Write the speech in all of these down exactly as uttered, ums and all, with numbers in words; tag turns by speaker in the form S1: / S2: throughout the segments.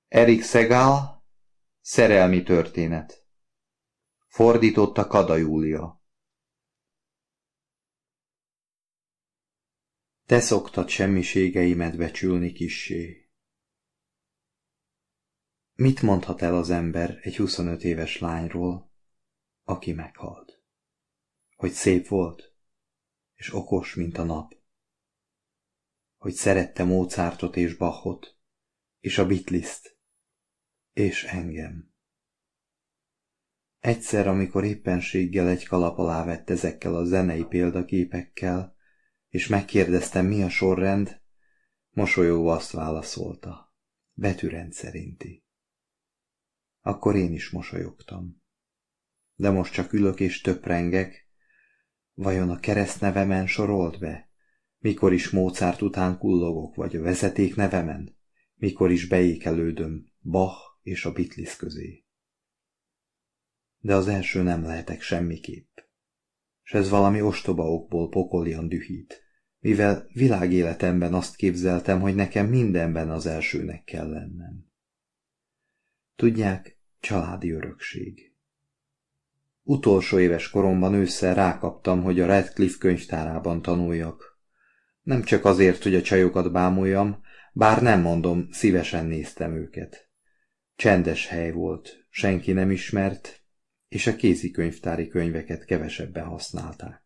S1: Erik Szegál, Szerelmi történet. Fordította Kada Júlia. Te szoktad semmiségeimet becsülni kissé. Mit mondhat el az ember egy huszonöt éves lányról, aki meghalt? Hogy szép volt, és okos, mint a nap. Hogy szerette Mozartot és Bachot, és a Beatlest, és engem. Egyszer, amikor éppenséggel egy kalap alá vett ezekkel a zenei példaképekkel, és megkérdeztem, mi a sorrend, mosolyogva azt válaszolta, betűrend szerinti. Akkor én is mosolyogtam. De most csak ülök és töprengek, vajon a keresztnevemen sorolt be? Mikor is Mozart után kullogok, vagy a vezeték nevemen? Mikor is beékelődöm Bach és a Beatles közé? De az első nem lehetek semmiképp. S ez valami ostoba okból pokolian dühít, mivel világéletemben azt képzeltem, hogy nekem mindenben az elsőnek kell lennem. Tudják, családi örökség. Utolsó éves koromban ősszel rákaptam, hogy a Radcliffe könyvtárában tanuljak. Nem csak azért, hogy a csajokat bámuljam, bár nem mondom, szívesen néztem őket. Csendes hely volt, senki nem ismert, és a kézikönyvtári könyveket kevesebben használták.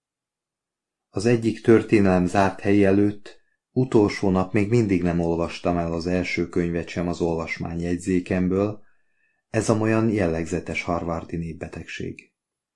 S1: Az egyik történelem zárt hely előtt utolsó nap még mindig nem olvastam el az első könyvet sem az olvasmányjegyzékemből, ez amolyan jellegzetes harvardi népbetegség.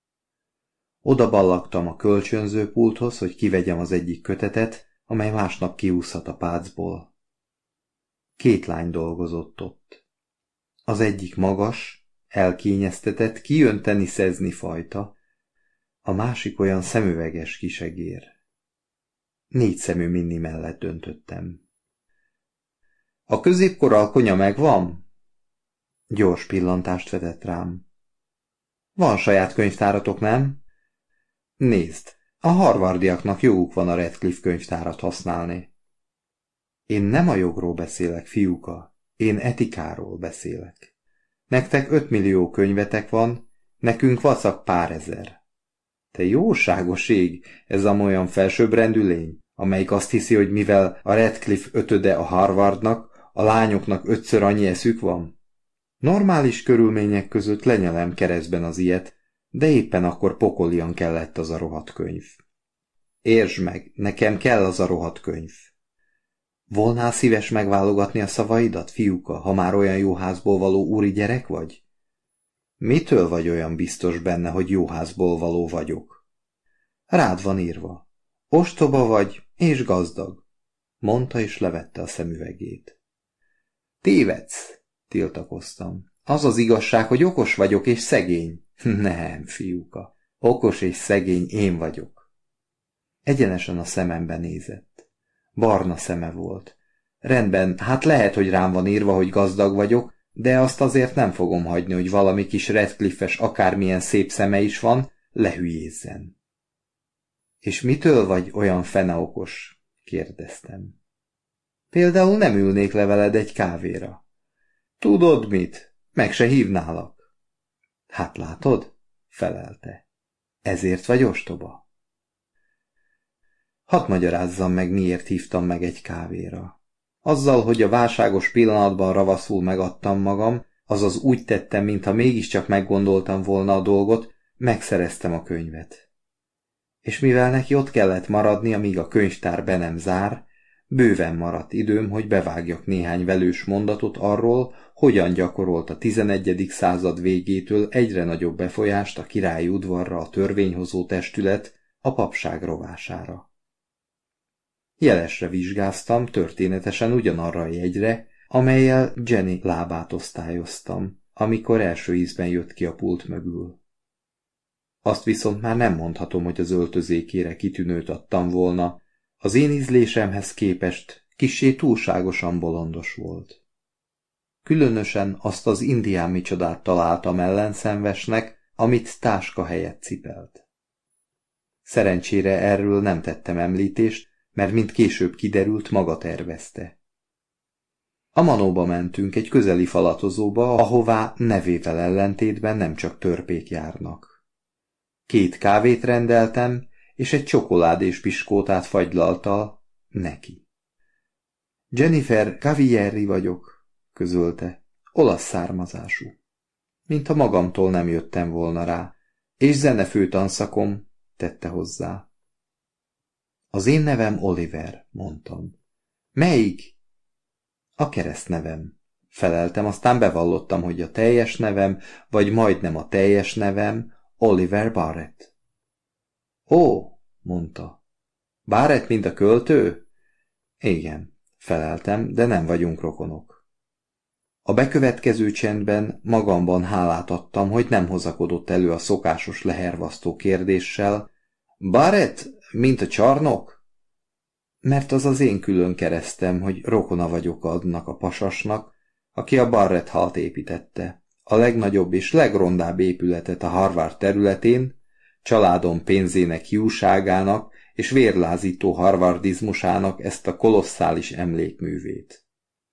S1: Oda ballagtam a kölcsönző pulthoz, hogy kivegyem az egyik kötetet, amely másnap kiúszhat a pácból. Két lány dolgozott ott. Az egyik magas, elkényeztetett, kijön teniszezni fajta, a másik olyan szemüveges kisegér. Négy szemű Minni mellett döntöttem. A középkor alkonya megvan? Gyors pillantást vetett rám. Van saját könyvtáratok, nem? Nézd, a harvardiaknak joguk van a Radcliffe könyvtárat használni. Én nem a jogról beszélek, fiúka, én etikáról beszélek. Nektek ötmillió könyvetek van, nekünk vacak pár ezer. Te jóságos ég, ez amolyan felsőbbrendű lény, amelyik azt hiszi, hogy mivel a Radcliffe ötöde a Harvardnak, a lányoknak ötször annyi eszük van? Normális körülmények között lenyelem keresztben az ilyet, de éppen akkor pokolian kellett az a rohadt könyv. Értsd meg, nekem kell az a rohadt könyv. Volnál szíves megválogatni a szavaidat, fiúka, ha már olyan jó házból való úri gyerek vagy? Mitől vagy olyan biztos benne, hogy jó házból való vagyok? Rád van írva. Ostoba vagy, és gazdag, mondta, és levette a szemüvegét. Tévedsz, tiltakoztam. Az az igazság, hogy okos vagyok, és szegény. Nem, fiúka, okos és szegény én vagyok. Egyenesen a szemembe nézett. Barna szeme volt. Rendben, hát lehet, hogy rám van írva, hogy gazdag vagyok, de azt azért nem fogom hagyni, hogy valami kis Radcliffe-es akármilyen szép szeme is van, lehülyézzen. És mitől vagy olyan feneokos? Kérdeztem. Például nem ülnék le veled egy kávéra. Tudod mit? Meg se hívnálak. Hát látod? Felelte. Ezért vagy ostoba? Hadd magyarázzam meg, miért hívtam meg egy kávéra. Azzal, hogy a válságos pillanatban ravaszul megadtam magam, azaz úgy tettem, mintha mégiscsak meggondoltam volna a dolgot, megszereztem a könyvet. És mivel neki ott kellett maradni, amíg a könyvtár be nem zár, bőven maradt időm, hogy bevágjak néhány velős mondatot arról, hogyan gyakorolt a tizenegyedik század végétől egyre nagyobb befolyást a királyi udvarra a törvényhozó testület a papság rovására. Jelesre vizsgáztam, történetesen ugyanarra a jegyre, amellyel Jenny lábát osztályoztam, amikor első ízben jött ki a pult mögül. Azt viszont már nem mondhatom, hogy az öltözékére kitűnőt adtam volna, az én ízlésemhez képest kissé túlságosan bolondos volt. Különösen azt az indián micsodát találtam ellenszenvesnek, amit táska helyett cipelt. Szerencsére erről nem tettem említést, mert mint később kiderült, maga tervezte. A Manóba mentünk, egy közeli falatozóba, ahová nevével ellentétben nem csak törpék járnak. Két kávét rendeltem, és egy csokoládés piskótát fagylalttal neki. Jennifer Cavieri vagyok, közölte, olasz származású. Mintha magamtól nem jöttem volna rá, és zenefőtanszakom, tette hozzá. Az én nevem Oliver, mondtam. Melyik? A keresztnevem, feleltem, aztán bevallottam, hogy a teljes nevem, vagy majdnem a teljes nevem, Oliver Barrett. Ó, mondta. Barrett, mint a költő? Igen, feleltem, de nem vagyunk rokonok. A bekövetkező csendben magamban hálát adtam, hogy nem hozakodott elő a szokásos lehervasztó kérdéssel. Barrett, mint a csarnok? Mert az az én külön keresztem, hogy rokona vagyok annak a pasasnak, aki a Barrett Hallt építette, a legnagyobb és legrondább épületet a Harvard területén, családom pénzének hiúságának és vérlázító harvardizmusának ezt a kolosszális emlékművét.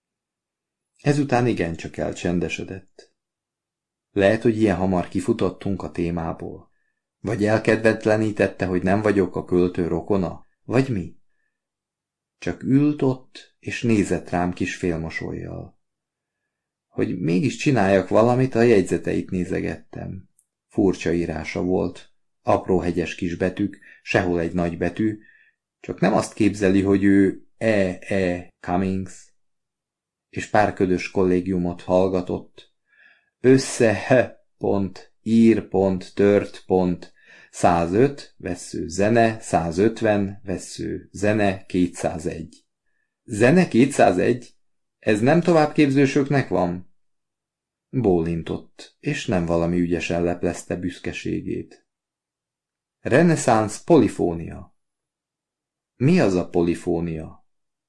S1: Ezután igencsak elcsendesedett. Lehet, hogy ilyen hamar kifutottunk a témából. Vagy elkedvetlenítette, hogy nem vagyok a költő rokona, vagy mi? Csak ült ott, és nézett rám kis félmosollyal. Hogy mégis csináljak valamit, a jegyzeteit nézegettem. Furcsa írása volt, apró hegyes kis betűk, sehol egy nagy betű, csak nem azt képzeli, hogy ő E. E. Cummings, és pár ködös kollégiumot hallgatott. Össze, he, pont, ír, pont, tört, pont, százöt, vessző, zene, százötven, vessző, zene, kétszázegy. Zene kétszázegy? Ez nem továbbképzősöknek van? Bólintott, és nem valami ügyesen leplezte büszkeségét. Reneszánsz polifónia. Mi az a polifónia?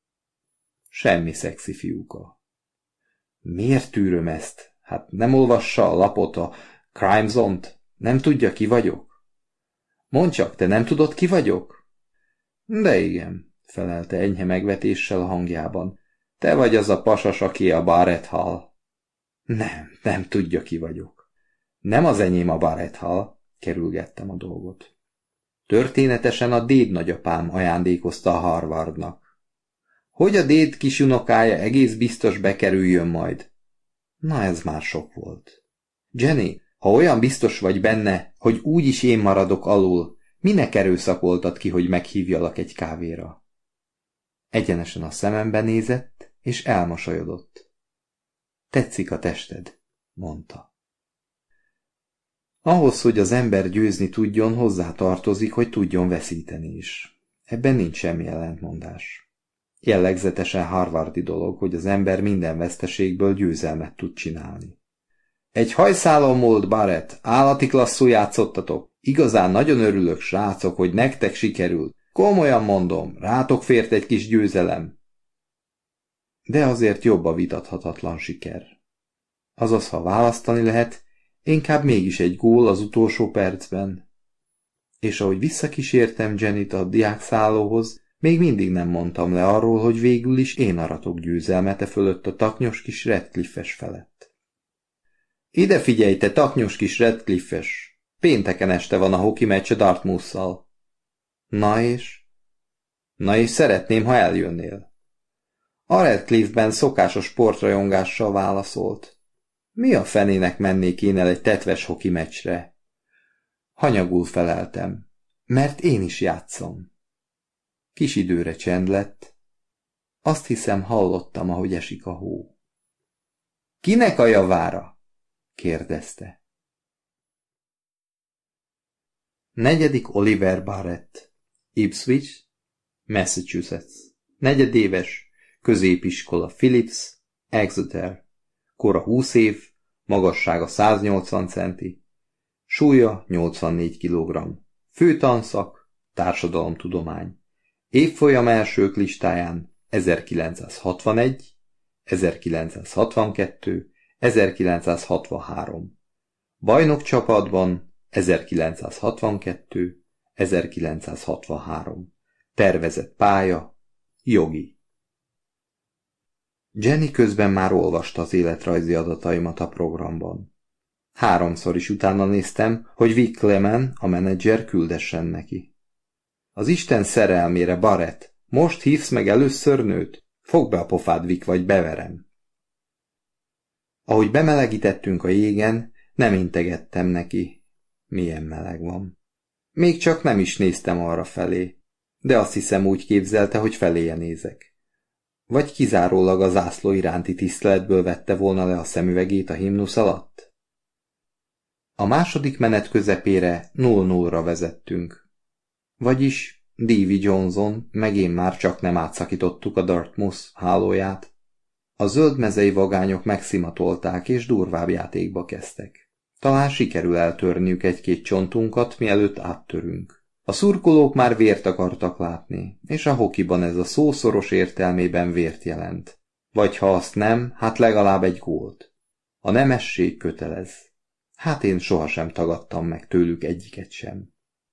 S1: Semmi, szexi fiúka. Miért tűröm ezt? Hát nem olvassa a lapot, a Crime Zone-t? Nem tudja, ki vagyok? Mondd csak, te nem tudod, ki vagyok? De igen, felelte enyhe megvetéssel a hangjában. Te vagy az a pasas, aki a Barrett Hall. Nem, nem tudja, ki vagyok. Nem az enyém a Barrett Hall, kerülgettem a dolgot. Történetesen a déd nagyapám ajándékozta a Harvardnak. Hogy a déd kisunokája egész biztos bekerüljön majd? Na, ez már sok volt. Jenny, ha olyan biztos vagy benne, hogy úgyis én maradok alul, minek erőszakoltad ki, hogy meghívjalak egy kávéra? Egyenesen a szemembe nézett, és elmosolyodott. Tetszik a tested, mondta. Ahhoz, hogy az ember győzni tudjon, hozzátartozik, hogy tudjon veszíteni is. Ebben nincs semmi ellentmondás. Jellegzetesen harvardi dolog, hogy az ember minden veszteségből győzelmet tud csinálni. Egy hajszálon múlt, Barrett, állati klasszul játszottatok. Igazán nagyon örülök, srácok, hogy nektek sikerült. Komolyan mondom, rátok fért egy kis győzelem. De azért jobb a vitathatatlan siker. Azaz, ha választani lehet, inkább mégis egy gól az utolsó percben. És ahogy visszakísértem Jennyt a diákszállóhoz, még mindig nem mondtam le arról, hogy végül is én aratok győzelmete fölött a taknyos kis Redcliffe-es felett. Ide figyelj, te taknyos kis Redcliffe-es! Pénteken este van a hoki meccs a Dartmouth-szal. Na és? Na és szeretném, ha eljönnél. A Redcliffe-ben szokásos sportrajongással válaszolt. Mi a fenének mennék én el egy tetves hoki meccsre? Hanyagul feleltem, mert én is játszom. Kis időre csend lett. Azt hiszem, hallottam, ahogy esik a hó. Kinek a javára? kérdezte. Negyedik Oliver Barrett, Ipswich, Massachusetts. Negyedéves, középiskola Phillips, Exeter. Kora húsz év, magassága száznyolcvan centi, súlya nyolcvannégy kilogramm. Főtanszak, társadalomtudomány. Évfolyam elsők listáján ezerkilencszázhatvanegy, ezerkilencszázhatvankettő, ezerkilencszázhatvanhárom. Bajnok csapatban ezerkilencszázhatvankettő, ezerkilencszázhatvanhárom. Tervezett pálya, jogi. Jenny közben már olvasta az életrajzi adataimat a programban. Háromszor is utána néztem, hogy Vic Clement, a menedzser, küldessen neki. Az Isten szerelmére, Barrett, most hívsz meg először nőt? Fogd be a pofád, Vic, vagy beverem. Ahogy bemelegítettünk a jégen, nem integettem neki. Milyen meleg van. Még csak nem is néztem arra felé, de azt hiszem úgy képzelte, hogy feléje nézek. Vagy kizárólag a zászló iránti tiszteletből vette volna le a szemüvegét a himnusz alatt? A második menet közepére null nullra vezettünk. Vagyis Davy Johnson meg én már csak nem átszakítottuk a Dartmouth hálóját. A zöldmezei vagányok megszimatolták és durvább játékba kezdtek. Talán sikerül eltörniük egy-két csontunkat, mielőtt áttörünk. A szurkolók már vért akartak látni, és a hokiban ez a szó szoros értelmében vért jelent. Vagy ha azt nem, hát legalább egy gólt. A nemesség kötelez. Hát én sohasem tagadtam meg tőlük egyiket sem.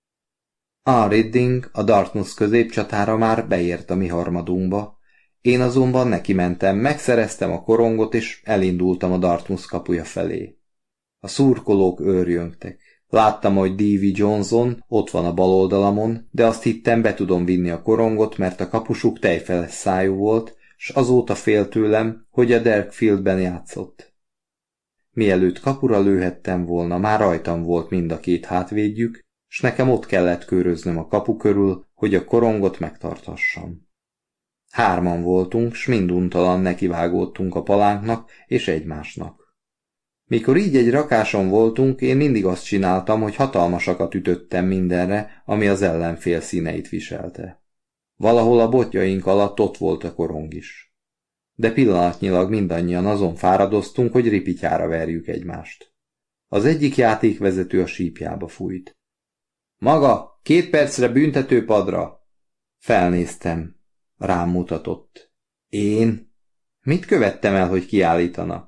S1: A Reading, a Dartmouth középcsatára már beért a mi harmadunkba, én azonban nekimentem, megszereztem a korongot, és elindultam a Dartmouth kapuja felé. A szurkolók őrjöngtek. Láttam, hogy Davy Johnson ott van a bal oldalamon, de azt hittem, be tudom vinni a korongot, mert a kapusuk tejfeles szájú volt, s azóta fél tőlem, hogy a Derkfieldben játszott. Mielőtt kapura lőhettem volna, már rajtam volt mind a két hátvédjük, s nekem ott kellett köröznöm a kapu körül, hogy a korongot megtarthassam. Hárman voltunk, s minduntalan nekivágódtunk a palánknak és egymásnak. Mikor így egy rakáson voltunk, én mindig azt csináltam, hogy hatalmasakat ütöttem mindenre, ami az ellenfél színeit viselte. Valahol a botjaink alatt ott volt a korong is. De pillanatnyilag mindannyian azon fáradoztunk, hogy ripityára verjük egymást. Az egyik játékvezető a sípjába fújt. Maga, két percre büntetőpadra! Felnéztem. Rám mutatott. Én? Mit követtem el, hogy kiállítanak?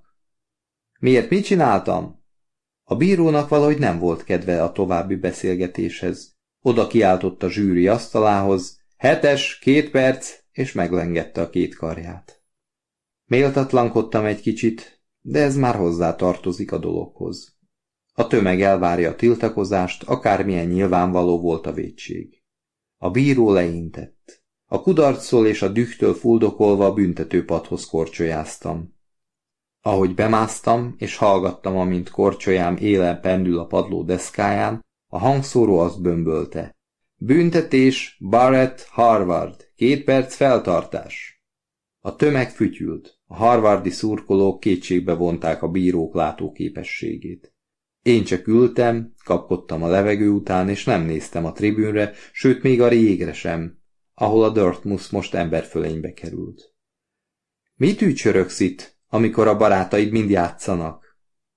S1: Miért mit csináltam? A bírónak valahogy nem volt kedve a további beszélgetéshez. Oda kiáltott a zsűri asztalához, hetes, két perc, és meglengette a két karját. Méltatlankodtam egy kicsit, de ez már hozzá tartozik a dologhoz. A tömeg elvárja a tiltakozást, akármilyen nyilvánvaló volt a vétség. A bíró leintett. A kudarctól és a dühtől fuldokolva a büntetőpadhoz korcsolyáztam. Ahogy bemásztam, és hallgattam, amint korcsolyám élen pendül a padló deszkáján, a hangszóró azt bömbölte. Büntetés, Barrett, Harvard, két perc feltartás. A tömeg fütyült, a harvardi szurkolók kétségbe vonták a bírók látóképességét. Én csak ültem, kapkodtam a levegő után, és nem néztem a tribűnre, sőt még a régre sem, ahol a Dartmouth most emberfölénybe került. Mit ücsörögsz itt, amikor a barátaid mind játszanak?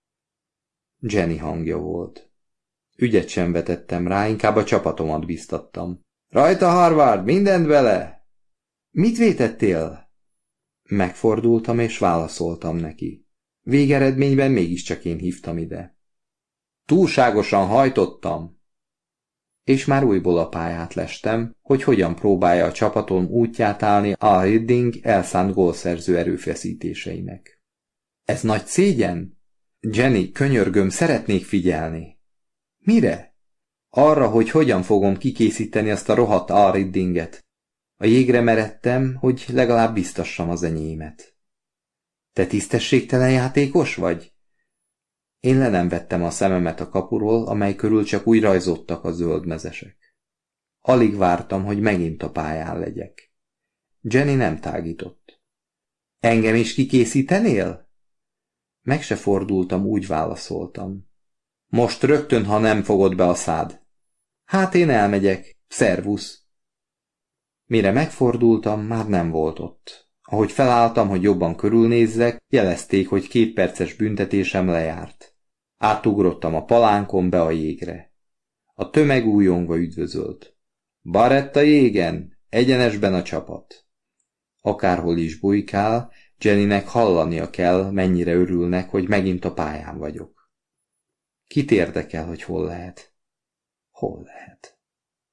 S1: Jenny hangja volt. Ügyet sem vetettem rá, inkább a csapatomat biztattam. Rajta, Harvard, mindent bele! Mit vétettél? Megfordultam és válaszoltam neki. Végeredményben mégiscsak én hívtam ide. Túlságosan hajtottam. És már újból a pályát lestem, hogy hogyan próbálja a csapatom útját állni a Reading elszánt gólszerző erőfeszítéseinek. Ez nagy szégyen? Jenny, könyörgöm, szeretnék figyelni. Mire? Arra, hogy hogyan fogom kikészíteni azt a rohadt a Readinget. A jégre meredtem, hogy legalább biztassam az enyémet. Te tisztességtelen játékos vagy? Én le nem vettem a szememet a kapuról, amely körül csak úgy rajzottak a zöld mezesek. Alig vártam, hogy megint a pályán legyek. Jenny nem tágított. Engem is kikészítenél? Meg se fordultam, úgy válaszoltam. Most rögtön, ha nem fogod be a szád. Hát én elmegyek. Szervusz. Mire megfordultam, már nem volt ott. Ahogy felálltam, hogy jobban körülnézzek, jelezték, hogy két perces büntetésem lejárt. Átugrottam a palánkon be a jégre. A tömeg újongva üdvözölt. Barrett a jégen, egyenesben a csapat. Akárhol is bujkál, Jennynek hallania kell, mennyire örülnek, hogy megint a pályán vagyok. Kit érdekel, hogy hol lehet? Hol lehet?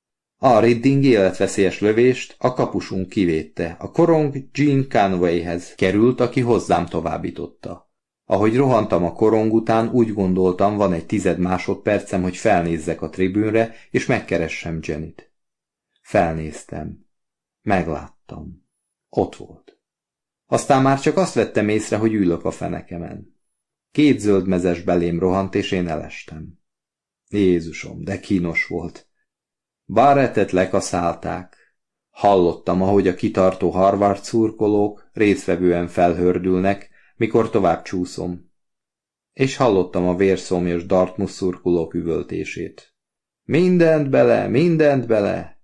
S1: A Ridding életveszélyes lövést a kapusunk kivédte. A korong Gene Conwayhez került, aki hozzám továbbította. Ahogy rohantam a korong után, úgy gondoltam, van egy tized másodpercem, hogy felnézzek a tribűnre, és megkeressem Jennyt. Felnéztem. Megláttam. Ott volt. Aztán már csak azt vettem észre, hogy ülök a fenekemen. Két zöldmezes belém rohant, és én elestem. Jézusom, de kínos volt. Barrettet lekaszálták. Hallottam, ahogy a kitartó Harvard szurkolók résztvevően felhördülnek, mikor tovább csúszom. És hallottam a vérszomjas Dartmouth szurkolók üvöltését. Mindent bele, mindent bele!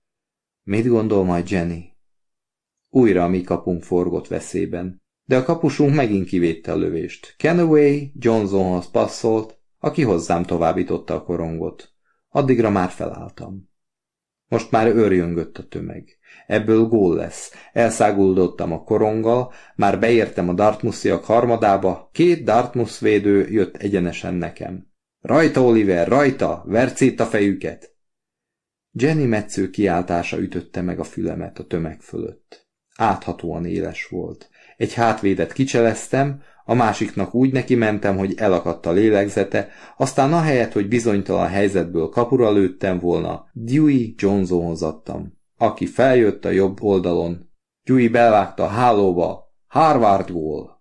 S1: Mit gondol majd Jenny? Újra a mi kapunk forgott veszélyben, de a kapusunk megint kivédte a lövést. Kenway Johnsonhoz passzolt, aki hozzám továbbította a korongot. Addigra már felálltam. Most már őrjöngött a tömeg. Ebből gól lesz. Elszáguldottam a koronggal, már beértem a Dartmouthiak harmadába, két Dartmouth védő jött egyenesen nekem. Rajta, Oliver, rajta! Verd szét a fejüket! Jenny metsző kiáltása ütötte meg a fülemet a tömeg fölött. Áthatóan éles volt. Egy hátvédet kicseleztem, a másiknak úgy neki mentem, hogy elakadt a lélegzete, aztán ahelyett, hogy bizonytalan helyzetből kapura lőttem volna, Dewey Johnsonhoz adtam, aki feljött a jobb oldalon. Dewey belvágta a hálóba, Harvard gól.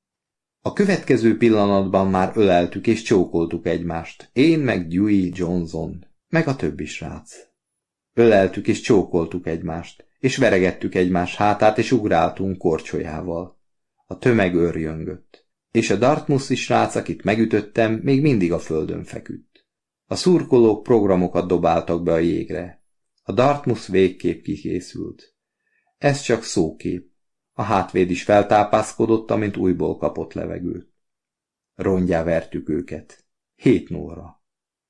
S1: A következő pillanatban már öleltük és csókoltuk egymást, én meg Dewey Johnson, meg a többi srác. Öleltük és csókoltuk egymást, és veregettük egymás hátát, és ugráltunk korcsolyával. A tömeg őrjöngött, és a Dartmouthi srác, akit megütöttem, még mindig a földön feküdt. A szurkolók programokat dobáltak be a jégre. A Dartmouth végképp kikészült. Ez csak szókép. A hátvéd is feltápászkodott, amint újból kapott levegőt. Rongyá vertük őket. Hét nullra.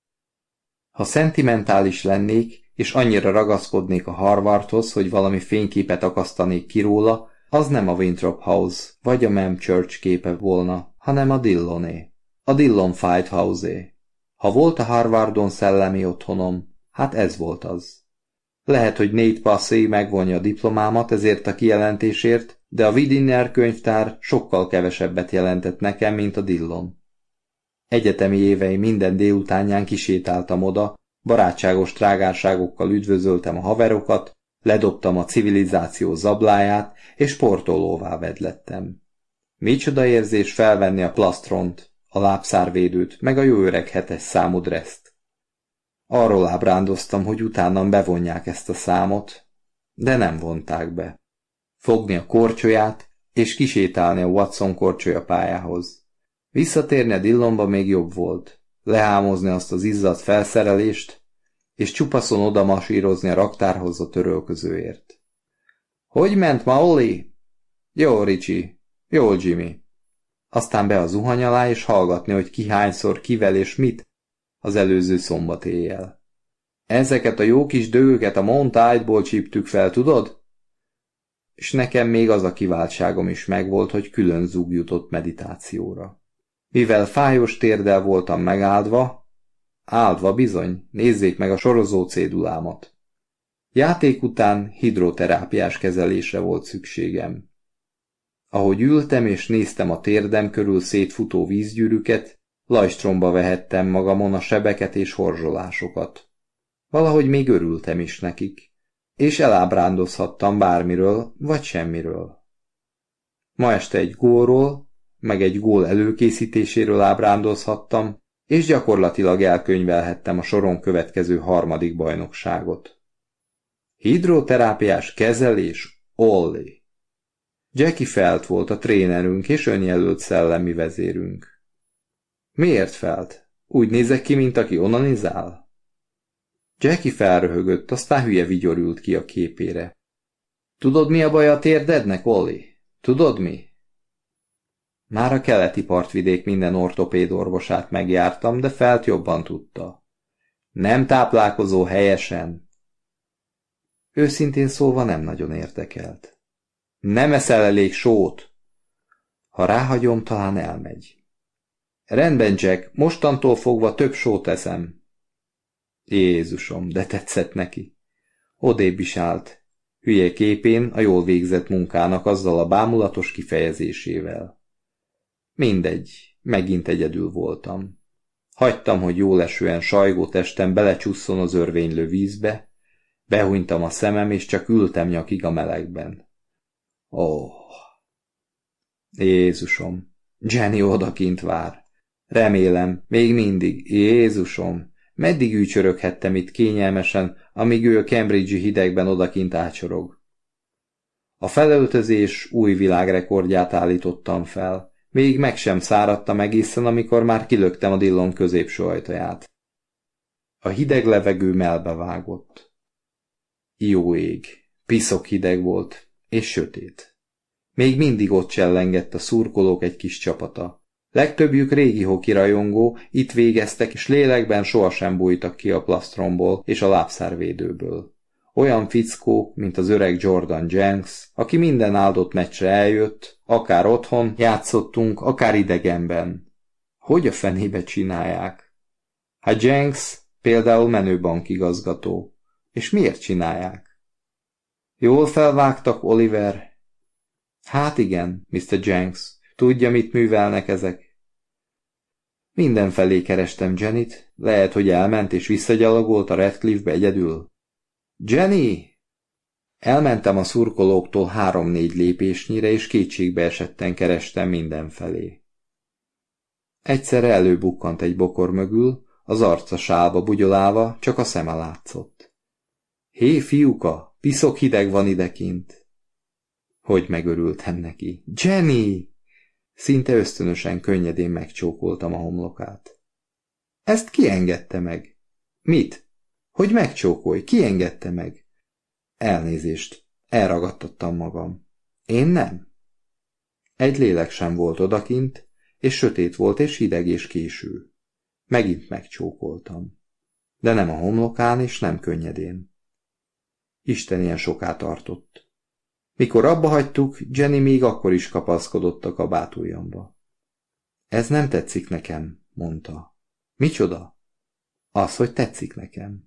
S1: Ha szentimentális lennék, és annyira ragaszkodnék a Harvardhoz, hogy valami fényképet akasztanék ki róla, az nem a Winthrop House vagy a Mem Church képe volna, hanem a Dilloné. A Dillon Fight House-é. Ha volt a Harvardon szellemi otthonom, hát ez volt az. Lehet, hogy Nate Passy megvonja a diplomámat ezért a kijelentésért, de a Widiner könyvtár sokkal kevesebbet jelentett nekem, mint a Dillon. Egyetemi évei minden délutánján kisétáltam oda, barátságos trágárságokkal üdvözöltem a haverokat, ledobtam a civilizáció zabláját, és sportolóvá vedlettem. Micsoda érzés felvenni a plastront, a lábszárvédőt, meg a jó öreg hetes számú dreszt. Arról ábrándoztam, hogy utánam bevonják ezt a számot, de nem vonták be. Fogni a korcsolyát, és kisétálni a Watson korcsolya pályához. Visszatérni a Dillonba még jobb volt. Lehámozni azt az izzadt felszerelést, és csupaszon oda masírozni a raktárhoz a törölközőért. Hogy ment ma, Olli? Jó, Ricsi. Jó, Jimmy. Aztán be a zuhany alá, és hallgatni, hogy ki hányszor, kivel és mit az előző szombat éjjel. Ezeket a jó kis dögöket a Mount Ide-ból csíptük fel, tudod? És nekem még az a kiváltságom is megvolt, hogy külön zúg jutott meditációra. Mivel fájos térdel voltam megáldva, áldva bizony, nézzék meg a sorozó cédulámat. Játék után hidroterápiás kezelésre volt szükségem. Ahogy ültem és néztem a térdem körül szétfutó vízgyűrűket, lajstromba vehettem magamon a sebeket és horzsolásokat. Valahogy még örültem is nekik, és elábrándozhattam bármiről vagy semmiről. Ma este egy gólról, meg egy gól előkészítéséről ábrándozhattam, és gyakorlatilag elkönyvelhettem a soron következő harmadik bajnokságot. Hidroterápiás kezelés, Olli. Jackie Felt volt a trénerünk és önjelölt szellemi vezérünk. Miért Felt? Úgy nézek ki, mint aki onanizál? Jackie felröhögött, aztán hülye vigyor ült ki a képére. Tudod, mi a baj a térdednek, Olli? Tudod mi? Már a keleti partvidék minden ortopéd orvosát megjártam, de Felt jobban tudta. Nem táplálkozó helyesen. Őszintén szólva nem nagyon érdekelt. Nem eszel elég sót. Ha ráhagyom, talán elmegy. Rendben, Jack, mostantól fogva több sót eszem. Jézusom, de tetszett neki. Odébb is állt, hülye képén a jól végzett munkának azzal a bámulatos kifejezésével. Mindegy, megint egyedül voltam. Hagytam, hogy jólesően sajgó testem belecsusszon az örvénylő vízbe, behúnytam a szemem, és csak ültem nyakig a melegben. Ó, oh. Jézusom, Jenny odakint vár. Remélem, még mindig, Jézusom, meddig ücsöröghettem itt kényelmesen, amíg ő a Cambridge-i hidegben odakint ácsorog. A felöltözés új világrekordját állítottam fel, még meg sem száradtam egészen, amikor már kilöktem a Dillon középső ajtaját. A hideg levegő melbevágott. Jó ég, piszok hideg volt, és sötét. Még mindig ott csellengett a szurkolók egy kis csapata. Legtöbbjük régi hoki rajongó, itt végeztek, és lélekben sohasem bújtak ki a plastromból és a lábszárvédőből. Olyan fickók, mint az öreg Jordan Jenks, aki minden áldott meccsre eljött, akár otthon játszottunk, akár idegenben. Hogy a fenébe csinálják? Hát Jenks például menő bankigazgató. És miért csinálják? Jól felvágtak, Oliver? Hát igen, miszter Jenks. Tudja, mit művelnek ezek? Mindenfelé kerestem Jennyt, lehet, hogy elment és visszagyalogolt a Radcliffe-be egyedül. Jenny! Elmentem a szurkolóktól három-négy lépésnyire, és kétségbe esetten kerestem mindenfelé. Egyszerre előbukkant egy bokor mögül, az arca sálba bugyolálva, csak a szeme látszott. Hé, fiúka, piszok hideg van idekint! Hogy megörültem neki. Jenny! Szinte ösztönösen könnyedén megcsókoltam a homlokát. Ezt ki engedte meg? Mit? Hogy megcsókolj? Ki engedte meg? Elnézést, elragadtattam magam. Én nem. Egy lélek sem volt odakint, és sötét volt, és hideg és késő. Megint megcsókoltam. De nem a homlokán, és nem könnyedén. Isten ilyen soká tartott. Mikor abba hagytuk, Jenny még akkor is kapaszkodott a kabátujjamba. Ez nem tetszik nekem, mondta. Micsoda? Az, hogy tetszik nekem.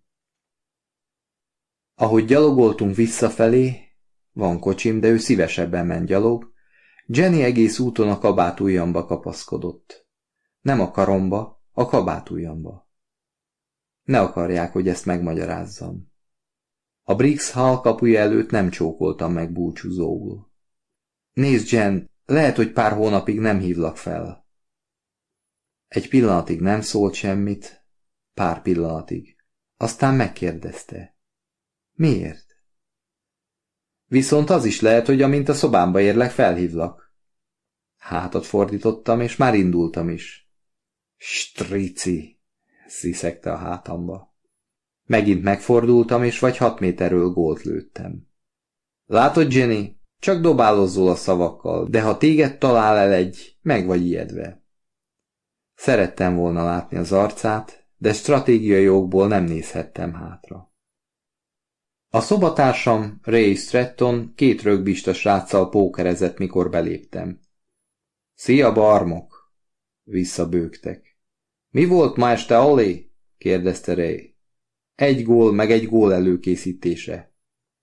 S1: Ahogy gyalogoltunk visszafelé, van kocsim, de ő szívesebben ment gyalog, Jenny egész úton a kabátujjamba kapaszkodott. Nem a karomba, a kabátujjamba. Ne akarják, hogy ezt megmagyarázzam. A Briggs Hall kapuja előtt nem csókoltam meg búcsúzóul. Nézd, Jen, lehet, hogy pár hónapig nem hívlak fel. Egy pillanatig nem szólt semmit, pár pillanatig. Aztán megkérdezte. Miért? Viszont az is lehet, hogy amint a szobámba érlek, felhívlak. Hátat fordítottam, és már indultam is. Strici, sziszegte a hátamba. Megint megfordultam, és vagy hat méterről gólt lőttem. Látod, Jenny, csak dobálozzol a szavakkal, de ha téged talál el egy, meg vagy ijedve. Szerettem volna látni az arcát, de stratégiai okból nem nézhettem hátra. A szobatársam, Ray Stratton, két rögbista sráccal pókerezett, mikor beléptem. Szia, barmok! Visszabőgtek. Mi volt ma este, Ollie? Kérdezte Ray. Egy gól, meg egy gól előkészítése.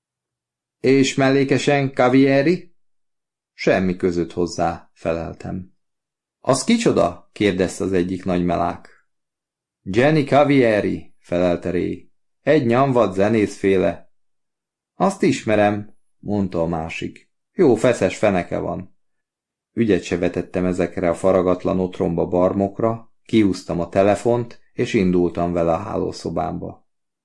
S1: És mellékesen Cavieri? Semmi között hozzá, feleltem. Az kicsoda? Kérdezte az egyik nagy melák. Jenny Cavieri, felelte Ray. Egy nyomvad zenészféle. Azt ismerem, mondta a másik. Jó feszes feneke van. Ügyet se vetettem ezekre a faragatlan otromba barmokra, kiúztam a telefont, és indultam vele a hálószobámba.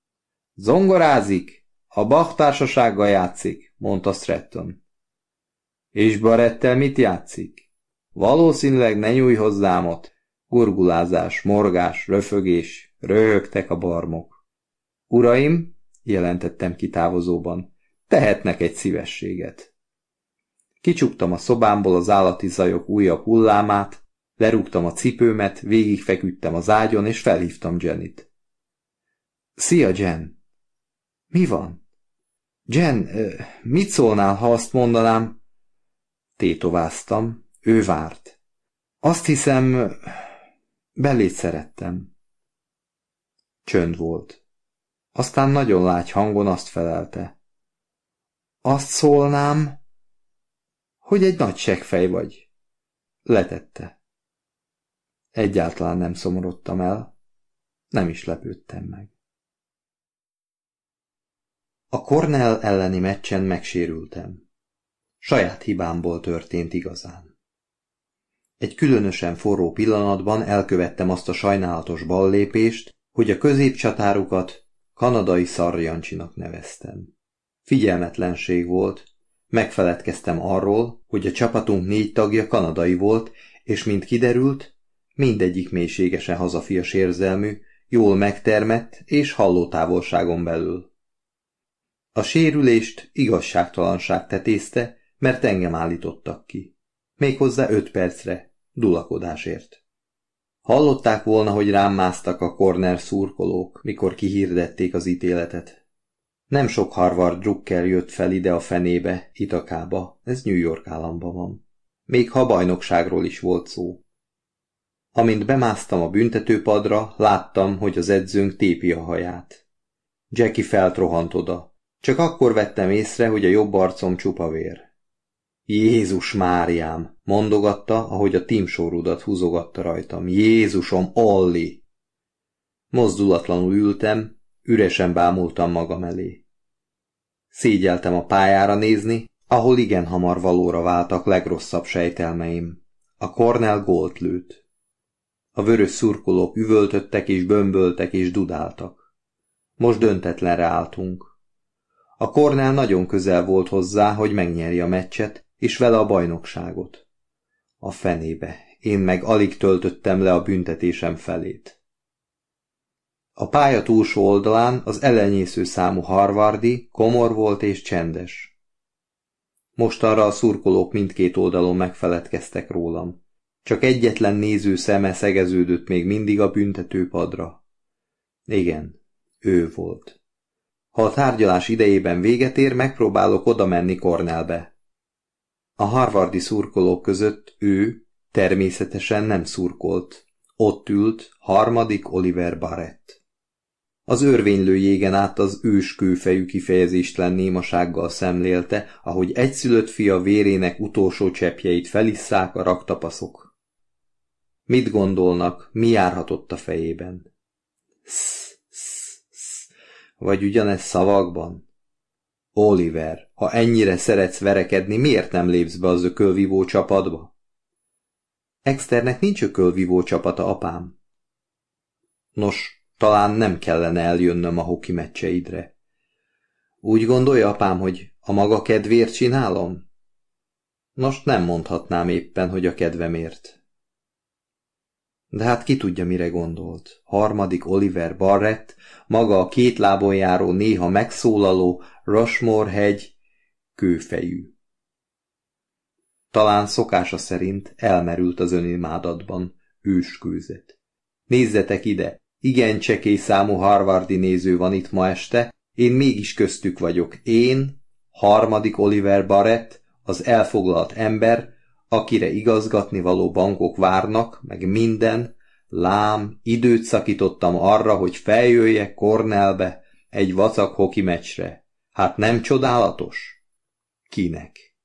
S1: Zongorázik, a Bach társasággal játszik, mondta Stratton. És Barettel mit játszik? Valószínűleg ne nyújj hozzám ott. Gurgulázás, morgás, röfögés, röhögtek a barmok. Uraim, jelentettem ki távozóban, tehetnek egy szívességet. Kicsuktam a szobámból az állati zajok újabb hullámát, lerúgtam a cipőmet, végigfeküdtem az ágyon, és felhívtam Jennyt. Szia, Jen! Mi van? Jen, mit szólnál, ha azt mondanám? Tétováztam, ő várt. Azt hiszem, belét szerettem. Csönd volt. Aztán nagyon lágy hangon azt felelte. Azt szólnám, hogy egy nagy seggfej vagy. Letette. Egyáltalán nem szomorodtam el, nem is lepődtem meg. A Cornell elleni meccsen megsérültem. Saját hibámból történt igazán. Egy különösen forró pillanatban elkövettem azt a sajnálatos ballépést, hogy a középcsatárukat kanadai szarjancsinak neveztem. Figyelmetlenség volt, megfeledkeztem arról, hogy a csapatunk négy tagja kanadai volt, és mint kiderült, mindegyik mélységesen hazafias érzelmű, jól megtermett és hallótávolságon belül. A sérülést igazságtalanság tetézte, mert engem állítottak ki. Méghozzá öt percre, dulakodásért. Hallották volna, hogy rám másztak a Cornell szurkolók, mikor kihirdették az ítéletet. Nem sok Harvard drukker jött fel ide a fenébe, Ithakába, ez New York államban van. Még ha bajnokságról is volt szó. Amint bemásztam a büntetőpadra, láttam, hogy az edzőnk tépi a haját. Jackie feltrohant oda. Csak akkor vettem észre, hogy a jobb arcom csupa vér. Jézus Máriám, mondogatta, ahogy a tímsórudat húzogatta rajtam. Jézusom, Olli! Mozdulatlanul ültem, üresen bámultam magam elé. Szégyeltem a pályára nézni, ahol igen hamar valóra váltak legrosszabb sejtelmeim. A Cornell gólt lőtt. A vörös szurkolók üvöltöttek és bömböltek és dudáltak. Most döntetlenre álltunk. A Cornell nagyon közel volt hozzá, hogy megnyerje a meccset, és vele a bajnokságot. A fenébe, én meg alig töltöttem le a büntetésem felét. A pálya túlsó oldalán az elenyésző számú harvardi komor volt és csendes. Mostanra a szurkolók mindkét oldalon megfeledkeztek rólam. Csak egyetlen néző szeme szegeződött még mindig a büntetőpadra. Igen, ő volt. Ha a tárgyalás idejében véget ér, megpróbálok oda menni Cornellbe. A harvardi szurkolók között ő természetesen nem szurkolt. Ott ült harmadik Oliver Barrett. Az örvénylő jégen át az őskőfejű kifejezéstlen némasággal szemlélte, ahogy egyszülött fia vérének utolsó cseppjeit felisszák a raktapaszok. Mit gondolnak, mi járhatott a fejében? Sz, sz, sz. Vagy ugyanez szavakban? Oliver, ha ennyire szeretsz verekedni, miért nem lépsz be az ökölvívó csapatba? Externek nincs ökölvívó csapata, apám. Nos, talán nem kellene eljönnöm a hoki meccseidre. Úgy gondolja, apám, hogy a maga kedvéért csinálom? Nos, nem mondhatnám éppen, hogy a kedvemért. De hát ki tudja, mire gondolt. Harmadik Oliver Barrett, maga a két lábon járó, néha megszólaló Rushmore hegy kőfejű. Talán szokása szerint elmerült az önimádatban, őskőzet. Nézzetek ide, igen csekély számú harvardi néző van itt ma este, én mégis köztük vagyok. Én, harmadik Oliver Barrett, az elfoglalt ember, akire igazgatni való bankok várnak, meg minden, lám, időt szakítottam arra, hogy feljöjjek Cornellbe egy vacak hoki meccsre. Hát nem csodálatos? Kinek?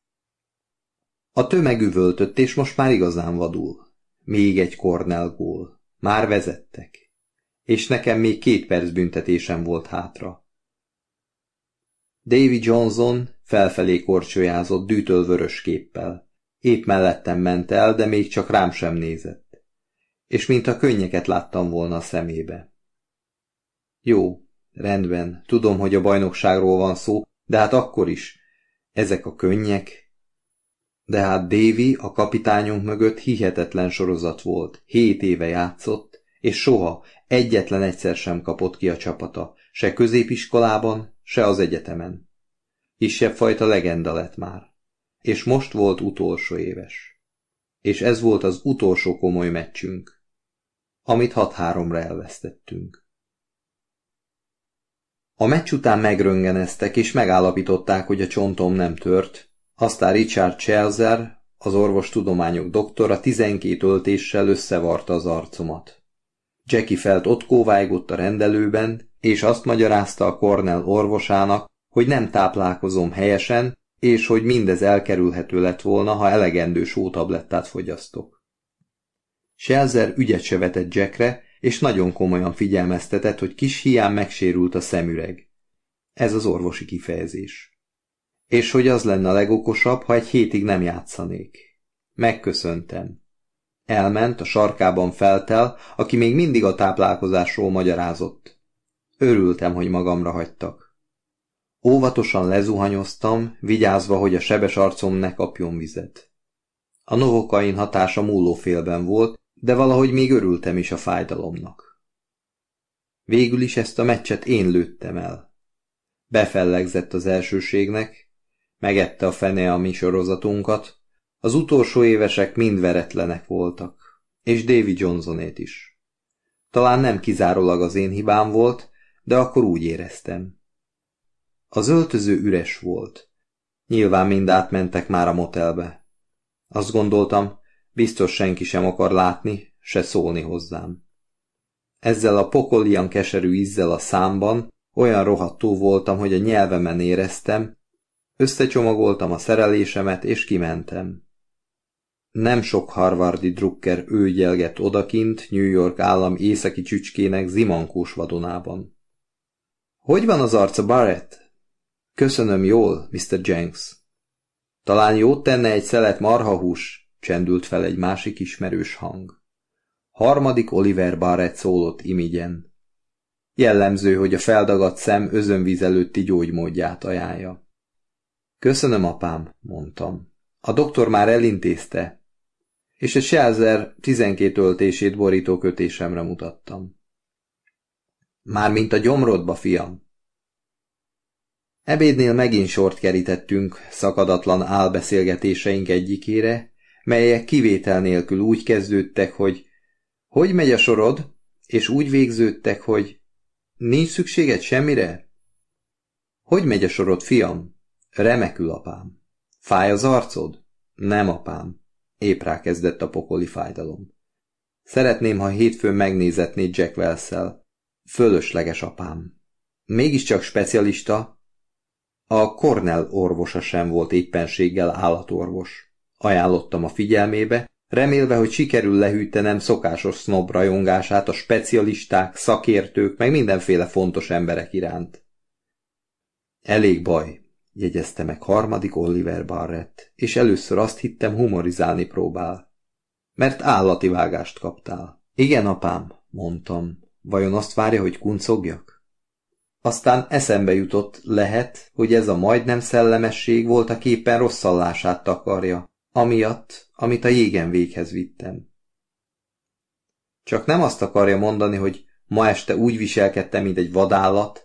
S1: A tömeg üvöltött, és most már igazán vadul. Még egy Cornell gól. Már vezettek. És nekem még két perc büntetésem volt hátra. Davy Johnson felfelé korcsolyázott dűtől vörös képpel. Épp mellettem ment el, de még csak rám sem nézett. És mintha könnyeket láttam volna a szemébe. Jó, rendben, tudom, hogy a bajnokságról van szó, de hát akkor is. Ezek a könnyek. De hát Davy a kapitányunk mögött hihetetlen sorozat volt. Hét éve játszott, és soha, egyetlen egyszer sem kapott ki a csapata, se középiskolában, se az egyetemen. Kisebb fajta legenda lett már. És most volt utolsó éves. És ez volt az utolsó komoly meccsünk, amit hat-háromra elvesztettünk. A meccs után megröngeneztek, és megállapították, hogy a csontom nem tört, aztán Richard Chelzer, az orvostudományok doktora tizenkét öltéssel összevarta az arcomat. Jackie Felt ott kóvájgott a rendelőben, és azt magyarázta a Cornell orvosának, hogy nem táplálkozom helyesen, és hogy mindez elkerülhető lett volna, ha elegendő sótablettát fogyasztok. Shelzer ügyet se vetett Jackre, és nagyon komolyan figyelmeztetett, hogy kis hián megsérült a szemüreg. Ez az orvosi kifejezés. És hogy az lenne a legokosabb, ha egy hétig nem játszanék. Megköszöntem. Elment, a sarkában feltel, aki még mindig a táplálkozásról magyarázott. Örültem, hogy magamra hagytak. Óvatosan lezuhanyoztam, vigyázva, hogy a sebes arcom ne kapjon vizet. A novokain hatása múlófélben volt, de valahogy még örültem is a fájdalomnak. Végül is ezt a meccset én lőttem el. Befellegzett az elsőségnek, megette a fene a mi sorozatunkat, az utolsó évesek mind veretlenek voltak, és Davy Johnsonét is. Talán nem kizárólag az én hibám volt, de akkor úgy éreztem. Az öltöző üres volt. Nyilván mind átmentek már a motelbe. Azt gondoltam, biztos senki sem akar látni, se szólni hozzám. Ezzel a pokolian keserű ízzel a számban olyan rohadtó voltam, hogy a nyelvemen éreztem, összecsomagoltam a szerelésemet, és kimentem. Nem sok harvardi drukker őgyelgett odakint New York állam északi csücskének zimankós vadonában. Hogy van az arca, Barrett? Köszönöm jól, miszter Jenks. Talán jót tenne egy szelet marhahús, csendült fel egy másik ismerős hang. Harmadik Oliver Barrett szólott imigyen. Jellemző, hogy a feldagadt szem özönvíz előtti gyógymódját ajánlja. Köszönöm, apám, mondtam. A doktor már elintézte, és a Shelzer tizenkét öltését borító kötésemre mutattam. Mármint a gyomrodba, fiam. Ebédnél megint sort kerítettünk szakadatlan álbeszélgetéseink egyikére, melyek kivétel nélkül úgy kezdődtek, hogy hogy megy a sorod, és úgy végződtek, hogy nincs szükséged semmire? Hogy megy a sorod, fiam? Remekül, apám. Fáj az arcod? Nem, apám. Épp rákezdett a pokoli fájdalom. Szeretném, ha hétfőn megnézetnéd Jack Wells-szel. Fölösleges, apám. Mégiscsak specialista. A Cornell orvosa sem volt éppenséggel állatorvos. Ajánlottam a figyelmébe, remélve, hogy sikerül lehűtenem szokásos sznob rajongását a specialisták, szakértők, meg mindenféle fontos emberek iránt. Elég baj, jegyezte meg harmadik Oliver Barrett, és először azt hittem, humorizálni próbál. Mert állati vágást kaptál. Igen, apám, mondtam. Vajon azt várja, hogy kuncogjak? Aztán eszembe jutott, lehet, hogy ez a majdnem szellemesség voltaképpen rosszallását takarja, amiatt, amit a jégen véghez vittem. Csak nem azt akarja mondani, hogy ma este úgy viselkedtem, mint egy vadállat?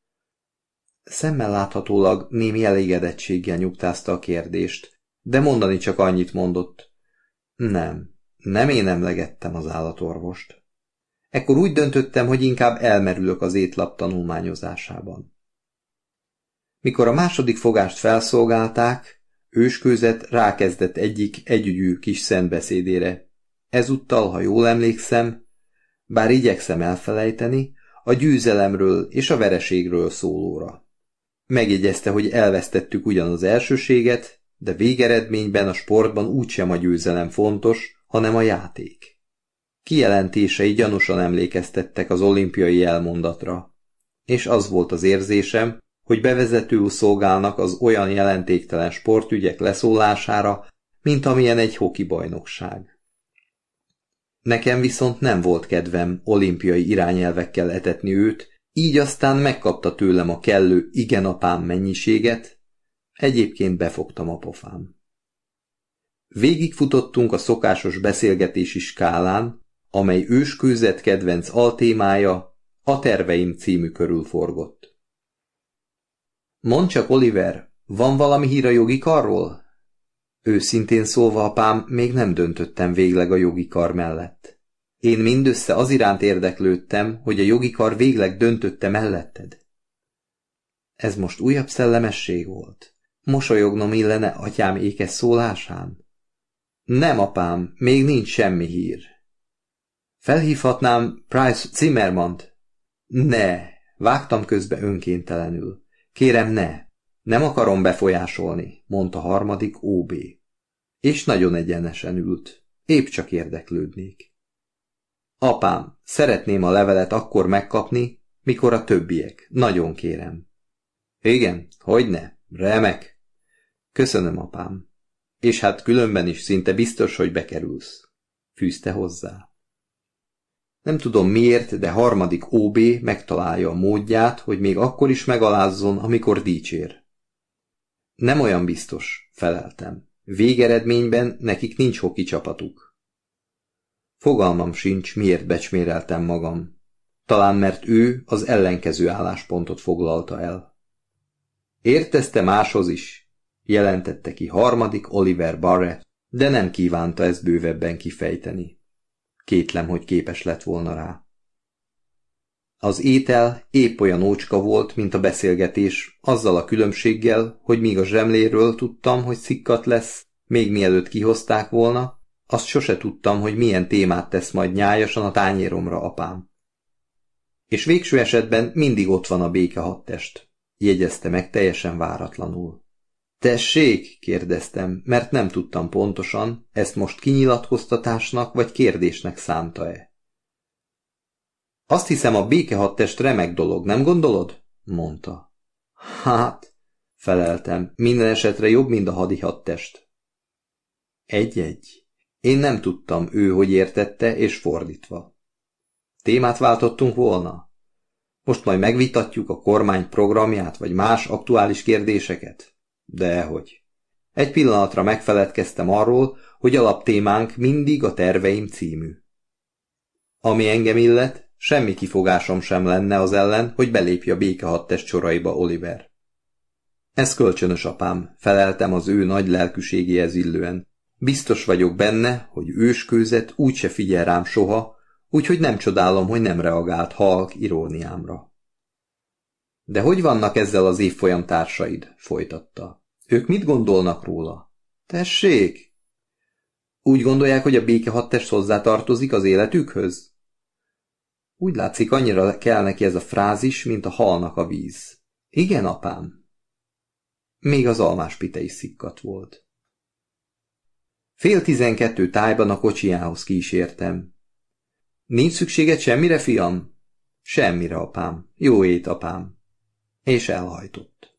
S1: Szemmel láthatólag némi elégedettséggel nyugtázta a kérdést, de mondani csak annyit mondott. Nem, nem én emlegettem az állatorvost. Ekkor úgy döntöttem, hogy inkább elmerülök az étlap tanulmányozásában. Mikor a második fogást felszolgálták, őskőzet rákezdett egyik együgyű kis szentbeszédére. Ezúttal, ha jól emlékszem, bár igyekszem elfelejteni, a győzelemről és a vereségről szólóra. Megjegyezte, hogy elvesztettük ugyan az elsőséget, de végeredményben a sportban úgysem a győzelem fontos, hanem a játék. Kijelentései gyanúsan emlékeztettek az olimpiai elmondatra, és az volt az érzésem, hogy bevezetőül szolgálnak az olyan jelentéktelen sportügyek leszólására, mint amilyen egy hoki bajnokság. Nekem viszont nem volt kedvem olimpiai irányelvekkel etetni őt, így aztán megkapta tőlem a kellő igen apám mennyiséget, egyébként befogtam a pofám. Végigfutottunk a szokásos beszélgetési skálán, amely őskőzet kedvenc altémája a Terveim című körül forgott. Mondd csak, Oliver, van valami hír a jogi karról? Őszintén szólva, apám, még nem döntöttem végleg a jogi kar mellett. Én mindössze az iránt érdeklődtem, hogy a jogi kar végleg döntötte melletted. Ez most újabb szellemesség volt. Mosolyognom illene atyám ékes szólásán? Nem, apám, még nincs semmi hír. Felhívhatnám Price Zimmermant? Ne, Vágtam közbe önkéntelenül. Kérem, ne! Nem akarom befolyásolni, mondta harmadik ó bé. És nagyon egyenesen ült. Épp csak érdeklődnék. Apám, szeretném a levelet akkor megkapni, mikor a többiek. Nagyon kérem. Igen, hogyne, remek. Köszönöm, apám. És hát különben is szinte biztos, hogy bekerülsz. Fűzte hozzá. Nem tudom miért, de harmadik ó bé megtalálja a módját, hogy még akkor is megalázzon, amikor dicsér. Nem olyan biztos, feleltem. Végeredményben nekik nincs hoki csapatuk. Fogalmam sincs, miért becsméreltem magam. Talán mert ő az ellenkező álláspontot foglalta el. Értezte máshoz is, jelentette ki harmadik Oliver Barrett, de nem kívánta ezt bővebben kifejteni. Kétlem, hogy képes lett volna rá. Az étel épp olyan ócska volt, mint a beszélgetés, azzal a különbséggel, hogy míg a zsemléről tudtam, hogy szikkat lesz, még mielőtt kihozták volna, azt sose tudtam, hogy milyen témát tesz majd nyájasan a tányéromra apám. És végső esetben mindig ott van a béke hadtest, jegyezte meg teljesen váratlanul. Tessék, kérdeztem, mert nem tudtam pontosan, ezt most kinyilatkoztatásnak vagy kérdésnek szánta-e. Azt hiszem, a békehadtest remek dolog, nem gondolod? Mondta. Hát, feleltem, minden esetre jobb, mint a hadihadtest. Egy-egy. Én nem tudtam, ő hogy értette, és fordítva. Témát váltottunk volna? Most majd megvitatjuk a kormány programját, vagy más aktuális kérdéseket? Dehogy. Egy pillanatra megfeledkeztem arról, hogy alaptémánk mindig a terveim című. Ami engem illet, semmi kifogásom sem lenne az ellen, hogy belépj a békehadtest soraiba, Oliver. Ez kölcsönös, apám, feleltem az ő nagy lelkűségéhez illően. Biztos vagyok benne, hogy őskőzet úgyse figyel rám soha, úgyhogy nem csodálom, hogy nem reagált halk iróniámra. De hogy vannak ezzel az évfolyam társaid? Folytatta. Ők mit gondolnak róla? Tessék! Úgy gondolják, hogy a békehadtest hozzátartozik az életükhöz? Úgy látszik, annyira kell neki ez a frázis, mint a halnak a víz. Igen, apám. Még az almáspite is szikkadt volt. Fél tizenkettő tájban a kocsijához kísértem. Nincs szükséged semmire, fiam? Semmire, apám. Jó ét, apám. És elhajtott.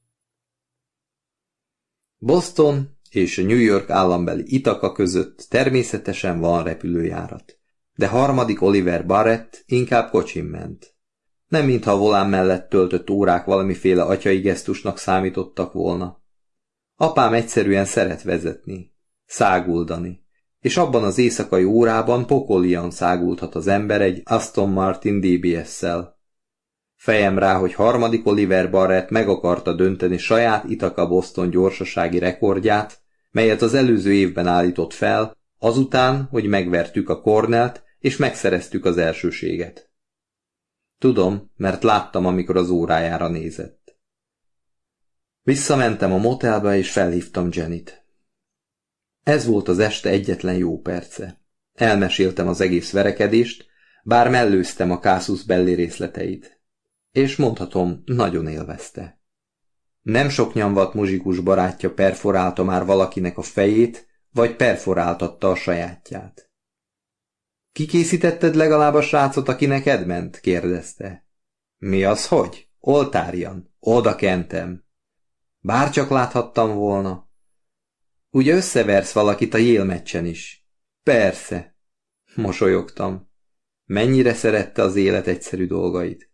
S1: Boston és a New York állambeli Ithaca között természetesen van repülőjárat, de harmadik Oliver Barrett inkább kocsin ment. Nem mintha a volán mellett töltött órák valamiféle atyai gesztusnak számítottak volna. Apám egyszerűen szeret vezetni, száguldani, és abban az éjszakai órában pokolian száguldhat az ember egy Aston Martin dé bé es-szel. Fejem rá, hogy harmadik Oliver Barrett meg akarta dönteni saját Ithaca-Boston gyorsasági rekordját, melyet az előző évben állított fel, azután, hogy megvertük a Cornellt, és megszereztük az elsőséget. Tudom, mert láttam, amikor az órájára nézett. Visszamentem a motelbe, és felhívtam Jennyt. Ez volt az este egyetlen jó perce. Elmeséltem az egész verekedést, bár mellőztem a Casus Belli részleteit. És mondhatom, nagyon élvezte. Nem sok nyomvat muzsikus barátja perforálta már valakinek a fejét, vagy perforáltatta a sajátját. Kikészítetted legalább a srácot, aki neked ment? Kérdezte. Mi az, hogy? Oltárian. Oda kentem. Bárcsak láthattam volna. Ugye összeversz valakit a Yale meccsen is? Persze. Mosolyogtam. Mennyire szerette az élet egyszerű dolgait.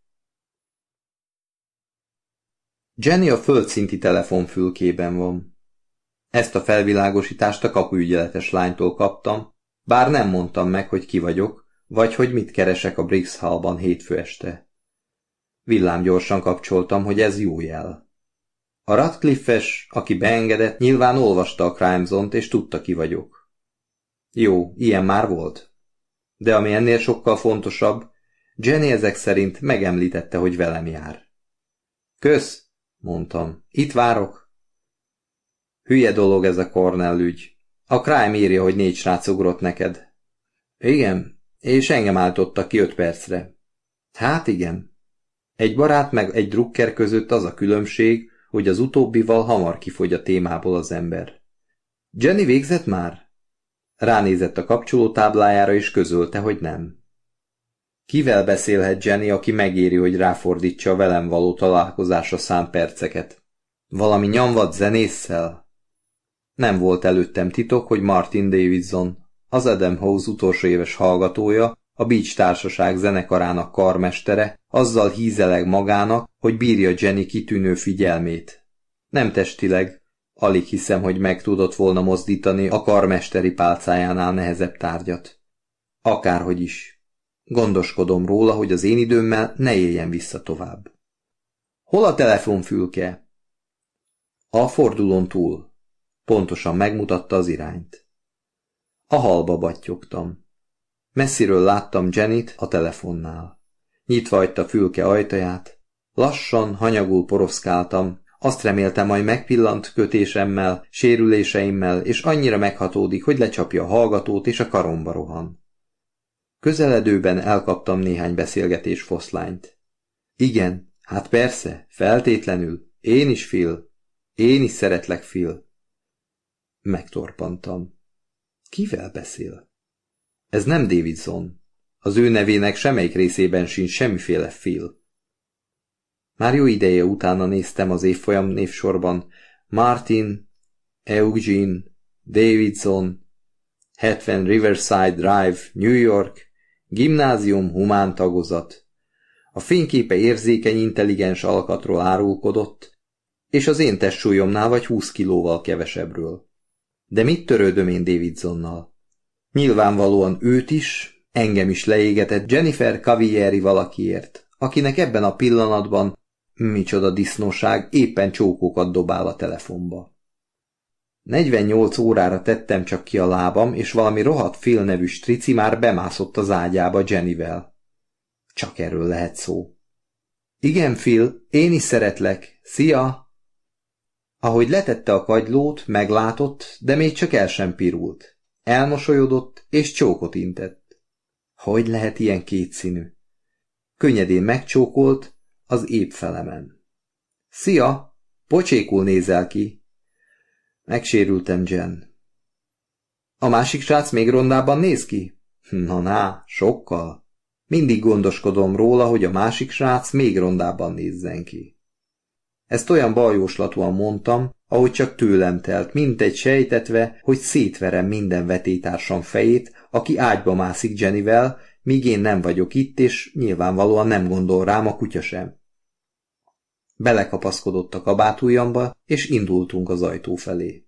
S1: Jenny a földszinti telefonfülkében van. Ezt a felvilágosítást a kapuügyeletes lánytól kaptam, bár nem mondtam meg, hogy ki vagyok, vagy hogy mit keresek a Briggs Hallban hétfő este. Villámgyorsan kapcsoltam, hogy ez jó jel. A Radcliffe-es, aki beengedett, nyilván olvasta a Crime Zone-t, és tudta, ki vagyok. Jó, ilyen már volt. De ami ennél sokkal fontosabb, Jenny ezek szerint megemlítette, hogy velem jár. Kösz! Mondtam. Itt várok. Hülye dolog ez a Cornell ügy. A Crime írja, hogy négy srác ugrott neked. Igen, és engem álltottak ki öt percre. Hát igen. Egy barát meg egy drukker között az a különbség, hogy az utóbbival hamar kifogy a témából az ember. Jenny végzett már? Ránézett a kapcsolótáblájára és közölte, hogy nem. Kivel beszélhet Jenny, aki megéri, hogy ráfordítsa a velem való találkozásra szánt perceket? Valami nyomvat zenésszel? Nem volt előttem titok, hogy Martin Davidson, az Adam House utolsó éves hallgatója, a Beach Társaság zenekarának karmestere, azzal hízeleg magának, hogy bírja Jenny kitűnő figyelmét. Nem testileg, alig hiszem, hogy meg tudott volna mozdítani a karmesteri pálcájánál nehezebb tárgyat. Akárhogy is. Gondoskodom róla, hogy az én időmmel ne éljen vissza tovább. Hol a telefonfülke? A fordulón túl. Pontosan megmutatta az irányt. A hallba battyogtam. Messziről láttam Jennyt a telefonnál. Nyitva hagyta fülke ajtaját. Lassan, hanyagul poroszkáltam, azt reméltem, majd megpillant kötésemmel, sérüléseimmel, és annyira meghatódik, hogy lecsapja a hallgatót, és a karomba rohan. Közeledőben elkaptam néhány beszélgetés foszlányt. Igen, hát persze, feltétlenül. Én is, Phil. Én is szeretlek, Phil. Megtorpantam. Kivel beszél? Ez nem Davidson. Az ő nevének semmelyik részében sincs semmiféle Phil. Már jó ideje utána néztem az évfolyam névsorban. Martin, Eugene, Davidson, hetven Riverside Drive, New York, gimnázium, humán tagozat. A fényképe érzékeny, intelligens alkatról árulkodott, és az én testsúlyomnál vagy húsz kilóval kevesebbről. De mit törődöm én Davidsonnal? Nyilvánvalóan őt is, engem is leégetett Jennifer Cavalieri valakiért, akinek ebben a pillanatban, micsoda disznóság, éppen csókokat dobál a telefonba. negyvennyolc órára tettem csak ki a lábam, és valami rohadt Phil nevű strici már bemászott az ágyába Jennyvel. Csak erről lehet szó. Igen, Phil, én is szeretlek. Szia! Ahogy letette a kagylót, meglátott, de még csak el sem pirult. Elmosolyodott, és csókot intett. Hogy lehet ilyen kétszínű? Könnyedén megcsókolt az épp felemen. Szia! Pocsékul nézel ki. Megsérültem, Jen. A másik srác még rondában néz ki? Na-ná, sokkal. Mindig gondoskodom róla, hogy a másik srác még rondában nézzen ki. Ezt olyan baljóslatúan mondtam, ahogy csak tőlem telt, mintegy sejtetve, hogy szétverem minden vetétársam fejét, aki ágyba mászik Jennyvel, míg én nem vagyok itt, és nyilvánvalóan nem gondol rám a kutya sem. Belekapaszkodott a kabátujjamba, és indultunk az ajtó felé.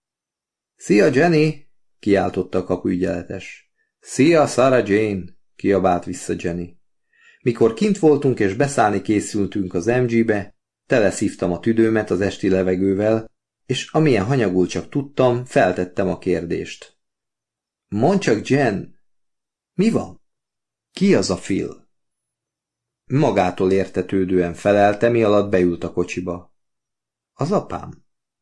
S1: Szia, Jenny! Kiáltotta a kapuügyeletes. Szia, Sarah Jane! Kiabált vissza Jenny. Mikor kint voltunk és beszállni készültünk az em gé-be, teleszívtam a tüdőmet az esti levegővel, és amilyen hanyagul csak tudtam, feltettem a kérdést. Mondd csak, Jen, mi van? Ki az a Phil? Magától értetődően felelte, mi alatt beült a kocsiba. Az apám.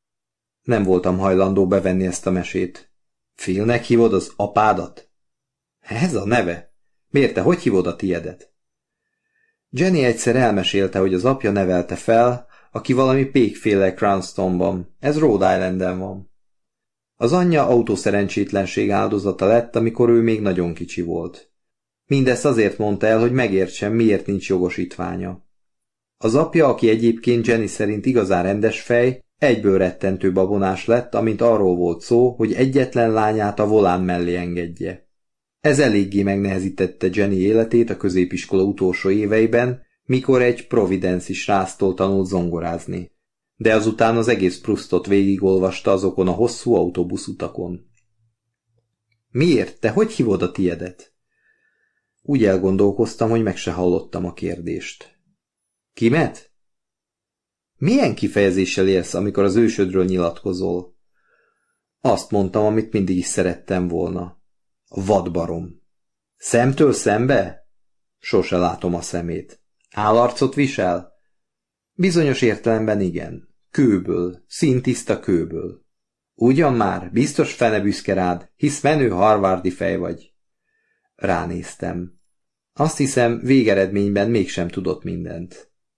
S1: Nem voltam hajlandó bevenni ezt a mesét. Philnek hívod az apádat? Ez a neve. Miért te hogy hívod a tiedet? Jenny egyszer elmesélte, hogy az apja nevelte fel, aki valami pékféle Cranstonban, ez Rhode Islanden van. Az anyja autószerencsétlenség áldozata lett, amikor ő még nagyon kicsi volt. Mindezt azért mondta el, hogy megértsem, miért nincs jogosítványa. Az apja, aki egyébként Jenny szerint igazán rendes fej, egyből rettentő babonás lett, amint arról volt szó, hogy egyetlen lányát a volán mellé engedje. Ez eléggé megnehezítette Jenny életét a középiskola utolsó éveiben, mikor egy providenci sráctól tanult zongorázni. De azután az egész Proustot végigolvasta azokon a hosszú autóbuszutakon. Miért? Te hogy hívod a tiedet? Úgy elgondolkoztam, hogy meg se hallottam a kérdést. Kimet? Milyen kifejezéssel élsz, amikor az ősödről nyilatkozol? Azt mondtam, amit mindig is szerettem volna. Vadbarom. Szemtől szembe? Sose látom a szemét. Állarcot visel? Bizonyos értelemben igen. Kőből, színtiszta kőből. Ugyan már, biztos fene büszke rád, hisz menő harvardi fej vagy. Ránéztem. Azt hiszem, végeredményben mégsem tudott mindent.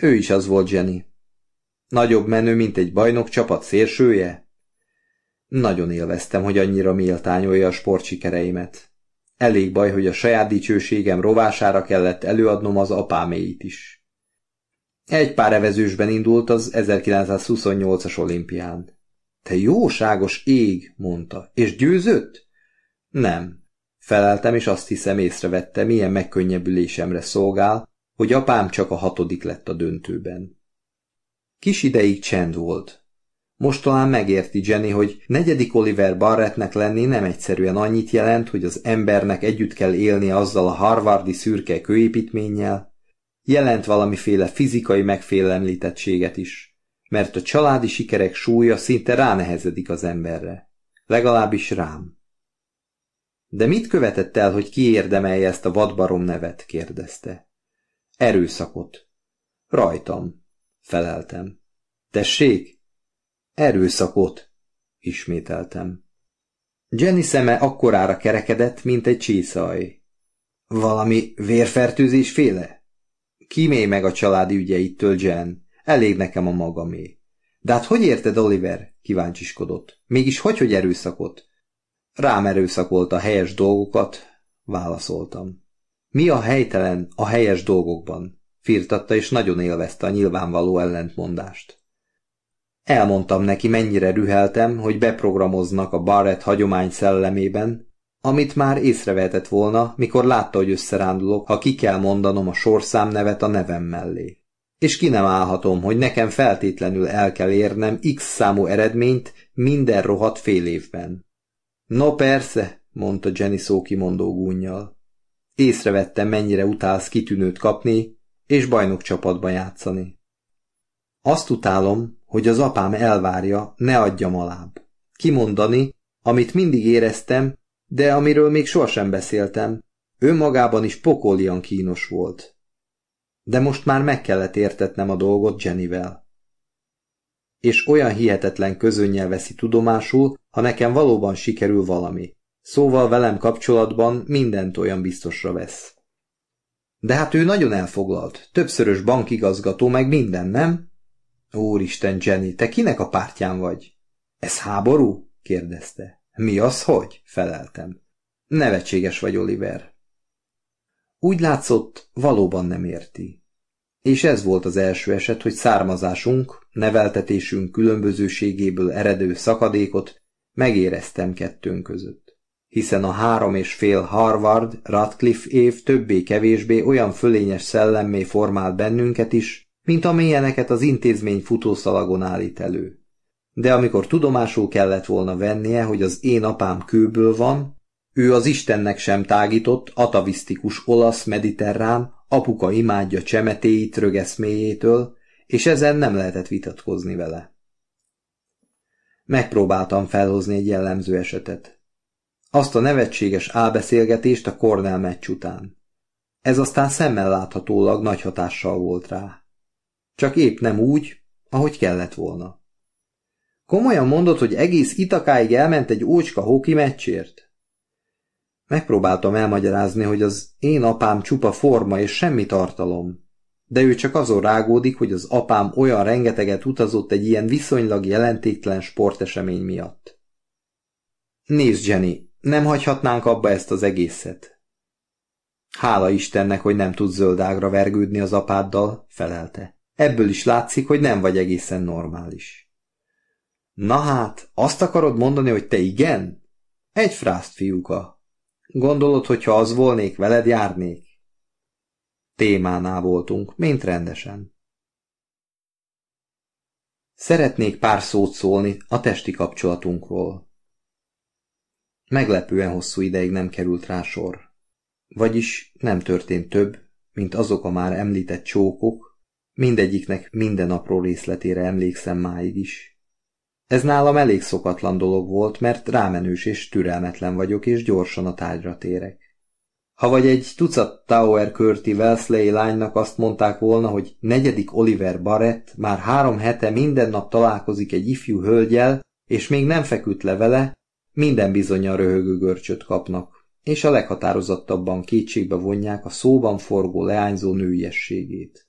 S1: Ő is az volt, Jenny. Nagyobb menő, mint egy bajnok csapat szélsője? Nagyon élveztem, hogy annyira méltányolja a sportsikereimet. Elég baj, hogy a saját dicsőségem rovására kellett előadnom az apáméit is. Egy pár evezősben indult az ezerkilencszázhuszonnyolcas olimpián. Te jóságos ég, mondta. És győzött? Nem. Feleltem, és azt hiszem észrevette, milyen megkönnyebbülésemre szolgál, hogy apám csak a hatodik lett a döntőben. Kis ideig csend volt. Most talán megérti Jenny, hogy negyedik Oliver Barrettnek lenni nem egyszerűen annyit jelent, hogy az embernek együtt kell élnie azzal a harvardi szürke kőépítménnyel, jelent valamiféle fizikai megfélemlítettséget is, mert a családi sikerek súlya szinte ránehezedik az emberre. Legalábbis rám. De mit követett el, hogy kiérdemelje ezt a vadbarom nevet? Kérdezte. Erőszakot. Rajtam, feleltem. Tessék? Erőszakot, ismételtem. Jenny szeme akkorára kerekedett, mint egy csészaj. Valami vérfertőzés féle? Kímélj meg a családi ügyeittől, Jen. Elég nekem a magamé. De hát hogy érted, Oliver? Kíváncsiskodott. Mégis hogy, hogy erőszakot? Rám erőszakolt a helyes dolgokat, válaszoltam. Mi a helytelen a helyes dolgokban? Firtatta, és nagyon élvezte a nyilvánvaló ellentmondást. Elmondtam neki, mennyire rüheltem, hogy beprogramoznak a Barrett hagyomány szellemében, amit már észrevehetett volna, mikor látta, hogy összerándulok, ha ki kell mondanom a sorszám nevet a nevem mellé. És ki nem állhatom, hogy nekem feltétlenül el kell érnem X számú eredményt minden rohadt fél évben. No persze, mondta Jenny szókimondó gúnnyal. Észrevettem, mennyire utálsz kitűnőt kapni, és bajnokcsapatban játszani. Azt utálom, hogy az apám elvárja, ne adjam alább. Kimondani, amit mindig éreztem, de amiről még sohasem beszéltem, önmagában is pokolian kínos volt. De most már meg kellett értetnem a dolgot Jennyvel. És olyan hihetetlen közönnyel veszi tudomásul, ha nekem valóban sikerül valami. Szóval velem kapcsolatban mindent olyan biztosra vesz. De hát ő nagyon elfoglalt, többszörös bankigazgató, meg minden, nem? Úristen, Jenny, te kinek a pártján vagy? Ez háború? Kérdezte. Mi az, hogy? Feleltem. Nevetséges vagy, Oliver. Úgy látszott, valóban nem érti. És ez volt az első eset, hogy származásunk, neveltetésünk különbözőségéből eredő szakadékot megéreztem kettőnk között. Hiszen a három és fél Harvard, Radcliffe év többé-kevésbé olyan fölényes szellemmé formált bennünket is, mint amilyeneket az intézmény futószalagon állít elő. De amikor tudomásul kellett volna vennie, hogy az én apám kőből van, ő az Istennek sem tágított, atavisztikus olasz mediterrán, apuka imádja csemetéit rögeszméjétől, és ezen nem lehetett vitatkozni vele. Megpróbáltam felhozni egy jellemző esetet. Azt a nevetséges álbeszélgetést a Cornell meccs után. Ez aztán szemmel láthatólag nagy hatással volt rá. Csak épp nem úgy, ahogy kellett volna. Komolyan mondod, hogy egész Itakáig elment egy ócska hóki meccsért? Megpróbáltam elmagyarázni, hogy az én apám csupa forma és semmi tartalom, de ő csak azon rágódik, hogy az apám olyan rengeteget utazott egy ilyen viszonylag jelentéktelen sportesemény miatt. Nézd, Jenny, nem hagyhatnánk abba ezt az egészet. Hála Istennek, hogy nem tudsz zöldágra vergődni az apáddal, felelte. Ebből is látszik, hogy nem vagy egészen normális. Na hát, azt akarod mondani, hogy te igen? Egy frászt, fiúka. Gondolod, hogyha az volnék, veled járnék? Témánál voltunk, mint rendesen. Szeretnék pár szót szólni a testi kapcsolatunkról. Meglepően hosszú ideig nem került rá sor. Vagyis nem történt több, mint azok a már említett csókok, mindegyiknek minden apró részletére emlékszem máig is. Ez nálam elég szokatlan dolog volt, mert rámenős és türelmetlen vagyok, és gyorsan a tárgyra térek. Ha vagy egy tucat Tower Curti Wellesley lánynak azt mondták volna, hogy negyedik Oliver Barrett már három hete minden nap találkozik egy ifjú hölgyel, és még nem feküdt le vele, minden bizonnyal röhögő görcsöt kapnak, és a leghatározottabban kétségbe vonják a szóban forgó leányzó nőiességét.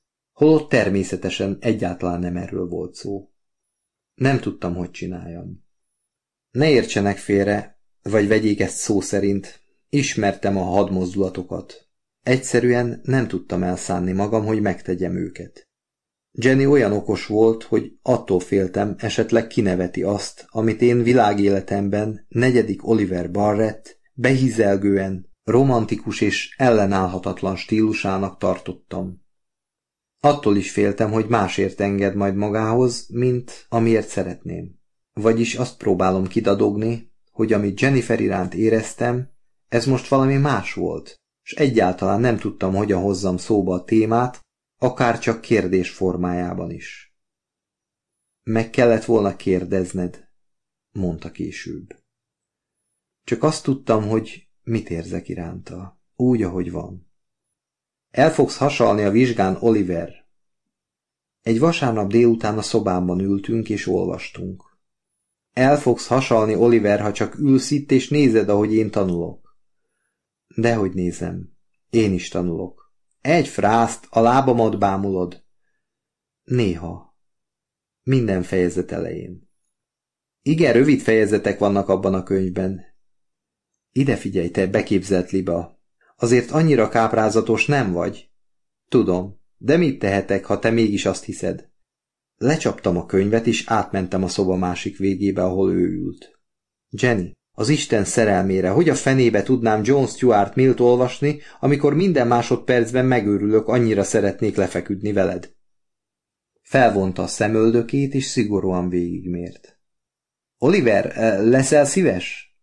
S1: holott természetesen egyáltalán nem erről volt szó. Nem tudtam, hogy csináljam. Ne értsenek félre, vagy vegyék ezt szó szerint, ismertem a hadmozdulatokat. Egyszerűen nem tudtam elszánni magam, hogy megtegyem őket. Jenny olyan okos volt, hogy attól féltem, esetleg kineveti azt, amit én világéletemben negyedik Oliver Barrett behízelgően, romantikus és ellenállhatatlan stílusának tartottam. Attól is féltem, hogy másért enged majd magához, mint amiért szeretném. Vagyis azt próbálom kidadogni, hogy amit Jennifer iránt éreztem, ez most valami más volt, és egyáltalán nem tudtam, hogyan hozzam szóba a témát, akár csak kérdés formájában is. Meg kellett volna kérdezned, mondta később. Csak azt tudtam, hogy mit érzek iránta, úgy, ahogy van. El fogsz hasalni a vizsgán, Oliver. Egy vasárnap délután a szobámban ültünk és olvastunk. El fogsz hasalni, Oliver, ha csak ülsz itt és nézed, ahogy én tanulok. Dehogy nézem, én is tanulok. Egy frászt, a lábamat bámulod. Néha. Minden fejezet elején. Igen, rövid fejezetek vannak abban a könyvben. Ide figyelj, te beképzelt liba. Azért annyira káprázatos nem vagy. Tudom, de mit tehetek, ha te mégis azt hiszed? Lecsaptam a könyvet, és átmentem a szoba másik végébe, ahol ő ült. Jenny, az Isten szerelmére, hogy a fenébe tudnám John Stuart Millt olvasni, amikor minden másodpercben megőrülök, annyira szeretnék lefeküdni veled? Felvonta a szemöldökét, és szigorúan végigmért. Oliver, leszel szíves?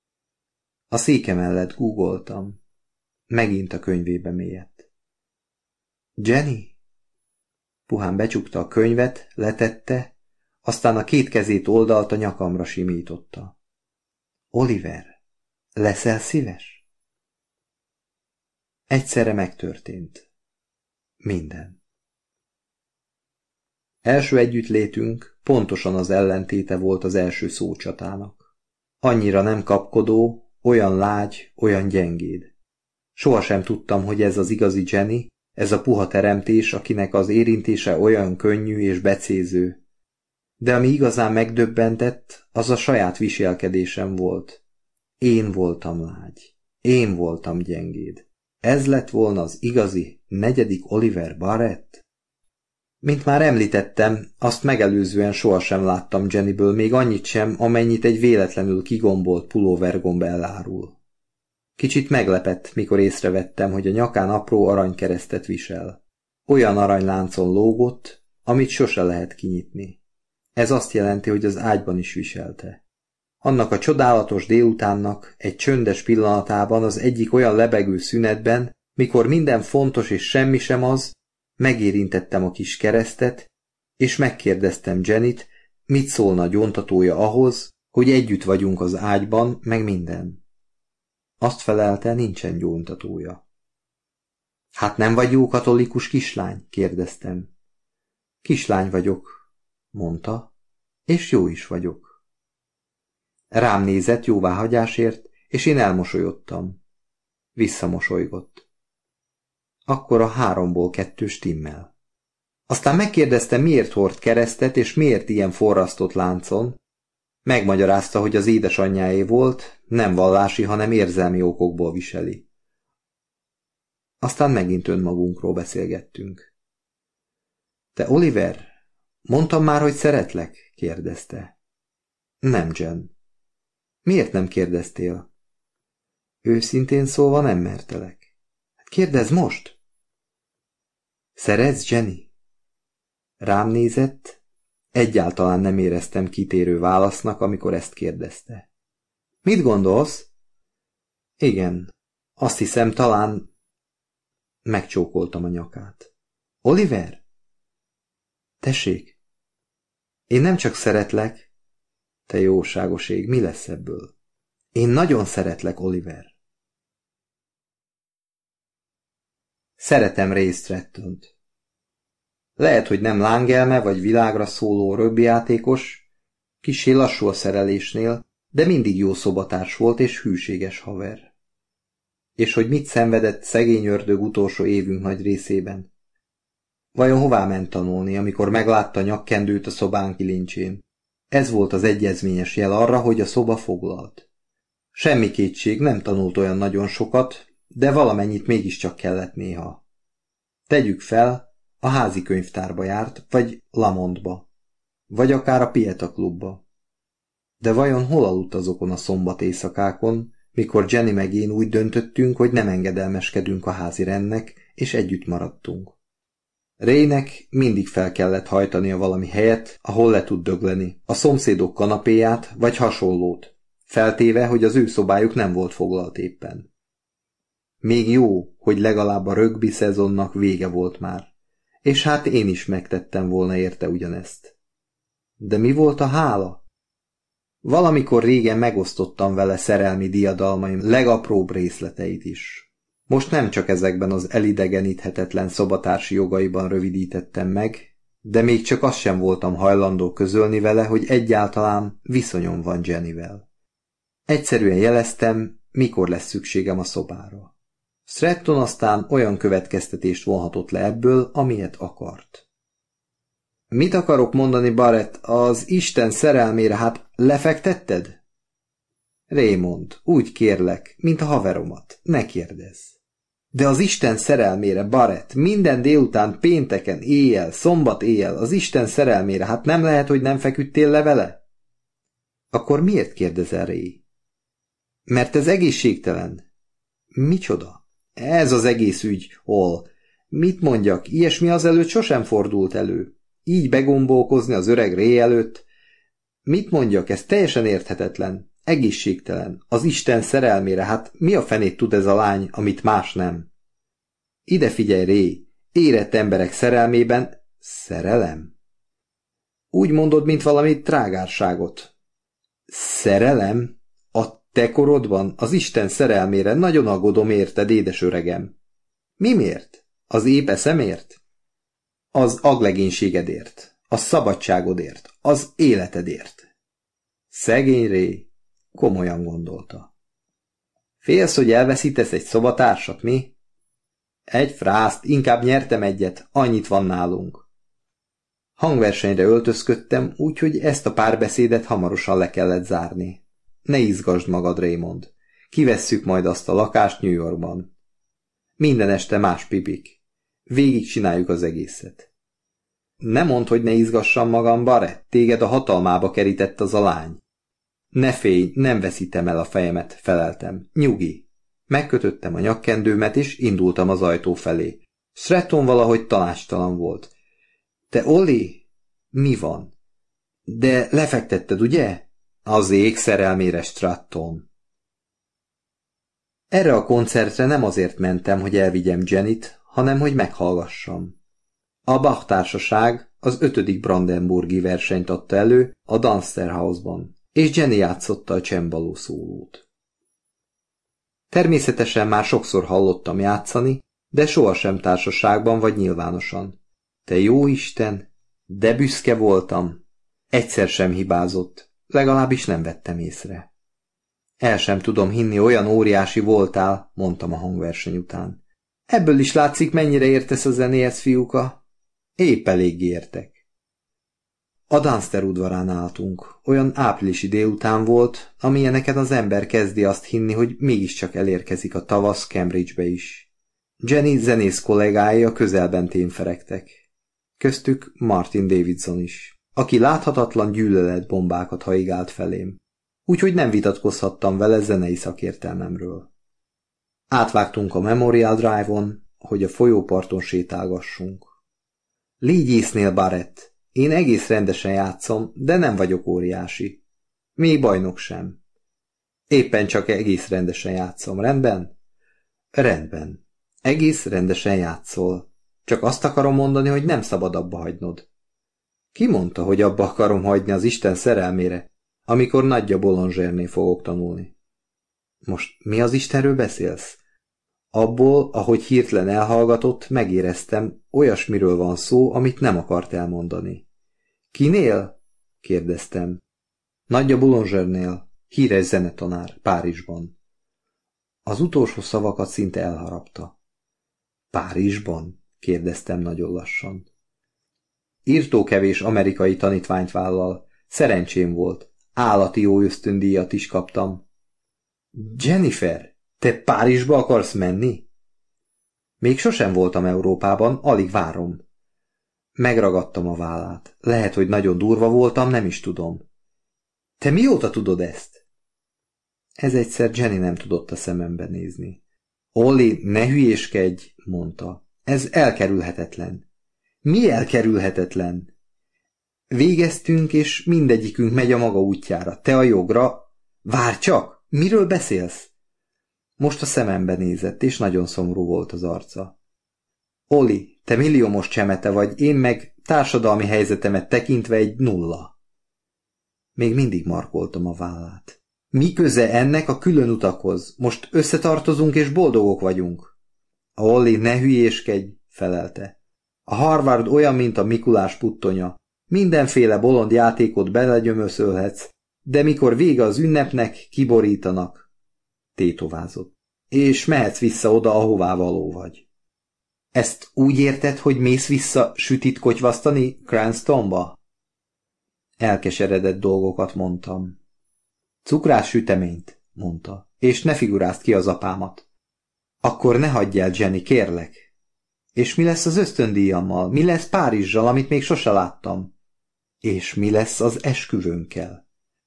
S1: A széke mellett googoltam. Megint a könyvébe mélyedt. Jenny? Puhán becsukta a könyvet, letette, aztán a két kezét oldalt a nyakamra simította. Oliver, leszel szíves? Egyszerre megtörtént. Minden. Első együttlétünk pontosan az ellentéte volt az első szócsatának. Annyira nem kapkodó, olyan lágy, olyan gyengéd. Sohasem tudtam, hogy ez az igazi Jenny, ez a puha teremtés, akinek az érintése olyan könnyű és becéző. De ami igazán megdöbbentett, az a saját viselkedésem volt. Én voltam lágy. Én voltam gyengéd. Ez lett volna az igazi, negyedik Oliver Barrett? Mint már említettem, azt megelőzően sohasem láttam Jennyből még annyit sem, amennyit egy véletlenül kigombolt pulóvergomb elárul. Kicsit meglepett, mikor észrevettem, hogy a nyakán apró aranykeresztet visel. Olyan aranyláncon lógott, amit sose lehet kinyitni. Ez azt jelenti, hogy az ágyban is viselte. Annak a csodálatos délutánnak egy csöndes pillanatában, az egyik olyan lebegő szünetben, mikor minden fontos és semmi sem az, megérintettem a kis keresztet, és megkérdeztem Jennyt, mit szólna a gyóntatója ahhoz, hogy együtt vagyunk az ágyban, meg minden. Azt felelte, nincsen gyóntatója. Hát nem vagy jó katolikus kislány? Kérdeztem. Kislány vagyok, mondta, és jó is vagyok. Rám nézett jóváhagyásért, és én elmosolyodtam. Visszamosolygott. Akkor a háromból kettő stimmel. Aztán megkérdeztem, miért hord keresztet, és miért ilyen forrasztott láncon. Megmagyarázta, hogy az édesanyjáé volt, nem vallási, hanem érzelmi okokból viseli. Aztán megint önmagunkról beszélgettünk. Te, Oliver, mondtam már, hogy szeretlek? Kérdezte. Nem, Jen. Miért nem kérdeztél? Őszintén szólva nem mertelek. Kérdezz most! Szeretsz, Jenny? Rám nézett, egyáltalán nem éreztem kitérő válasznak, amikor ezt kérdezte. Mit gondolsz? Igen, azt hiszem, talán... Megcsókoltam a nyakát. Oliver? Tessék? Én nem csak szeretlek, te jóságos ég, mi lesz ebből? Én nagyon szeretlek, Oliver. Szeretem Ray Strattont. Lehet, hogy nem lángelme vagy világra szóló rögbijátékos, kissé lassú a szerelésnél, de mindig jó szobatárs volt és hűséges haver. És hogy mit szenvedett szegény ördög utolsó évünk nagy részében. Vajon hová ment tanulni, amikor meglátta a nyakkendőt a szobán kilincsén? Ez volt az egyezményes jel arra, hogy a szoba foglalt. Semmi kétség, nem tanult olyan nagyon sokat, de valamennyit mégiscsak kellett néha. Tegyük fel, a házi könyvtárba járt, vagy Lamondba, vagy akár a Pieta klubba. De vajon hol aludt azokon a szombat éjszakákon, mikor Jenny meg én úgy döntöttünk, hogy nem engedelmeskedünk a házi rendnek, és együtt maradtunk? Raynek mindig fel kellett hajtania valami helyet, ahol le tud dögleni, a szomszédok kanapéját, vagy hasonlót, feltéve, hogy az ő szobájuk nem volt foglalt éppen. Még jó, hogy legalább a rögbi szezonnak vége volt már, és hát én is megtettem volna érte ugyanezt. De mi volt a hála? Valamikor régen megosztottam vele szerelmi diadalmaim legapróbb részleteit is. Most nem csak ezekben az elidegeníthetetlen szobatársi jogaiban rövidítettem meg, de még csak azt sem voltam hajlandó közölni vele, hogy egyáltalán viszonyom van Jennyvel. Egyszerűen jeleztem, mikor lesz szükségem a szobára. Stratton aztán olyan következtetést vonhatott le ebből, amilyet akart. Mit akarok mondani, Barrett, az Isten szerelmére hát lefektetted? Raymond, úgy kérlek, mint a haveromat, ne kérdezz. De az Isten szerelmére, Barrett, minden délután, pénteken, éjjel, szombat éjjel, az Isten szerelmére, hát nem lehet, hogy nem feküdtél le vele? Akkor miért kérdezel, Ray? Mert ez egészségtelen. Micsoda? Ez az egész ügy, Hall. Mit mondjak, ilyesmi azelőtt sosem fordult elő. Így begombolkozni az öreg Ray előtt. Mit mondjak, ez teljesen érthetetlen. Egészségtelen. Az Isten szerelmére, hát mi a fenét tud ez a lány, amit más nem? Ide figyelj, Ray, érett emberek szerelmében... Szerelem? Úgy mondod, mint valami trágárságot. Szerelem? A te korodban? Az Isten szerelmére nagyon aggódom, érted, édes öregem. Mi miért? Az épp eszemért? Az aglegénységedért, a szabadságodért, az életedért. Szegény Ray. Komolyan gondolta. Félsz, hogy elveszítesz egy szobatársat, mi? Egy frászt, inkább nyertem egyet, annyit van nálunk. Hangversenyre öltözködtem, úgyhogy ezt a párbeszédet hamarosan le kellett zárni. Ne izgasd magad, Raymond. Kivesszük majd azt a lakást New Yorkban. Minden este más pipik. Végig csináljuk az egészet. Ne mondd, hogy ne izgassam magam, Barrett, téged a hatalmába kerített az a lány. Ne félj, nem veszítem el a fejemet, feleltem. Nyugi. Megkötöttem a nyakkendőmet, és indultam az ajtó felé. Stratton valahogy tanácstalan volt. Te, Ollie? Mi van? De lefektetted, ugye? Az ég szerelmére, Stratton. Erre a koncertre nem azért mentem, hogy elvigyem Jennyt, hanem hogy meghallgassam. A Bach társaság az ötödik brandenburgi versenyt adta elő a Dunster House-ban, és Jenny játszotta a csembaló szólót. Természetesen már sokszor hallottam játszani, de sohasem társaságban vagy nyilvánosan. Te jó Isten, de büszke voltam. Egyszer sem hibázott, legalábbis nem vettem észre. El sem tudom hinni, olyan óriási voltál, mondtam a hangverseny után. Ebből is látszik, mennyire értesz a zenéhez, fiúka. Épp elég értek. A Dunster udvarán álltunk. Olyan áprilisi délután volt, amilyeneket az ember kezdi azt hinni, hogy mégiscsak elérkezik a tavasz Cambridge-be is. Jenny zenész kollégái a közelben témferegtek. Köztük Martin Davidson is, aki láthatatlan gyűlöletbombákat haigált felém. Úgyhogy nem vitatkozhattam vele zenei szakértelmemről. Átvágtunk a Memorial Drive-on, hogy a folyóparton sétálgassunk. Légy észnél, Barrett! Én egész rendesen játszom, de nem vagyok óriási. Még bajnok sem. Éppen csak egész rendesen játszom, rendben? Rendben. Egész rendesen játszol. Csak azt akarom mondani, hogy nem szabad abba hagynod. Ki mondta, hogy abba akarom hagyni az Isten szerelmére, amikor Nadja Boulanger-nél fogok tanulni? Most mi az Istenről beszélsz? Abból, ahogy hirtelen elhallgatott, megéreztem, olyasmiről van szó, amit nem akart elmondani. Kinél? kérdeztem. Nadja Boulanger-nél, híres zenetanár, Párizsban. Az utolsó szavakat szinte elharapta. Párizsban? kérdeztem nagyon lassan. Írtókevés amerikai tanítványt vállal. Szerencsém volt. Állati jó ösztöndíjat is kaptam. Jennifer, te Párizsba akarsz menni? Még sosem voltam Európában, alig várom. Megragadtam a vállát. Lehet, hogy nagyon durva voltam, nem is tudom. Te mióta tudod ezt? Ez egyszer Jenny nem tudott a szemembe nézni. Olli, ne hülyéskedj, mondta. Ez elkerülhetetlen. Mi elkerülhetetlen? Végeztünk, és mindegyikünk megy a maga útjára. Te a jogra. Várj csak! Miről beszélsz? Most a szemembe nézett, és nagyon szomorú volt az arca. Oli, te milliómos csemete vagy, én meg társadalmi helyzetemet tekintve egy nulla. Még mindig markoltam a vállát. Mi köze ennek a külön utakhoz? Most összetartozunk és boldogok vagyunk. Olli, ne hülyéskedj, felelte. A Harvard olyan, mint a Mikulás puttonya. Mindenféle bolond játékot belegyömöszölhetsz, de mikor vége az ünnepnek, kiborítanak. Tétovázott. És mehetsz vissza oda, ahová való vagy. Ezt úgy érted, hogy mész vissza sütit kotyvasztani Cranstonba? Elkeseredett dolgokat mondtam. Cukrás süteményt, mondta, és ne figurázd ki az apámat. Akkor ne hagyj el, Jenny, kérlek. És mi lesz az ösztöndíjammal? Mi lesz Párizsal, amit még sose láttam? És mi lesz az esküvőnkkel?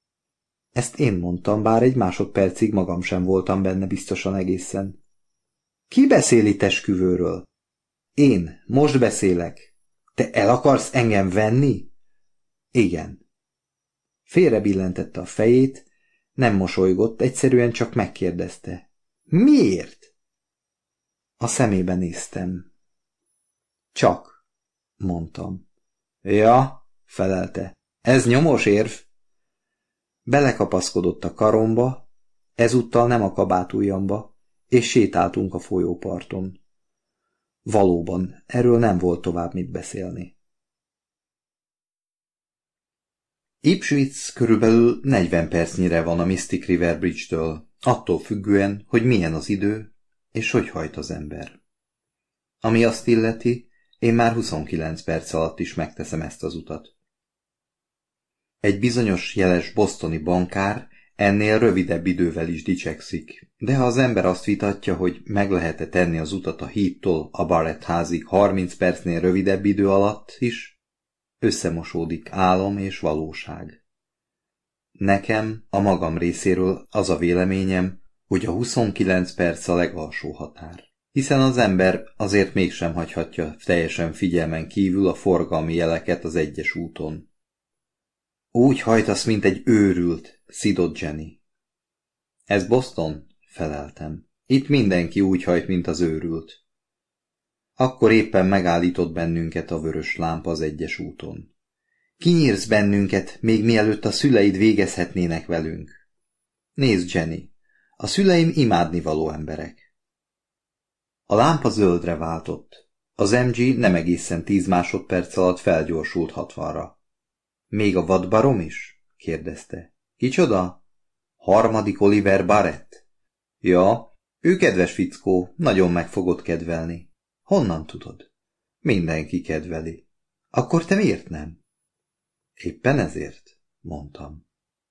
S1: Ezt én mondtam, bár egy másodpercig magam sem voltam benne biztosan egészen. Ki beszél itt esküvőről? Én, most beszélek. Te el akarsz engem venni? Igen. Félrebillentette a fejét, nem mosolygott, egyszerűen csak megkérdezte. Miért? A szemébe néztem. Csak, mondtam. Ja, felelte. Ez nyomos érv. Belekapaszkodott a karomba, ezúttal nem a kabátujjamba, és sétáltunk a folyóparton. Valóban, erről nem volt tovább mit beszélni. Ipswich körülbelül negyven percnyire van a Mystic River Bridge-től, attól függően, hogy milyen az idő, és hogy hajt az ember. Ami azt illeti, én már huszonkilenc perc alatt is megteszem ezt az utat. Egy bizonyos jeles bostoni bankár ennél rövidebb idővel is dicsekszik, de ha az ember azt vitatja, hogy meg lehet-e tenni az utat a Heath-tól a Barrett házig harminc percnél rövidebb idő alatt is, összemosódik álom és valóság. Nekem a magam részéről az a véleményem, hogy a huszonkilenc perc a legalsó határ, hiszen az ember azért mégsem hagyhatja teljesen figyelmen kívül a forgalmi jeleket az egyes úton. Úgy hajtasz, mint egy őrült, szidott Jenny. Ez Boston? Feleltem. Itt mindenki úgy hajt, mint az őrült. Akkor éppen megállított bennünket a vörös lámpa az egyes úton. Kinyírsz bennünket, még mielőtt a szüleid végezhetnének velünk. Nézd, Jenny, a szüleim imádnivaló emberek. A lámpa zöldre váltott. Az em gé nem egészen tíz másodperc alatt felgyorsult hatvanra. Még a vadbarom is? kérdezte. Kicsoda? Harmadik Oliver Barrett? Ja, ő kedves fickó, nagyon meg fogod kedvelni. Honnan tudod? Mindenki kedveli. Akkor te miért nem? Éppen ezért, mondtam.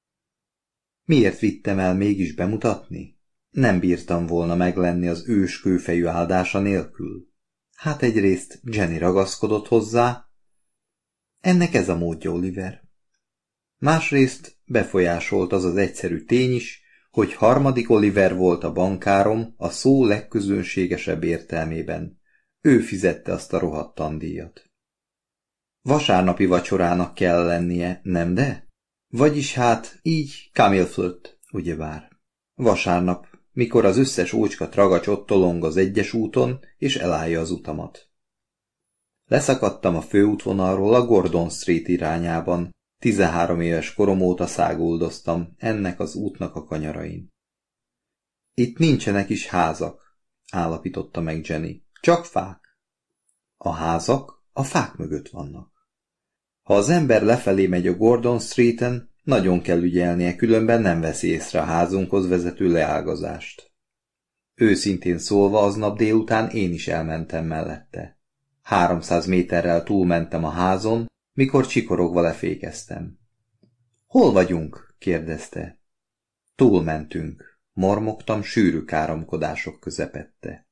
S1: Miért vittem el mégis bemutatni? Nem bírtam volna meglenni az ős kőfejű áldása nélkül. Hát egyrészt Jenny ragaszkodott hozzá. Ennek ez a módja, Oliver. Másrészt befolyásolt az az egyszerű tény is, hogy harmadik Oliver volt a bankárom a szó legközönségesebb értelmében. Ő fizette azt a rohadt tandíjat. Vasárnapi vacsorának kell lennie, nem de? Vagyis hát így Camilleflött, ugyebár. Vasárnap, mikor az összes ócska tragacs ott tolong az egyes úton, és elállja az utamat. Leszakadtam a főútvonalról a Gordon Street irányában, tizenhárom éves korom óta száguldoztam ennek az útnak a kanyarain. Itt nincsenek is házak, állapította meg Jenny, csak fák. A házak a fák mögött vannak. Ha az ember lefelé megy a Gordon Streeten, nagyon kell ügyelnie, különben nem veszi észre a házunkhoz vezető leágazást. Őszintén szólva aznap délután én is elmentem mellette. Háromszáz méterrel túlmentem a házon, mikor csikorogva lefékeztem. Hol vagyunk? kérdezte. Túlmentünk, mormogtam sűrű káromkodások közepette.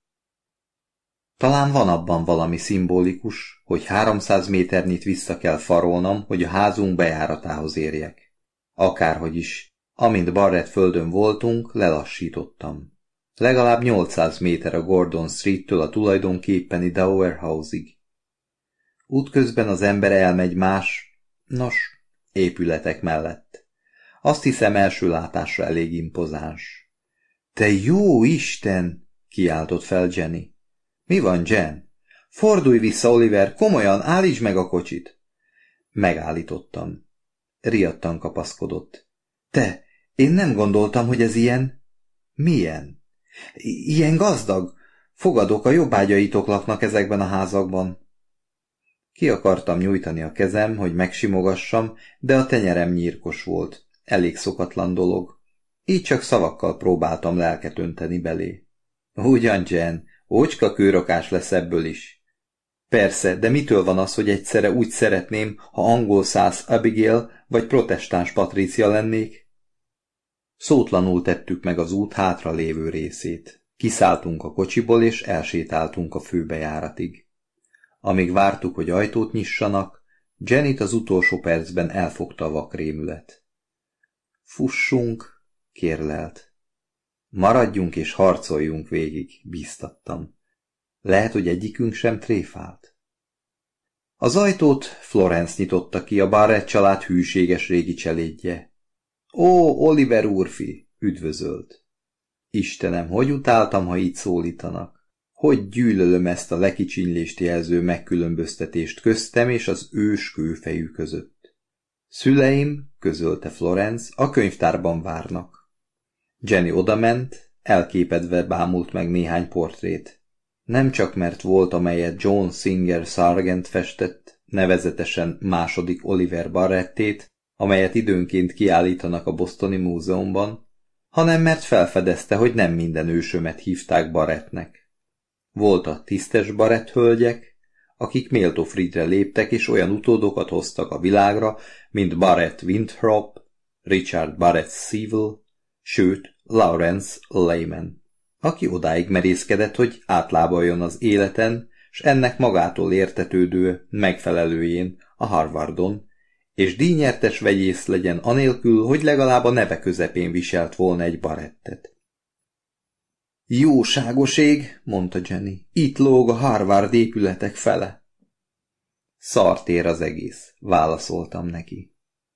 S1: Talán van abban valami szimbolikus, hogy háromszáz méternyit vissza kell farolnom, hogy a házunk bejáratához érjek. Akárhogy is, amint Barrett földön voltunk, lelassítottam. Legalább nyolcszáz méter a Gordon Streettől a tulajdonképpeni Dower House-ig. Útközben az ember elmegy más, nos, épületek mellett. Azt hiszem, első látásra elég impozáns. Te jó Isten! Kiáltott fel Jenny. Mi van, Jen? Fordulj vissza, Oliver, komolyan, állítsd meg a kocsit! Megállítottam. Riadtan kapaszkodott. Te, én nem gondoltam, hogy ez ilyen... Milyen? I- ilyen gazdag? Fogadok, a jobbágyaitok laknak ezekben a házakban. Ki akartam nyújtani a kezem, hogy megsimogassam, de a tenyerem nyírkos volt. Elég szokatlan dolog. Így csak szavakkal próbáltam lelket önteni belé. Ugyan, Jen, ócska kőrakás lesz ebből is. Persze, de mitől van az, hogy egyszerre úgy szeretném, ha angol száz Abigail vagy protestáns Patrícia lennék? Szótlanul tettük meg az út hátra lévő részét. Kiszálltunk a kocsiból, és elsétáltunk a főbejáratig. Amíg vártuk, hogy ajtót nyissanak, Jennyt az utolsó percben elfogta a vakrémület. Fussunk, kérlelt. Maradjunk és harcoljunk végig, bíztattam. Lehet, hogy egyikünk sem tréfált. Az ajtót Florence nyitotta ki, a Barrett család hűséges régi cselédje. Ó, Oliver úrfi, üdvözölt. Istenem, hogy utáltam, ha így szólítanak. Hogy gyűlölöm ezt a lekicsinylést jelző megkülönböztetést köztem és az ős kőfejű között. Szüleim, közölte Florence, a könyvtárban várnak. Jenny odament, elképedve bámult meg néhány portrét. Nem csak mert volt, amelyet John Singer Sargent festett, nevezetesen második Oliver Barrettét, amelyet időnként kiállítanak a Bostoni Múzeumban, hanem mert felfedezte, hogy nem minden ősömet hívták Barrettnek. Volt a tisztes Barrett hölgyek, akik méltó frigyre léptek és olyan utódokat hoztak a világra, mint Barrett Winthrop, Richard Barrett Sewell, sőt Lawrence Lehman, aki odáig merészkedett, hogy átlábaljon az életen, s ennek magától értetődő megfelelőjén a Harvardon, és díjnyertes vegyész legyen anélkül, hogy legalább a neve közepén viselt volna egy Barrettet. Jóságos ég, mondta Jenny, itt lóg a Harvard épületek fele. Szart ér az egész, válaszoltam neki.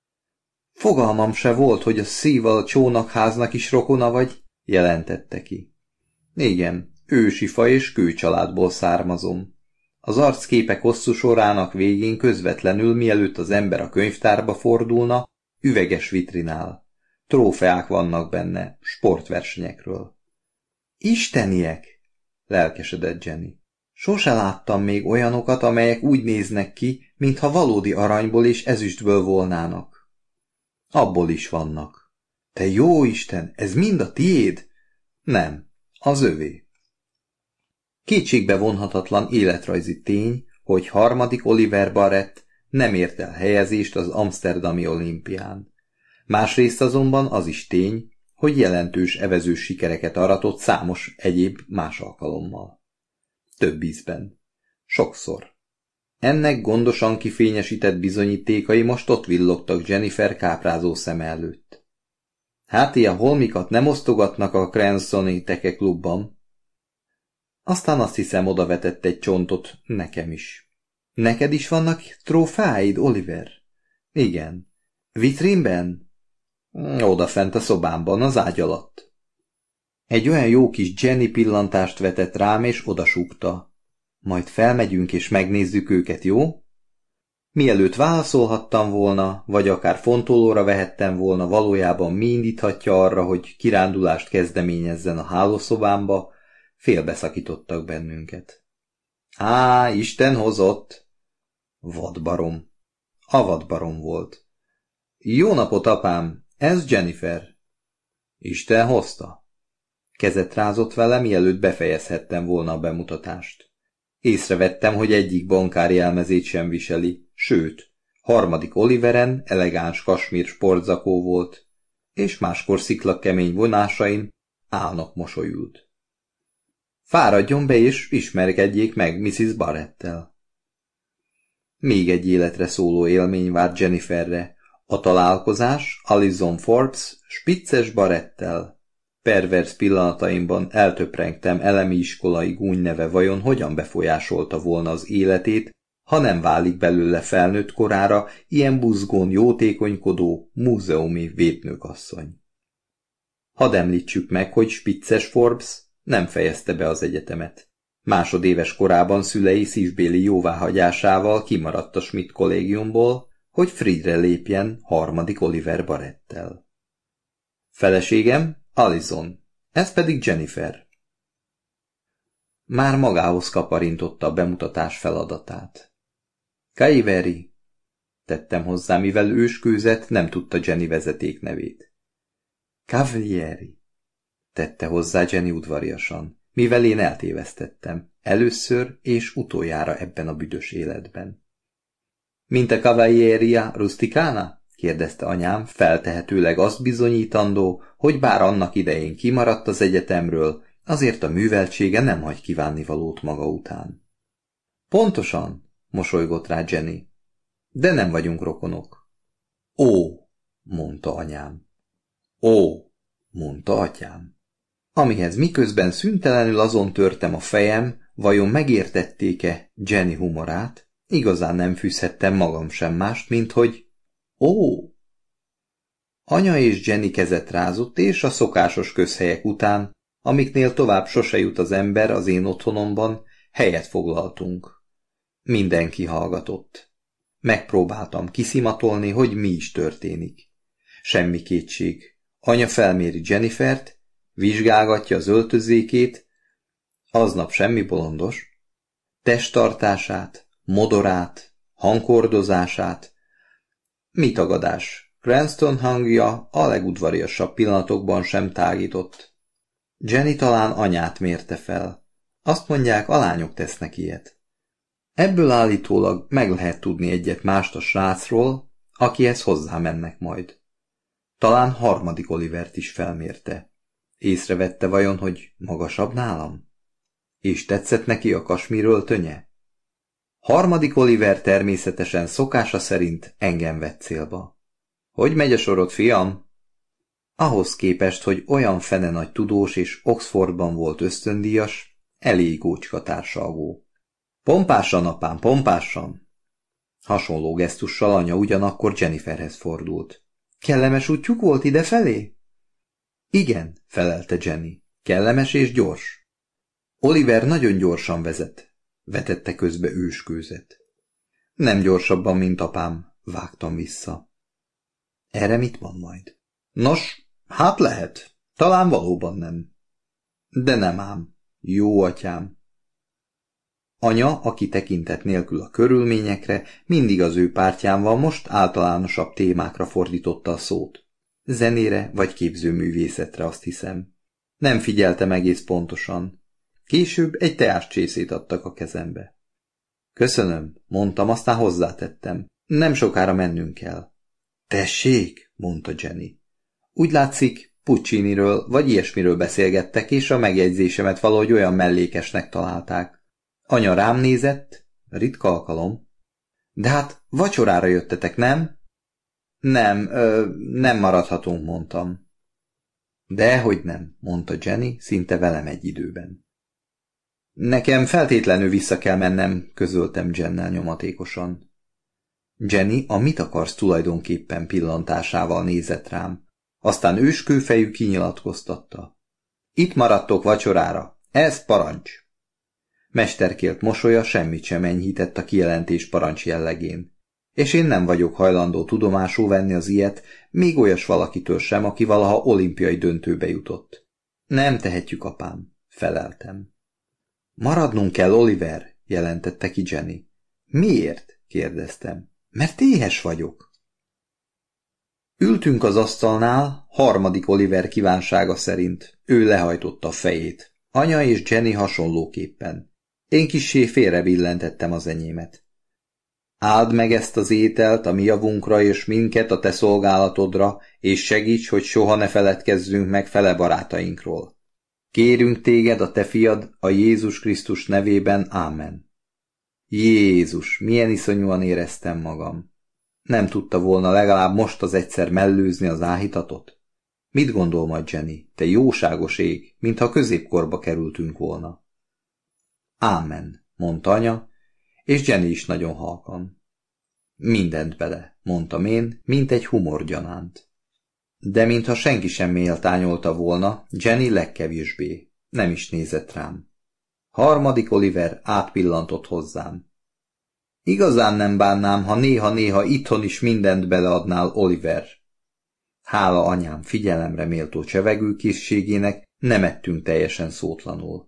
S1: Fogalmam se volt, hogy a Sewell csónakháznak is rokona vagy, jelentette ki. Igen, ősi fa és kőcsaládból származom. Az arcképek hosszú sorának végén közvetlenül, mielőtt az ember a könyvtárba fordulna, üveges vitrinál. Trófeák vannak benne, sportversenyekről. Isteniek! Lelkesedett Jenny. Sose láttam még olyanokat, amelyek úgy néznek ki, mintha valódi aranyból és ezüstből volnának. Abból is vannak. Te jó Isten, ez mind a tiéd? Nem, az övé. Kétségbe vonhatatlan életrajzi tény, hogy harmadik Oliver Barrett nem ért el helyezést az amszterdami olimpián. Másrészt azonban az is tény, hogy jelentős evezős sikereket aratott számos egyéb más alkalommal. Több ízben. Sokszor. Ennek gondosan kifényesített bizonyítékai most ott villogtak Jennifer káprázó szeme előtt. Hát ilyen holmikat nem osztogatnak a Cransoni tekeklubban. Aztán azt hiszem odavetett egy csontot nekem is. Neked is vannak trófáid, Oliver? Igen. Vitrínben? Odafent a szobámban, az ágy alatt. Egy olyan jó kis Jenny pillantást vetett rám, és odasúgta. Majd felmegyünk, és megnézzük őket, jó? Mielőtt válaszolhattam volna, vagy akár fontolóra vehettem volna, valójában mi indíthatja arra, hogy kirándulást kezdeményezzen a hálószobámba, félbeszakítottak bennünket. Á, Isten hozott! Vadbarom. A vadbarom volt. Jó napot, apám! Ez Jennifer. Isten hozta. Kezet rázott vele, mielőtt befejezhettem volna a bemutatást. Észrevettem, hogy egyik bankár jelmezét sem viseli, sőt, harmadik Oliveren elegáns kasmír sportzakó volt, és máskor sziklakemény vonásain álnak mosolyult. Fáradjon be és ismerkedjék meg missziz Barrettel. Még egy életre szóló élmény várt Jenniferre, a találkozás Alison Forbes spicces Barrettel. Pervers pillanataimban eltöprengtem elemi iskolai gúny neve vajon hogyan befolyásolta volna az életét, ha nem válik belőle felnőtt korára ilyen buzgón jótékonykodó, múzeumi védnökasszony. Hadd említsük meg, hogy spicces Forbes nem fejezte be az egyetemet. Másodéves korában szülei szívbéli jóváhagyásával kimaradt a Schmidt kollégiumból, hogy Friedre lépjen harmadik Oliver Barrettel. Feleségem Alison, ez pedig Jennifer. Már magához kaparintotta a bemutatás feladatát. Caiveri, tettem hozzá, mivel őskőzet nem tudta Jenny vezetéknevét. Cavalieri, tette hozzá Jenny udvariasan, mivel én eltévesztettem, először és utoljára ebben a büdös életben. Mint a Cavalieria Rusticana? Kérdezte anyám, feltehetőleg azt bizonyítandó, hogy bár annak idején kimaradt az egyetemről, azért a műveltsége nem hagy kívánnivalót maga után. Pontosan, mosolygott rá Jenny, de nem vagyunk rokonok. Ó, mondta anyám. Ó, mondta atyám. Amihez miközben szüntelenül azon törtem a fejem, vajon megértették-e Jenny humorát, igazán nem fűzhettem magam sem mást, mint hogy ó! Anya és Jenny kezet rázott, és a szokásos közhelyek után, amiknél tovább sose jut az ember az én otthonomban, helyet foglaltunk. Mindenki hallgatott. Megpróbáltam kiszimatolni, hogy mi is történik. Semmi kétség. Anya felméri Jennifert, vizsgálgatja az öltözékét, aznap semmi bolondos, testtartását, modorát, hangkordozását. Mi tagadás? Cranston hangja a legudvariasabb pillanatokban sem tágított. Jenny talán anyát mérte fel. Azt mondják, a lányok tesznek ilyet. Ebből állítólag meg lehet tudni egyet mást a srácról, akihez hozzámennek majd. Talán harmadik Olivert is felmérte. Észrevette vajon, hogy magasabb nálam? És tetszett neki a kasmír öltönye? Harmadik Oliver természetesen szokása szerint engem vett célba. Hogy megy a sorod, fiam? Ahhoz képest, hogy olyan fene nagy tudós és Oxfordban volt ösztöndíjas, elég ócska társalgó. Pompásan, apám, pompásan! Hasonló gesztussal anya ugyanakkor Jenniferhez fordult. Kellemes útjuk volt idefelé? Igen, felelte Jenny. Kellemes és gyors. Oliver nagyon gyorsan vezet, vetette közbe őskőzet. Nem gyorsabban, mint apám, vágtam vissza. Erre mit mond majd? Nos, hát lehet. Talán valóban nem. De nem ám. Jó atyám. Anya, aki tekintet nélkül a körülményekre, mindig az ő pártján van, most általánosabb témákra fordította a szót. Zenére vagy képzőművészetre, azt hiszem. Nem figyeltem egész pontosan. Később egy teáscsészét adtak a kezembe. Köszönöm, mondtam, aztán hozzátettem. Nem sokára mennünk kell. Tessék, mondta Jenny. Úgy látszik, Pucciniről vagy ilyesmiről beszélgettek, és a megjegyzésemet valahogy olyan mellékesnek találták. Anya rám nézett, ritka alkalom. De hát vacsorára jöttetek, nem? Nem, ö, nem maradhatunk, mondtam. Dehogy nem, mondta Jenny, szinte velem egy időben. Nekem feltétlenül vissza kell mennem, közöltem Jennel nyomatékosan. Jenny a mit akarsz tulajdonképpen pillantásával nézett rám, aztán őskőfejű kinyilatkoztatta. Itt maradtok vacsorára, ez parancs. Mesterkélt mosolya semmit sem enyhített a kijelentés parancs jellegén, és én nem vagyok hajlandó tudomásul venni az ilyet, még olyas valakitől sem, aki valaha olimpiai döntőbe jutott. Nem tehetjük, apám, feleltem. Maradnunk kell, Oliver, jelentette ki Jenny. Miért? kérdeztem. Mert éhes vagyok. Ültünk az asztalnál, harmadik Oliver kívánsága szerint. Ő lehajtotta a fejét. Anya és Jenny hasonlóképpen. Én kissé félrebillentettem az enyémet. Áld meg ezt az ételt a mi javunkra és minket a te szolgálatodra, és segíts, hogy soha ne feledkezzünk meg fele barátainkról. Kérünk téged a te fiad, a Jézus Krisztus nevében, ámen. Jézus, milyen iszonyúan éreztem magam. Nem tudta volna legalább most az egyszer mellőzni az áhítatot? Mit gondol majd Jenny, te jóságos ég, mintha középkorba kerültünk volna? Ámen, mondta anya, és Jenny is nagyon halkan. Mindent bele, mondtam én, mint egy humorgyanánt. De mintha senki sem méltányolta volna, Jenny legkevésbé, nem is nézett rám. Harmadik Oliver átpillantott hozzám. Igazán nem bánnám, ha néha-néha itthon is mindent beleadnál, Oliver. Hála anyám figyelemre méltó csevegő készségének, nem ettünk teljesen szótlanul.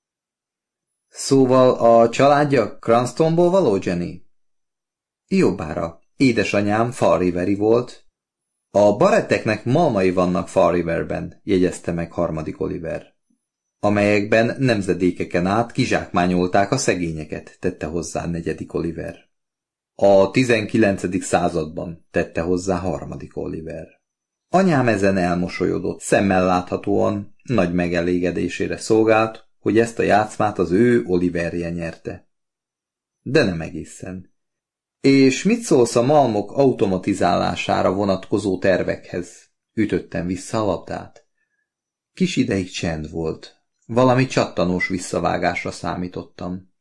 S1: Szóval a családja Cranstonból való, Jenny? Jobbára, édesanyám Fall Riveri volt. A Barretteknek malmai vannak Fall Riverben, jegyezte meg harmadik Oliver. Amelyekben nemzedékeken át kizsákmányolták a szegényeket, tette hozzá negyedik Oliver. A tizenkilencedik században, tette hozzá harmadik Oliver. Anyám ezen elmosolyodott, szemmel láthatóan, nagy megelégedésére szolgált, hogy ezt a játszmát az ő Oliverje nyerte. De nem egészen. És mit szólsz a malmok automatizálására vonatkozó tervekhez? Ütöttem vissza a labdát. Kis ideig csend volt. Valami csattanós visszavágásra számítottam.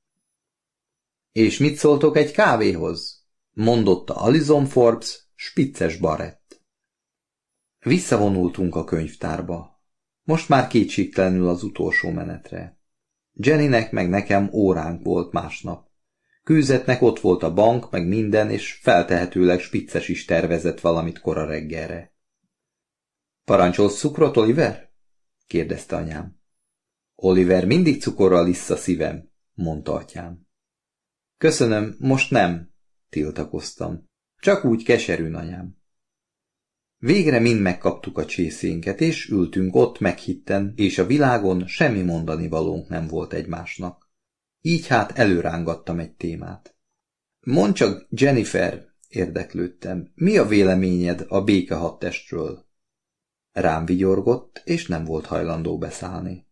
S1: És mit szóltok egy kávéhoz? Mondotta Alison Forbes, spicces Barrett. Visszavonultunk a könyvtárba. Most már kétségtelenül az utolsó menetre. Jennynek meg nekem óránk volt másnap. Kőzetnek ott volt a bank, meg minden, és feltehetőleg spicces is tervezett valamit kora reggelre. Parancsolsz cukrot, Oliver? kérdezte anyám. Oliver mindig cukorral issza szívem, mondta atyám. Köszönöm, most nem, tiltakoztam. Csak úgy keserűn, anyám. Végre mind megkaptuk a csészénket, és ültünk ott meghitten, és a világon semmi mondani valónk nem volt egymásnak. Így hát előrángattam egy témát. Mondd csak, Jennifer, érdeklődtem, mi a véleményed a békehadtestről? Rám vigyorgott, és nem volt hajlandó beszállni.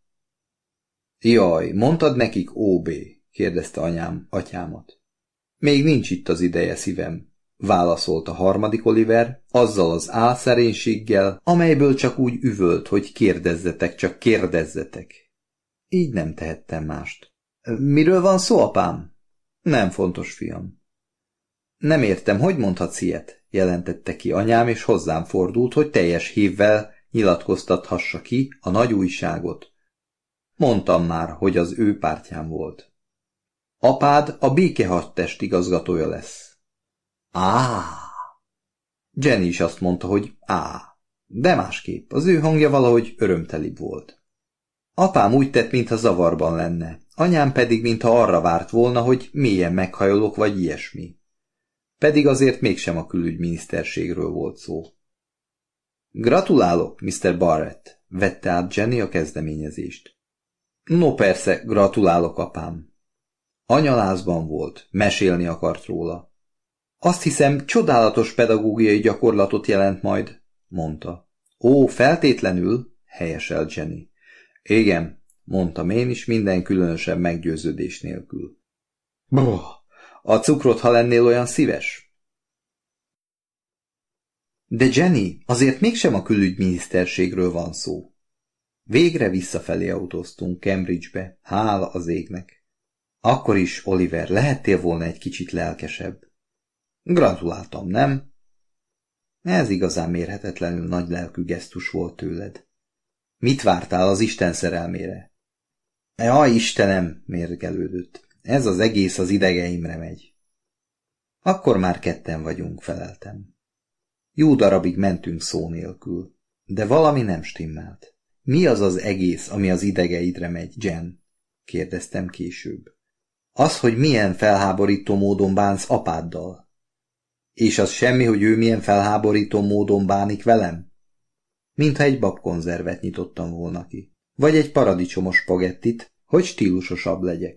S1: Jaj, mondtad nekik ó bé? kérdezte anyám atyámat. Még nincs itt az ideje, szívem, válaszolta harmadik Oliver, azzal az álszerénységgel, amelyből csak úgy üvölt, hogy kérdezzetek, csak kérdezzetek. Így nem tehettem mást. Miről van szó, apám? Nem fontos, fiam. Nem értem, hogy mondhatsz ilyet, jelentette ki anyám, és hozzám fordult, hogy teljes hívvel nyilatkoztathassa ki a nagy újságot. Mondtam már, hogy az ő pártján volt. Apád a békehadtest igazgatója lesz. Á! Jenny is azt mondta, hogy á, de másképp, az ő hangja valahogy örömtelibb volt. Apám úgy tett, mintha zavarban lenne, anyám pedig, mintha arra várt volna, hogy mélyen meghajolok, vagy ilyesmi. Pedig azért mégsem a külügyminiszterségről volt szó. Gratulálok, miszter Barrett, vette át Jenny a kezdeményezést. No persze, gratulálok, apám. Anya lázban volt, mesélni akart róla. Azt hiszem, csodálatos pedagógiai gyakorlatot jelent majd, mondta. Ó, feltétlenül, helyeselt Jenny. Igen, mondtam én is minden különösebb meggyőződés nélkül. Brrr, a cukrot, ha lennél olyan szíves? De Jenny, azért mégsem a külügyminiszterségről van szó. Végre visszafelé autóztunk Cambridgebe, hála az égnek. Akkor is, Oliver, lehettél volna egy kicsit lelkesebb. Gratuláltam, nem? Ez igazán mérhetetlenül nagy lelkű gesztus volt tőled. Mit vártál az Isten szerelmére? Jaj, Istenem, mérgelődött. Ez az egész az idegeimre megy. Akkor már ketten vagyunk, feleltem. Jó darabig mentünk szó nélkül, de valami nem stimmelt. Mi az az egész, ami az idegeidre megy, Jen? kérdeztem később. Az, hogy milyen felháborító módon bánsz apáddal. És az semmi, hogy ő milyen felháborító módon bánik velem? Mintha egy babkonzervet nyitottam volna ki. Vagy egy paradicsomos spagettit, hogy stílusosabb legyek.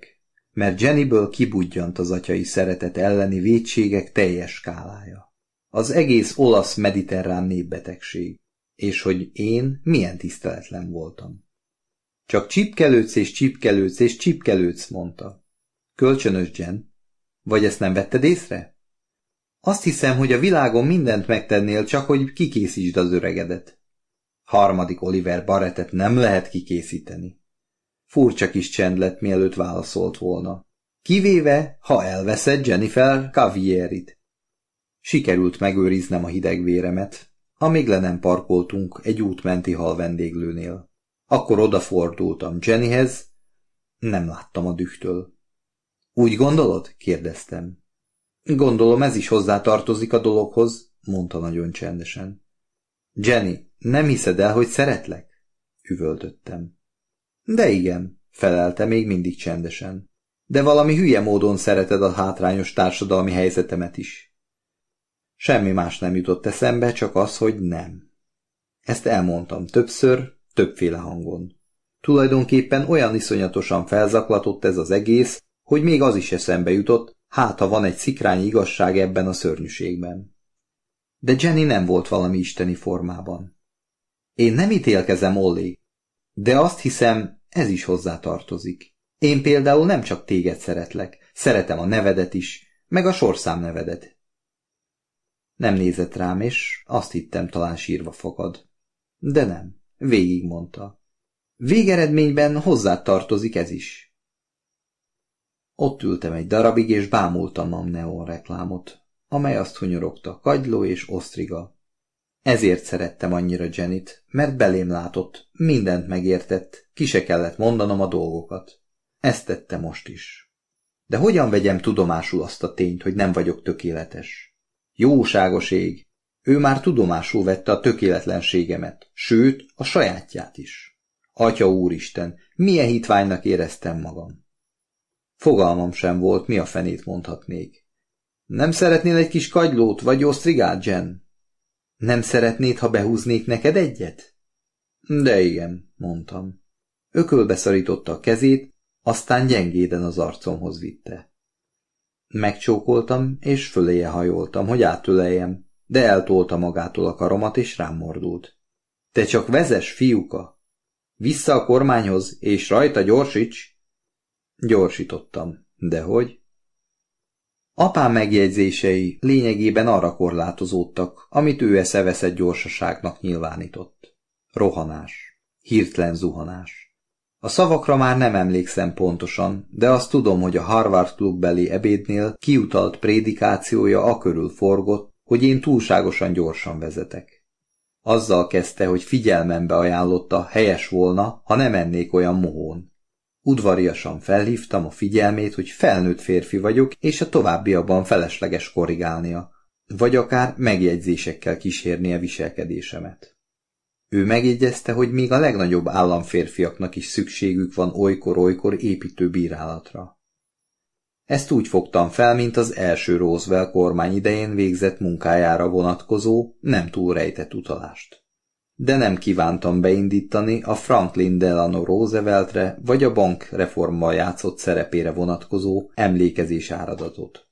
S1: mert Jennyből kibudjant az atyai szeretet elleni vétségek teljes skálája. Az egész olasz mediterrán népbetegség, és hogy én milyen tiszteletlen voltam. Csak csipkelődsz és csipkelődsz és csipkelődsz, mondta. Kölcsönös, Jen. Vagy ezt nem vetted észre? Azt hiszem, hogy a világon mindent megtennél, csak hogy kikészítsd az öregedet. Harmadik Oliver Barrettet nem lehet kikészíteni. Furcsa kis csend lett, mielőtt válaszolt volna. Kivéve, ha elveszed Jennifer Cavierit. Sikerült megőriznem a hideg véremet, amíg le nem parkoltunk egy útmenti hal vendéglőnél. Akkor odafordultam Jennyhez, nem láttam a dühtől. Úgy gondolod? Kérdeztem. Gondolom, ez is hozzátartozik a dologhoz, mondta nagyon csendesen. Jenny, nem hiszed el, hogy szeretlek? Üvöltöttem. De igen, felelte még mindig csendesen. De valami hülye módon szereted a hátrányos társadalmi helyzetemet is. Semmi más nem jutott eszembe, csak az, hogy nem. Ezt elmondtam többször, többféle hangon. Tulajdonképpen olyan iszonyatosan felzaklatott ez az egész, hogy még az is eszembe jutott, hát ha van egy szikrányi igazság ebben a szörnyűségben. De Jenny nem volt valami isteni formában. Én nem ítélkezem, Ollie, de azt hiszem, ez is hozzátartozik. Én például nem csak téged szeretlek, szeretem a nevedet is, meg a sorszámnevedet. Nem nézett rám, és azt hittem, talán sírva fakad. De nem, végigmondta. Végeredményben hozzátartozik ez is. Ott ültem egy darabig, és bámultam a neon reklámot, amely azt hunyorogta, kagyló és osztriga. Ezért szerettem annyira Jennyt, mert belém látott, mindent megértett, ki se kellett mondanom a dolgokat. Ezt tette most is. De hogyan vegyem tudomásul azt a tényt, hogy nem vagyok tökéletes? Jóságos ég! Ő már tudomásul vette a tökéletlenségemet, sőt, a sajátját is. Atya úristen, milyen hitványnak éreztem magam. Fogalmam sem volt, mi a fenét mondhatnék. Nem szeretnél egy kis kagylót, vagy osztrigát, Jen? Nem szeretnéd, ha behúznék neked egyet? De igen, mondtam. Ökölbe szorította a kezét, aztán gyengéden az arcomhoz vitte. Megcsókoltam, és föléje hajoltam, hogy átöleljem, de eltolta magától a karomat, és rám mordult. Te csak vezess, fiúka! Vissza a kormányhoz, és rajta gyorsíts! Gyorsítottam, de hogy? Apám megjegyzései lényegében arra korlátozódtak, amit ő eszeveszett gyorsaságnak nyilvánított. Rohanás. Hirtelen zuhanás. A szavakra már nem emlékszem pontosan, de azt tudom, hogy a Harvard klubbeli ebédnél kiutalt prédikációja akörül forgott, hogy én túlságosan gyorsan vezetek. Azzal kezdte, hogy figyelmembe ajánlotta, helyes volna, ha nem ennék olyan mohón. Udvariasan felhívtam a figyelmét, hogy felnőtt férfi vagyok, és a továbbiakban felesleges korrigálnia, vagy akár megjegyzésekkel kísérnie viselkedésemet. Ő megjegyezte, hogy még a legnagyobb államférfiaknak is szükségük van olykor-olykor építő bírálatra. Ezt úgy fogtam fel, mint az első Roosevelt kormány idején végzett munkájára vonatkozó, nem túl rejtett utalást. De nem kívántam beindítani a Franklin Delano Rooseveltre vagy a bankreformmal játszott szerepére vonatkozó emlékezés áradatot.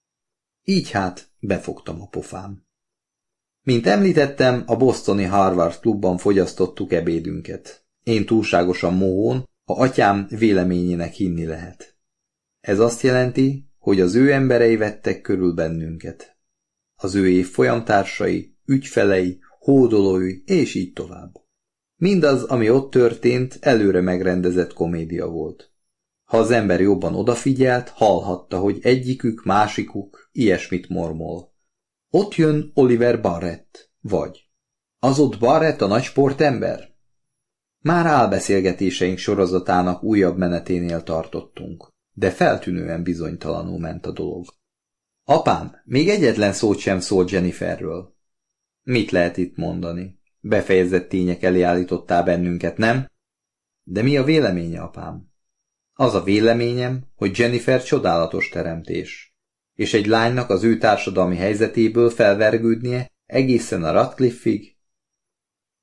S1: Így hát befogtam a pofám. Mint említettem, a bostoni Harvard klubban fogyasztottuk ebédünket. Én túlságosan mohón, ha atyám véleményének hinni lehet. Ez azt jelenti, hogy az ő emberei vettek körül bennünket. Az ő évfolyamtársai, ügyfelei, hódolói, és így tovább. Mindaz, ami ott történt, előre megrendezett komédia volt. Ha az ember jobban odafigyelt, hallhatta, hogy egyikük, másikuk ilyesmit mormol. Ott jön Oliver Barrett, vagy az ott Barrett a nagy sportember? Már álbeszélgetéseink sorozatának újabb meneténél tartottunk, de feltűnően bizonytalanul ment a dolog. Apám, még egyetlen szót sem szólt Jenniferről. Mit lehet itt mondani? Befejezett tények elé állítottál bennünket, nem? De mi a véleménye, apám? Az a véleményem, hogy Jennifer csodálatos teremtés, és egy lánynak az ő társadalmi helyzetéből felvergődnie egészen a Radcliffe-ig.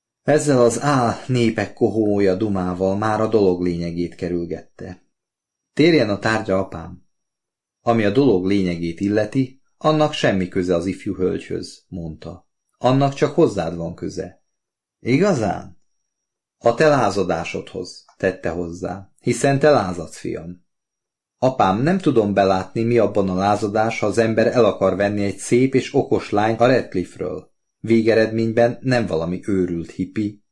S1: Ezzel az á népek kohója dumával már a dolog lényegét kerülgette. Térjen a tárgyra, apám. Ami a dolog lényegét illeti, annak semmi köze az ifjú hölgyhöz, mondta. Annak csak hozzád van köze. Igazán? A te lázadásodhoz, tette hozzá, hiszen te lázadsz, fiam. Apám, nem tudom belátni, mi abban a lázadás, ha az ember el akar venni egy szép és okos lányt a Radcliffe-ről. Végeredményben nem valami őrült hippi.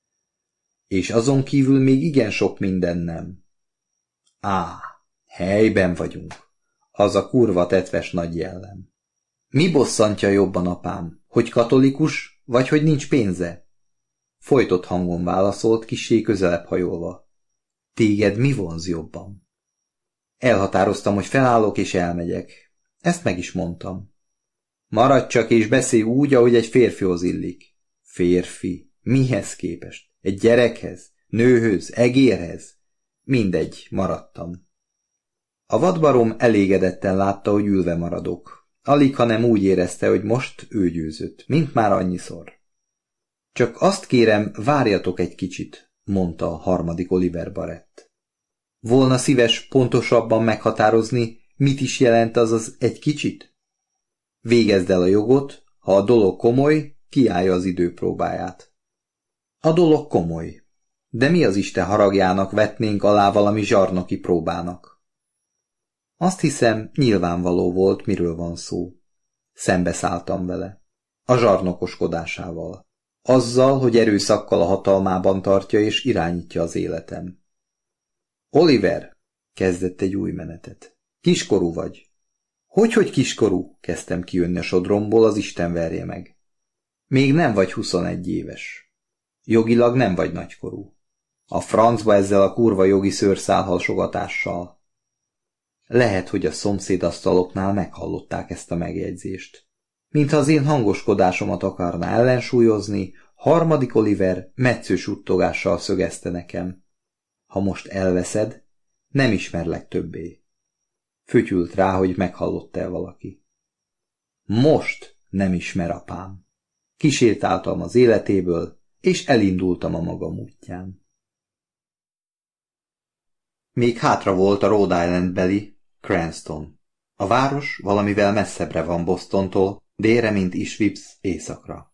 S1: És azon kívül még igen sok minden nem. Á, helyben vagyunk. Az a kurva tetves nagy jellem. Mi bosszantja jobban, apám, hogy katolikus, vagy hogy nincs pénze? Folytott hangon válaszolt, kissé közelebb hajolva. Téged mi vonz jobban? Elhatároztam, hogy felállok és elmegyek. Ezt meg is mondtam. Maradj csak és beszélj úgy, ahogy egy férfihoz illik. Férfi? Mihez képest? Egy gyerekhez? Nőhöz? Egérhez? Mindegy, maradtam. A vadbarom elégedetten látta, hogy ülve maradok. Alig, hanem úgy érezte, hogy most ő győzött, mint már annyiszor. Csak azt kérem, várjatok egy kicsit, mondta a harmadik Oliver Barrett. Volna szíves pontosabban meghatározni, mit is jelent az az egy kicsit? Végezd el a jogot, ha a dolog komoly, kiállja az idő próbáját. A dolog komoly, de mi az Isten haragjának vetnénk alá valami zsarnoki próbának? Azt hiszem, nyilvánvaló volt, miről van szó. Szembeszálltam vele. A zsarnokoskodásával. Azzal, hogy erőszakkal a hatalmában tartja és irányítja az életem. Oliver, kezdett egy új menetet. Kiskorú vagy. Hogyhogy kiskorú? Kezdtem kijönni a sodromból, az Isten verje meg. Még nem vagy huszonegy éves. Jogilag nem vagy nagykorú. A francba ezzel a kurva jogi szőrszálhalsogatással. Lehet, hogy a szomszédasztaloknál meghallották ezt a megjegyzést. Mintha az én hangoskodásomat akarná ellensúlyozni, harmadik Oliver metsző suttogással szögezte nekem. Ha most elveszed, nem ismerlek többé. Fütyült rá, hogy meghallotta-e valaki. Most nem ismer, apám. Kisétáltam az életéből, és elindultam a magam útján. Még hátra volt a Rhode Island-beli Cranston. A város valamivel messzebbre van Bostontól, délre, mint Ishwips északra.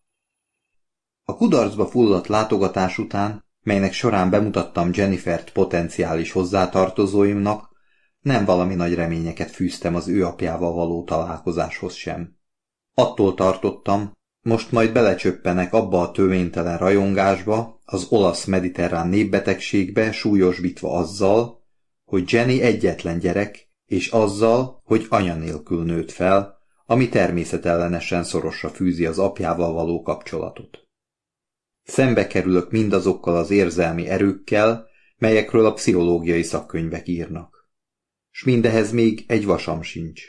S1: A kudarcba fulladt látogatás után, melynek során bemutattam Jennifert potenciális hozzátartozóimnak, nem valami nagy reményeket fűztem az ő apjával való találkozáshoz sem. Attól tartottam, most majd belecsöppenek abba a törvénytelen rajongásba, az olasz mediterrán népbetegségbe súlyosbítva azzal, hogy Jenny egyetlen gyerek, és azzal, hogy anya nélkül nőtt fel, ami természetellenesen szorosra fűzi az apjával való kapcsolatot. Szembe kerülök mindazokkal az érzelmi erőkkel, melyekről a pszichológiai szakkönyvek írnak. S mindehez még egy vasam sincs.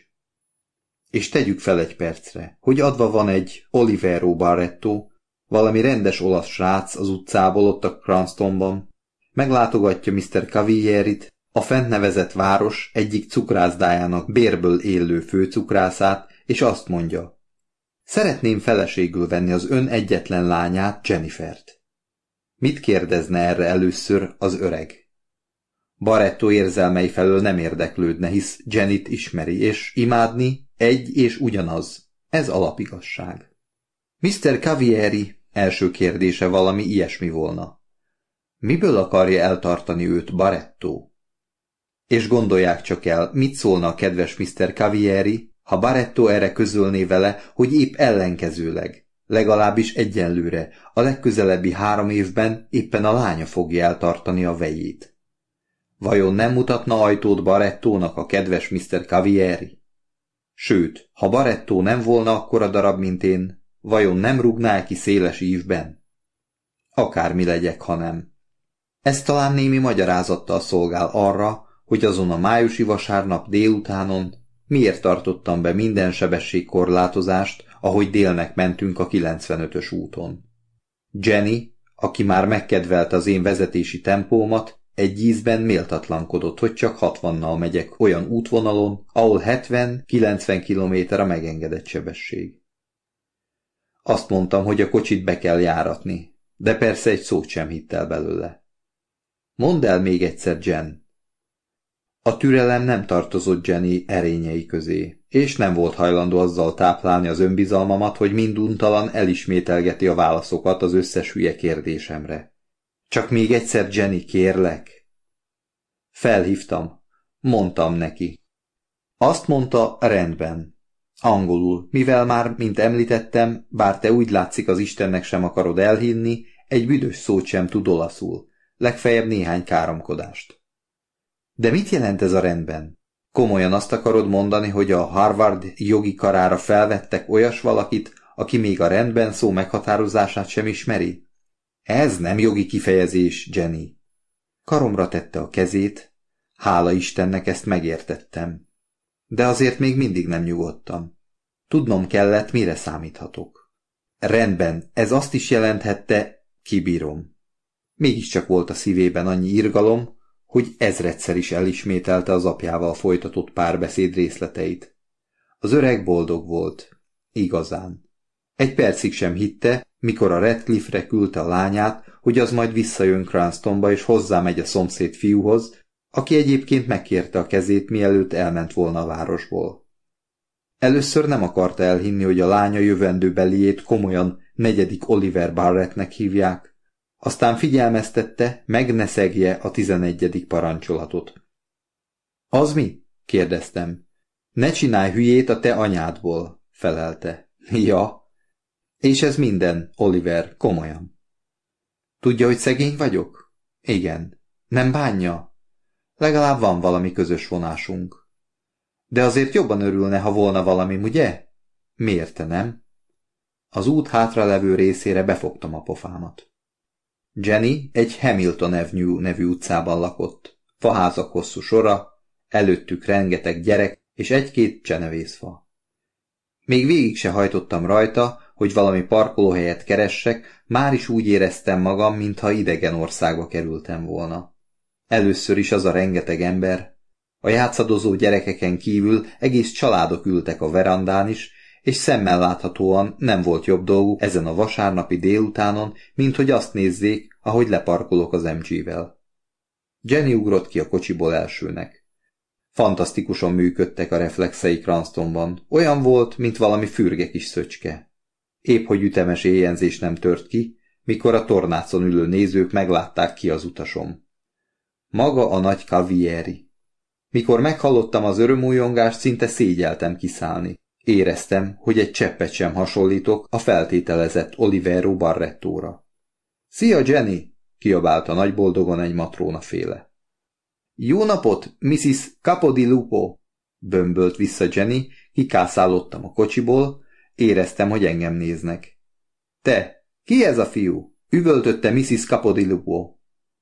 S1: És tegyük fel egy percre, hogy adva van egy Olivero Barretto, valami rendes olasz srác az utcából ott a Cranstonban, meglátogatja miszter Cavallierit, a fent nevezett város egyik cukrászdájának bérből élő főcukrászát, és azt mondja: szeretném feleségül venni az ön egyetlen lányát, Jennifert. Mit kérdezne erre először az öreg? Barretto érzelmei felől nem érdeklődne, hisz Jennyt ismeri, és imádni egy és ugyanaz. Ez alapigasság. miszter Cavalieri első kérdése valami ilyesmi volna. Miből akarja eltartani őt Barretto? És gondolják csak el, mit szólna a kedves miszter Cavalieri, ha Barretto erre közölné vele, hogy épp ellenkezőleg, legalábbis egyenlőre, a legközelebbi három évben éppen a lánya fogja eltartani a vejét. Vajon nem mutatna ajtót Barrettónak a kedves miszter Cavalieri? Sőt, ha Barretto nem volna akkora darab, mint én, vajon nem rúgná ki széles ívben? Akármi legyek, ha nem. Ez talán némi magyarázattal szolgál arra, hogy azon a májusi vasárnap délutánon miért tartottam be minden sebességkorlátozást, ahogy délnek mentünk a kilencvenötös úton. Jenny, aki már megkedvelte az én vezetési tempómat, egy ízben méltatlankodott, hogy csak hatvannal megyek olyan útvonalon, ahol hetven-kilencven kilométer a megengedett sebesség. Azt mondtam, hogy a kocsit be kell járatni, de persze egy szót sem hitt el belőle. Mondd el még egyszer, Jen. A türelem nem tartozott Jenny erényei közé, és nem volt hajlandó azzal táplálni az önbizalmamat, hogy minduntalan elismételgeti a válaszokat az összes hülye kérdésemre. Csak még egyszer, Jenny, kérlek. Felhívtam. Mondtam neki. Azt mondta, rendben. Angolul, mivel már, mint említettem, bár te úgy látszik az Istennek sem akarod elhinni, egy büdös szót sem tud olaszul, legfeljebb néhány káromkodást. De mit jelent ez a rendben? Komolyan azt akarod mondani, hogy a Harvard jogi karára felvettek olyas valakit, aki még a rendben szó meghatározását sem ismeri? Ez nem jogi kifejezés, Jenny. Karomra tette a kezét, hála Istennek ezt megértettem. De azért még mindig nem nyugodtam. Tudnom kellett, mire számíthatok. Rendben, ez azt is jelenthette, kibírom. Mégiscsak volt a szívében annyi irgalom, hogy ezredszer is elismételte az apjával folytatott párbeszéd részleteit. Az öreg boldog volt. Igazán. Egy percig sem hitte, mikor a Radcliffe-re küldte a lányát, hogy az majd visszajön Cranstonba és hozzámegy a szomszéd fiúhoz, aki egyébként megkérte a kezét, mielőtt elment volna a városból. Először nem akarta elhinni, hogy a lánya jövendőbeliét komolyan negyedik Oliver Barrettnek hívják, aztán figyelmeztette, meg ne szegje a tizenegyedik parancsolatot. Az mi? Kérdeztem. Ne csinálj hülyét a te anyádból, felelte. Ja. És ez minden, Oliver, komolyan. Tudja, hogy szegény vagyok? Igen. Nem bánja? Legalább van valami közös vonásunk. De azért jobban örülne, ha volna valami, ugye? Miért te nem? Az út hátralevő részére befogtam a pofámat. Jenny egy Hamilton Avenue nevű utcában lakott. Faházak hosszú sora, előttük rengeteg gyerek és egy-két csenevészfa. Még végig se hajtottam rajta, hogy valami parkolóhelyet keressek, már is úgy éreztem magam, mintha idegen országba kerültem volna. Először is az a rengeteg ember. A játszadozó gyerekeken kívül egész családok ültek a verandán is, és szemmel láthatóan nem volt jobb dolguk ezen a vasárnapi délutánon, mint hogy azt nézzék, ahogy leparkolok az em gé-vel. Jenny ugrott ki a kocsiból elsőnek. Fantasztikusan működtek a reflexei Cranstonban, olyan volt, mint valami fürge kis szöcske. Épp hogy ütemes éjjenzés nem tört ki, mikor a tornácon ülő nézők meglátták ki az utasom. Maga a nagy Cavieri. Mikor meghallottam az örömújongást, szinte szégyeltem kiszállni. Éreztem, hogy egy cseppet sem hasonlítok a feltételezett Olivero Barrettóra. Szia, Jenny! Kiabálta nagyboldogon egy matrónaféle. Jó napot, missziz Capodilupo! Bömbölt vissza Jenny, kikászálottam a kocsiból, éreztem, hogy engem néznek. Te, ki ez a fiú? Üvöltötte missziz Capodilupo.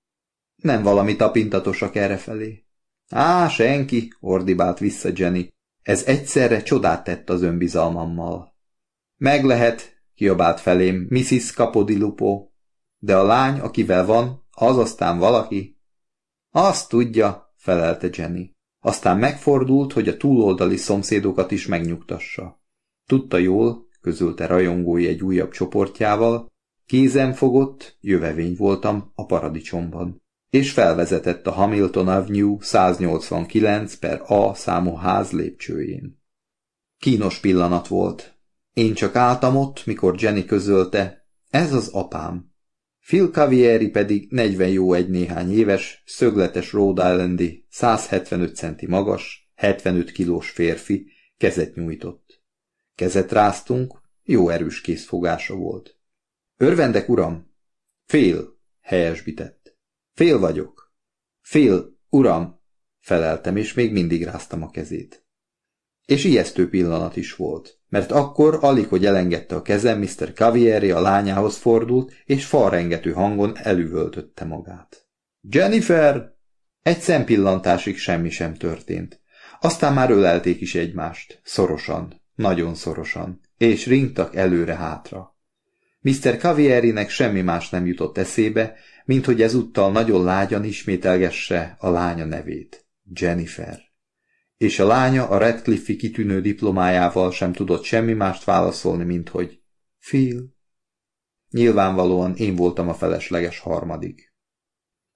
S1: Nem valami tapintatosak errefelé. Á, senki, ordibált vissza Jenny. Ez egyszerre csodát tett az önbizalmammal. Meg lehet, kiabált felém missziz Capodilupo, de a lány, akivel van, az aztán valaki. Azt tudja, felelte Jenny. Aztán megfordult, hogy a túloldali szomszédokat is megnyugtassa. Tudta jól, közölte rajongói egy újabb csoportjával, kézem fogott, jövevény voltam a paradicsomban, és felvezetett a Hamilton Avenue száznyolcvankilenc per A számú ház lépcsőjén. Kínos pillanat volt. Én csak álltam ott, mikor Jenny közölte, ez az apám. Phil Cavieri pedig negyven jó egy néhány éves, szögletes Rhode Islandi, százhetvenöt centi magas, hetvenöt kilós férfi, kezet nyújtott. Kezet ráztunk, jó erős készfogása volt. Örvendek, uram! Phil, helyesbített. Phil vagyok. Phil, uram, feleltem, és még mindig ráztam a kezét. És ijesztő pillanat is volt, mert akkor, alig hogy elengedte a kezem, miszter Cavieri a lányához fordult, és falrengető hangon elüvöltötte magát. Jennifer! Egy szempillantásig semmi sem történt. Aztán már ölelték is egymást, szorosan, nagyon szorosan, és ringtak előre-hátra. miszter Cavierinek semmi más nem jutott eszébe, mint hogy ezúttal nagyon lágyan ismételgesse a lánya nevét. Jennifer. És a lánya a Radcliffe-i kitűnő diplomájával sem tudott semmi mást válaszolni, mint hogy Phil. Nyilvánvalóan én voltam a felesleges harmadik.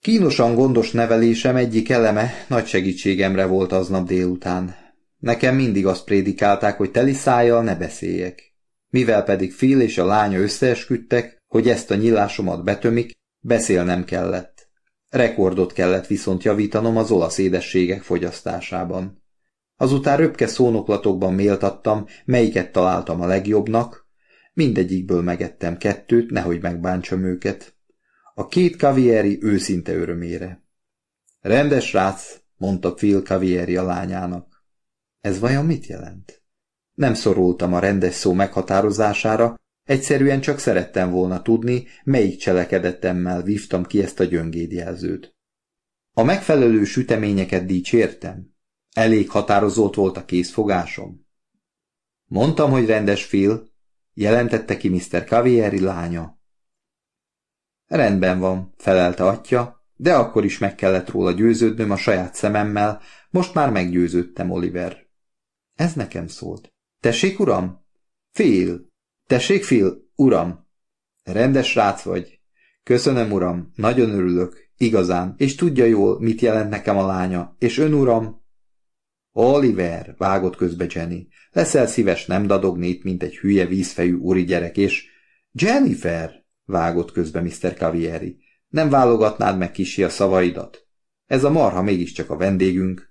S1: Kínosan gondos nevelésem egyik eleme nagy segítségemre volt aznap délután. Nekem mindig azt prédikálták, hogy teli szájjal ne beszéljek. Mivel pedig Phil és a lánya összeesküdtek, hogy ezt a nyilásomat betömik, beszélnem kellett. Rekordot kellett viszont javítanom az olasz édességek fogyasztásában. Azután röpke szónoklatokban méltattam, melyiket találtam a legjobbnak, mindegyikből megettem kettőt, nehogy megbántsam őket. A két Cavieri őszinte örömére. Rendes srác, mondta Phil Cavieri a lányának. Ez vajon mit jelent? Nem szorultam a rendes szó meghatározására, egyszerűen csak szerettem volna tudni, melyik cselekedetemmel vívtam ki ezt a gyöngédjelzőt. A megfelelő süteményeket dicsértem. Elég határozott volt a készfogásom. Mondtam, hogy rendes Phil, jelentette ki miszter Cavieri lánya. Rendben van, felelte atya, de akkor is meg kellett róla győződnöm a saját szememmel, most már meggyőződtem, Oliver. Ez nekem szólt. Tessék, uram? Phil! Tessék, Phil, uram! Rendes srác vagy. Köszönöm, uram, nagyon örülök, igazán, és tudja jól, mit jelent nekem a lánya, és ön, uram? Oliver, vágott közbe Jenny, leszel szíves nem dadogni itt, mint egy hülye vízfejű úri gyerek, és... Jennifer! Vágott közbe miszter Cavieri. Nem válogatnád meg kissé a szavaidat? Ez a marha mégiscsak a vendégünk.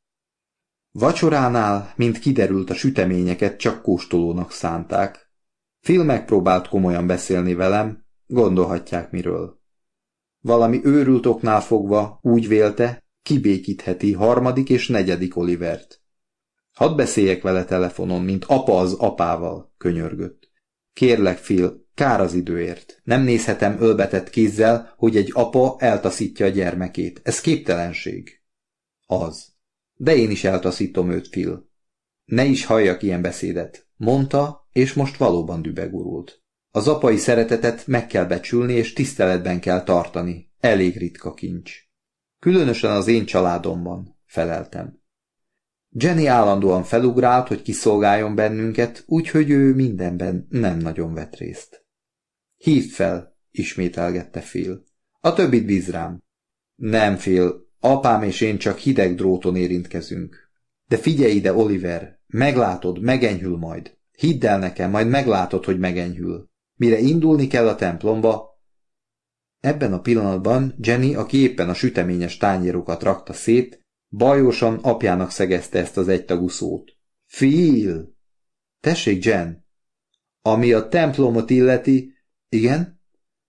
S1: Vacsoránál, mint kiderült, a süteményeket csak kóstolónak szánták. Phil megpróbált komolyan beszélni velem, gondolhatják miről. Valami őrült oknál fogva úgy vélte, kibékítheti harmadik és negyedik Olivert. Hadd beszéljek vele telefonon, mint apa az apával, könyörgött. Kérlek, Phil, kár az időért. Nem nézhetem ölbetett kézzel, hogy egy apa eltaszítja a gyermekét. Ez képtelenség. Az. De én is eltaszítom őt, Phil. Ne is halljak ilyen beszédet, mondta, és most valóban dübegurult. Az apai szeretetet meg kell becsülni, és tiszteletben kell tartani. Elég ritka kincs. Különösen az én családomban, feleltem. Jenny állandóan felugrált, hogy kiszolgáljon bennünket, úgyhogy ő mindenben nem nagyon vett részt. Hívd fel, ismételgette Phil. A többit bíz rám. Nem, Phil, apám és én csak hideg dróton érintkezünk. De figyelj ide, Oliver, meglátod, megenyhül majd. Hidd el nekem, majd meglátod, hogy megenyhül. Mire indulni kell a templomba... Ebben a pillanatban Jenny, aki éppen a süteményes tányérokat rakta szét, bajosan apjának szegezte ezt az egytagú szót. Phil! Tessék, Jen! Ami a templomot illeti... Igen?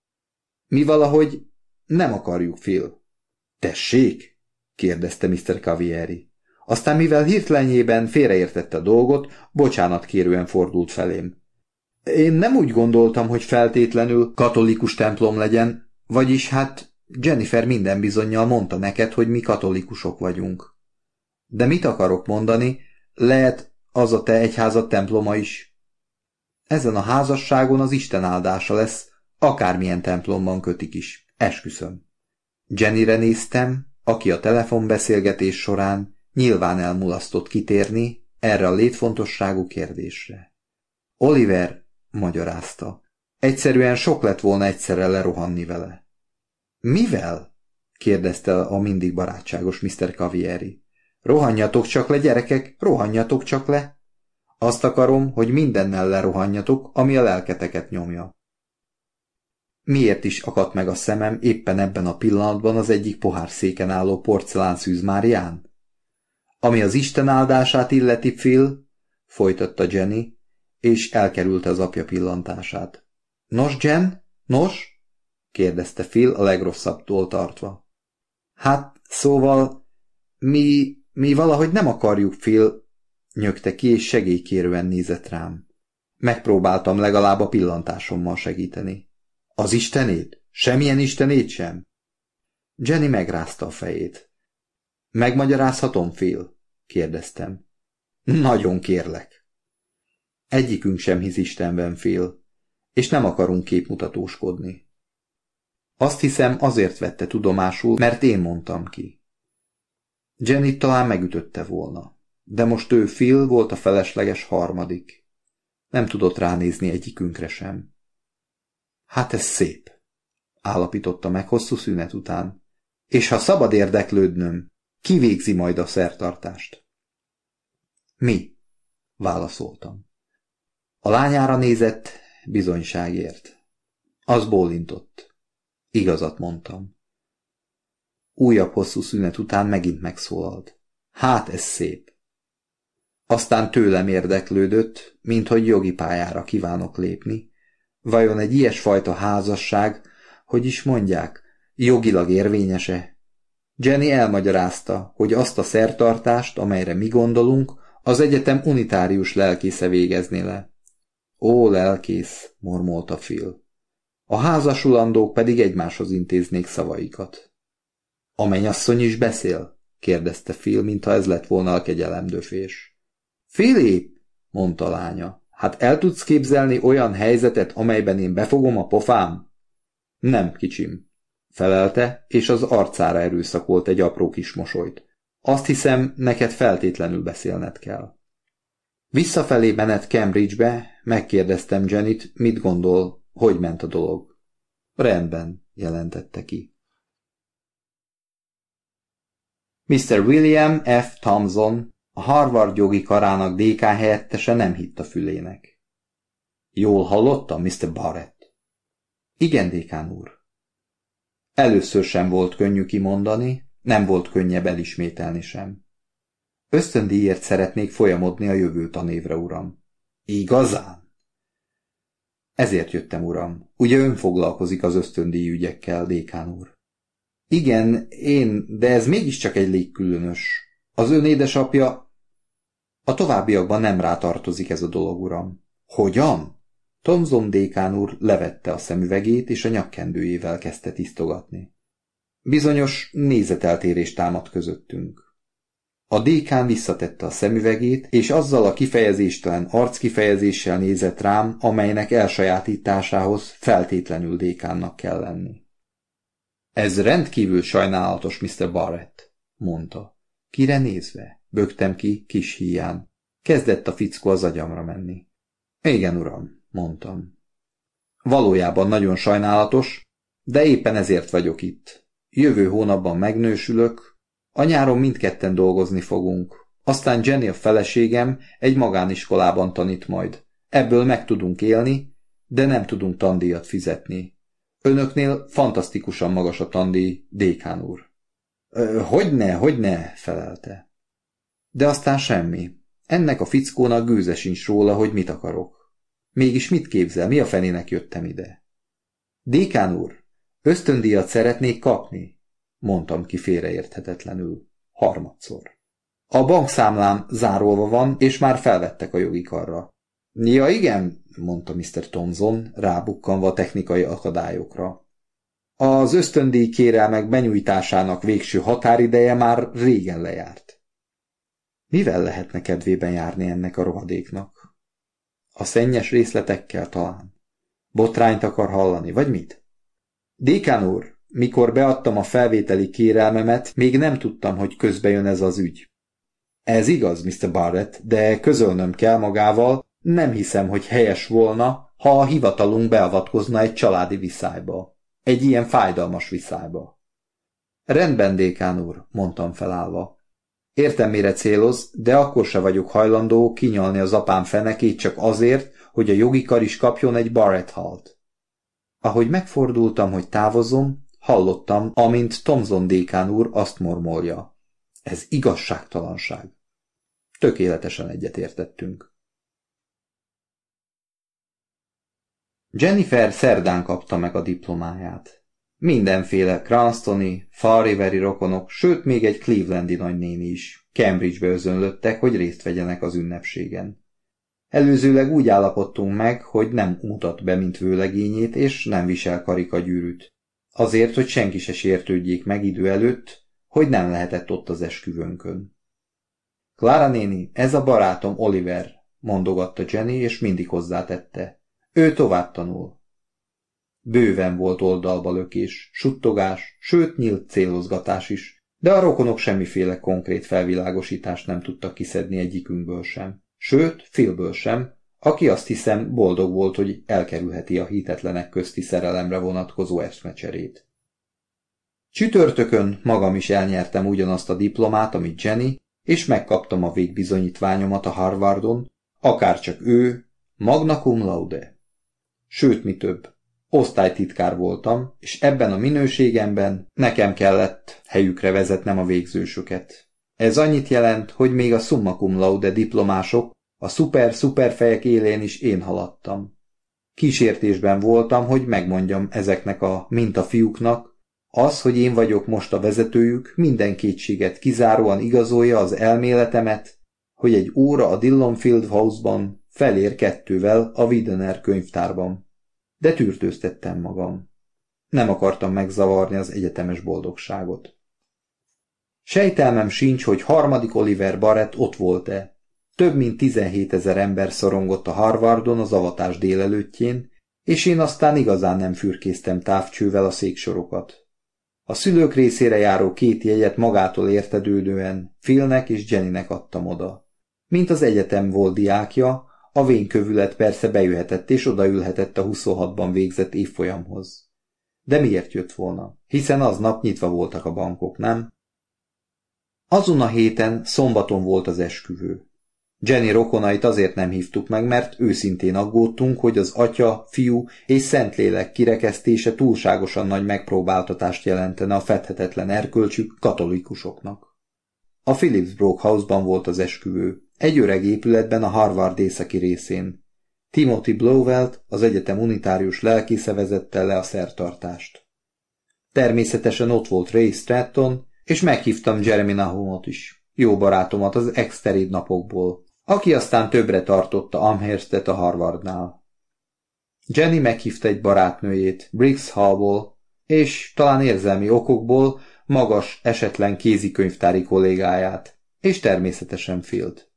S1: Mi valahogy nem akarjuk, Phil. Tessék? kérdezte miszter Cavieri. Aztán mivel hirtelenjében félreértette a dolgot, bocsánat kérően fordult felém. Én nem úgy gondoltam, hogy feltétlenül katolikus templom legyen, vagyis hát Jennifer minden bizonnyal mondta neked, hogy mi katolikusok vagyunk. De mit akarok mondani, lehet az a te egyházad temploma is. Ezen a házasságon az Isten áldása lesz, akármilyen templomban kötik is, esküszöm. Jennyre néztem, aki a telefonbeszélgetés során nyilván elmulasztott kitérni erre a létfontosságú kérdésre. Oliver, magyarázta, egyszerűen sok lett volna egyszerre lerohanni vele. Mivel? kérdezte a mindig barátságos miszter Cavieri. Rohanjatok csak le, gyerekek, rohanjatok csak le. Azt akarom, hogy mindennel lerohanjatok, ami a lelketeket nyomja. Miért is akadt meg a szemem éppen ebben a pillanatban az egyik pohárszéken álló porcelánszűz Márián? Ami az Isten áldását illeti, Phil, folytatta Jenny, és elkerülte az apja pillantását. Nos, Jen? Nos? kérdezte Phil a legrosszabbtól tartva. Hát, szóval, mi, mi valahogy nem akarjuk, Phil, nyögte ki, és segélykérően nézett rám. Megpróbáltam legalább a pillantásommal segíteni. Az Istenét? Semmilyen Istenét sem? Jenny megrázta a fejét. Megmagyarázhatom, Phil? kérdeztem. Nagyon kérlek. Egyikünk sem hisz Istenben, Phil, és nem akarunk képmutatóskodni. Azt hiszem, azért vette tudomásul, mert én mondtam ki. Jenny talán megütötte volna, de most ő, Phil, volt a felesleges harmadik. Nem tudott ránézni egyikünkre sem. Hát ez szép, állapította meg hosszú szünet után. És ha szabad érdeklődnöm, ki végzi majd a szertartást? Mi? Válaszoltam. A lányára nézett, bizonyságért. Az bólintott. Igazat mondtam. Újabb hosszú szünet után megint megszólalt. Hát ez szép. Aztán tőlem érdeklődött, minthogy jogi pályára kívánok lépni. Vajon egy ilyesfajta házasság, hogy is mondják, jogilag érvényese? Jenny elmagyarázta, hogy azt a szertartást, amelyre mi gondolunk, az egyetem unitárius lelkésze végezné le. Ó, lelkész, mormolta Phil. A házasulandók pedig egymáshoz intéznék szavaikat. A mennyasszony is beszél? Kérdezte Phil, mintha ez lett volna a kegyelemdöfés. Philip, mondta lánya, hát el tudsz képzelni olyan helyzetet, amelyben én befogom a pofám? Nem, kicsim, felelte, és az arcára erőszakolt egy apró kis mosolyt. Azt hiszem, neked feltétlenül beszélned kell. Visszafelé menet Cambridge-be megkérdeztem Jennyt, mit gondol, hogy ment a dolog. Rendben, jelentette ki. miszter William F. Thompson, a Harvard jogi karának dékán helyettese nem hitt a fülének. Jól hallottam, miszter Barrett? Igen, dékán úr. Először sem volt könnyű kimondani, nem volt könnyebb elismételni sem. Ösztöndíjért szeretnék folyamodni a jövő tanévre, uram. Igazán? Ezért jöttem, uram. Ugye ön foglalkozik az ösztöndíj ügyekkel, dékán úr? Igen, én, de ez mégiscsak egy légkülönös. Az ön édesapja... A továbbiakban nem rátartozik ez a dolog, uram. Hogyan? Thompson dékán úr levette a szemüvegét, és a nyakkendőjével kezdte tisztogatni. Bizonyos nézeteltérés támadt közöttünk. A dékán visszatette a szemüvegét, és azzal a kifejezéstelen arckifejezéssel nézett rám, amelynek elsajátításához feltétlenül dékánnak kell lenni. Ez rendkívül sajnálatos, miszter Barrett, mondta. Kire nézve? Bögtem ki kis híján. Kezdett a fickó az agyamra menni. Igen, uram, mondtam. Valójában nagyon sajnálatos, de éppen ezért vagyok itt. Jövő hónapban megnősülök, a nyáron mindketten dolgozni fogunk. Aztán Jenny, a feleségem, egy magániskolában tanít majd. Ebből meg tudunk élni, de nem tudunk tandíjat fizetni. Önöknél fantasztikusan magas a tandíj, dékán úr. Hogyne, hogyne, felelte. De aztán semmi. Ennek a fickónak gőze sincs róla, hogy mit akarok. Mégis mit képzel, mi a fenének jöttem ide? Dékán úr, ösztöndíjat szeretnék kapni, mondtam ki félreérthetetlenül. Harmadszor. A bankszámlám zárolva van, és már felvettek a jogi karra. Ja igen, mondta miszter Thompson, rábukkanva a technikai akadályokra. Az ösztöndíj kérelmek benyújtásának végső határideje már régen lejárt. Mivel lehetne kedvében járni ennek a rohadéknak? A szennyes részletekkel talán. Botrányt akar hallani, vagy mit? Dékán úr, mikor beadtam a felvételi kérelmemet, még nem tudtam, hogy közbe jön ez az ügy. Ez igaz, miszter Barrett, de közölnöm kell magával, nem hiszem, hogy helyes volna, ha a hivatalunk beavatkozna egy családi viszályba. Egy ilyen fájdalmas viszályba. Rendben, dékán úr, mondtam felállva. Értem, mire céloz, de akkor se vagyok hajlandó kinyalni az apám fenekét csak azért, hogy a jogi kar is kapjon egy Barrett Hallt. Ahogy megfordultam, hogy távozom, hallottam, amint Thompson dékán úr azt mormolja. Ez igazságtalanság. Tökéletesen egyetértettünk. Jennifer szerdán kapta meg a diplomáját. Mindenféle Cranstoni, Fall Riveri rokonok, sőt még egy clevelandi nagynéni is Cambridge-be özönlöttek, hogy részt vegyenek az ünnepségen. Előzőleg úgy állapodtunk meg, hogy nem mutat be, mint vőlegényét, és nem visel karikagyűrűt. Azért, hogy senki se sértődjék meg idő előtt, hogy nem lehetett ott az esküvőnkön. Clara néni, ez a barátom Oliver, mondogatta Jenny, és mindig hozzátette. Ő tovább tanul. Bőven volt oldalba lökés, suttogás, sőt nyílt célozgatás is, de a rokonok semmiféle konkrét felvilágosítást nem tudtak kiszedni egyikünkből sem. Sőt, Philből sem, aki azt hiszem boldog volt, hogy elkerülheti a hitetlenek közti szerelemre vonatkozó eszmecserét. Csütörtökön magam is elnyertem ugyanazt a diplomát, amit Jenny, és megkaptam a végbizonyítványomat a Harvardon, akárcsak ő, magna cum laude. Sőt, mi több, osztálytitkár voltam, és ebben a minőségemben nekem kellett helyükre vezetnem a végzősöket. Ez annyit jelent, hogy még a summa cum laude diplomások, a szuper-szuper fejek élén is én haladtam. Kísértésben voltam, hogy megmondjam ezeknek a mintafiúknak, az, hogy én vagyok most a vezetőjük, minden kétséget kizáróan igazolja az elméletemet, hogy egy óra a Dillon Field House-ban felér kettővel a Widener könyvtárban. De tűrtőztettem magam. Nem akartam megzavarni az egyetemes boldogságot. Sejtelmem sincs, hogy harmadik Oliver Barrett ott volt-e. Több mint tizenhétezer ember szorongott a Harvardon az avatás délelőttjén, és én aztán igazán nem fürkésztem távcsővel a széksorokat. A szülők részére járó két jegyet magától értetődően Philnek és Jennynek adtam oda. Mint az egyetem volt diákja, a vénkövület persze bejöhetett és odaülhetett a huszonhatban végzett évfolyamhoz. De miért jött volna? Hiszen aznap nyitva voltak a bankok, nem? Azon a héten szombaton volt az esküvő. Jenny rokonait azért nem hívtuk meg, mert őszintén aggódtunk, hogy az Atya, Fiú és Szentlélek kirekesztése túlságosan nagy megpróbáltatást jelentene a fedhetetlen erkölcsük katolikusoknak. A Phillipsbrook House-ban volt az esküvő, egy öreg épületben a Harvard északi részén. Timothy Blowelt, az egyetem unitárius lelkésze vezette le a szertartást. Természetesen ott volt Ray Stratton, és meghívtam Jeremy Nahumot is, jó barátomat az Exterid napokból, aki aztán többre tartotta Amherstet a Harvardnál. Jenny meghívta egy barátnőjét Briggs Hallból, és talán érzelmi okokból magas, esetlen kézikönyvtári kollégáját, és természetesen Philt.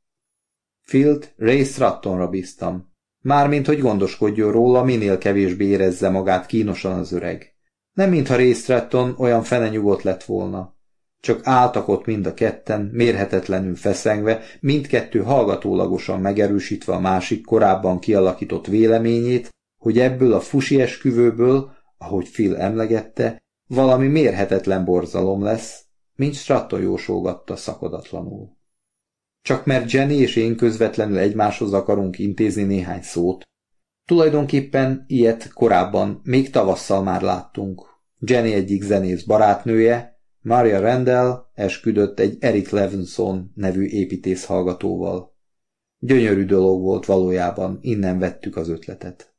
S1: Philt Ray Strattonra bíztam, mármint hogy gondoskodjon róla, minél kevésbé érezze magát kínosan az öreg. Nem mintha Ray Stratton olyan fene nyugodt lett volna. Csak álltak ott mind a ketten, mérhetetlenül feszengve, mindkettő hallgatólagosan megerősítve a másik korábban kialakított véleményét, hogy ebből a fusi esküvőből, ahogy Phil emlegette, valami mérhetetlen borzalom lesz, mint Stratton jósolgatta szakadatlanul. Csak mert Jenny és én közvetlenül egymáshoz akarunk intézni néhány szót. Tulajdonképpen ilyet korábban, még tavasszal már láttunk. Jenny egyik zenész barátnője, Maria Randall esküdött egy Eric Levinson nevű építész hallgatóval. Gyönyörű dolog volt valójában, innen vettük az ötletet.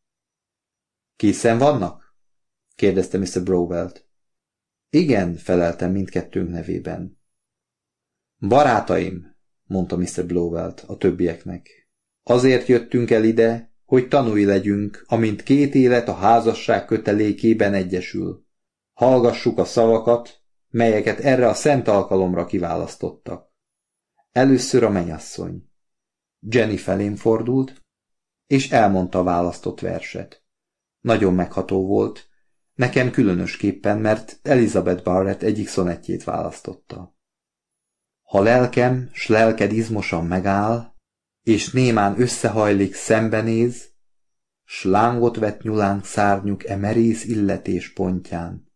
S1: Készen vannak? kérdezte miszter Browelt. Igen, feleltem mindkettőnk nevében. Barátaim, mondta miszter Blowelt a többieknek. Azért jöttünk el ide, hogy tanúi legyünk, amint két élet a házasság kötelékében egyesül. Hallgassuk a szavakat, melyeket erre a szent alkalomra kiválasztottak. Először a mennyasszony. Jenny felén fordult, és elmondta a választott verset. Nagyon megható volt, nekem különösképpen, mert Elizabeth Barrett egyik szonettjét választotta. Ha lelkem, s lelked izmosan megáll, és némán összehajlik, szembenéz, s lángot vet nyulánk szárnyuk e merész illetés pontján.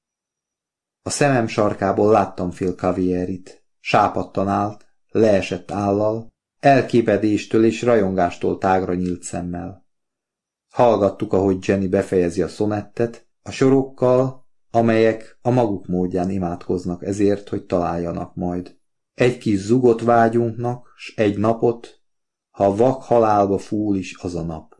S1: A szemem sarkából láttam Phil Cavierit, sápadtan állt, leesett állal, elképedéstől és rajongástól tágra nyílt szemmel. Hallgattuk, ahogy Jenny befejezi a szonettet, a sorokkal, amelyek a maguk módján imádkoznak ezért, hogy találjanak majd. Egy kis zugot vágyunknak, s egy napot, ha vak halálba fúl is az a nap.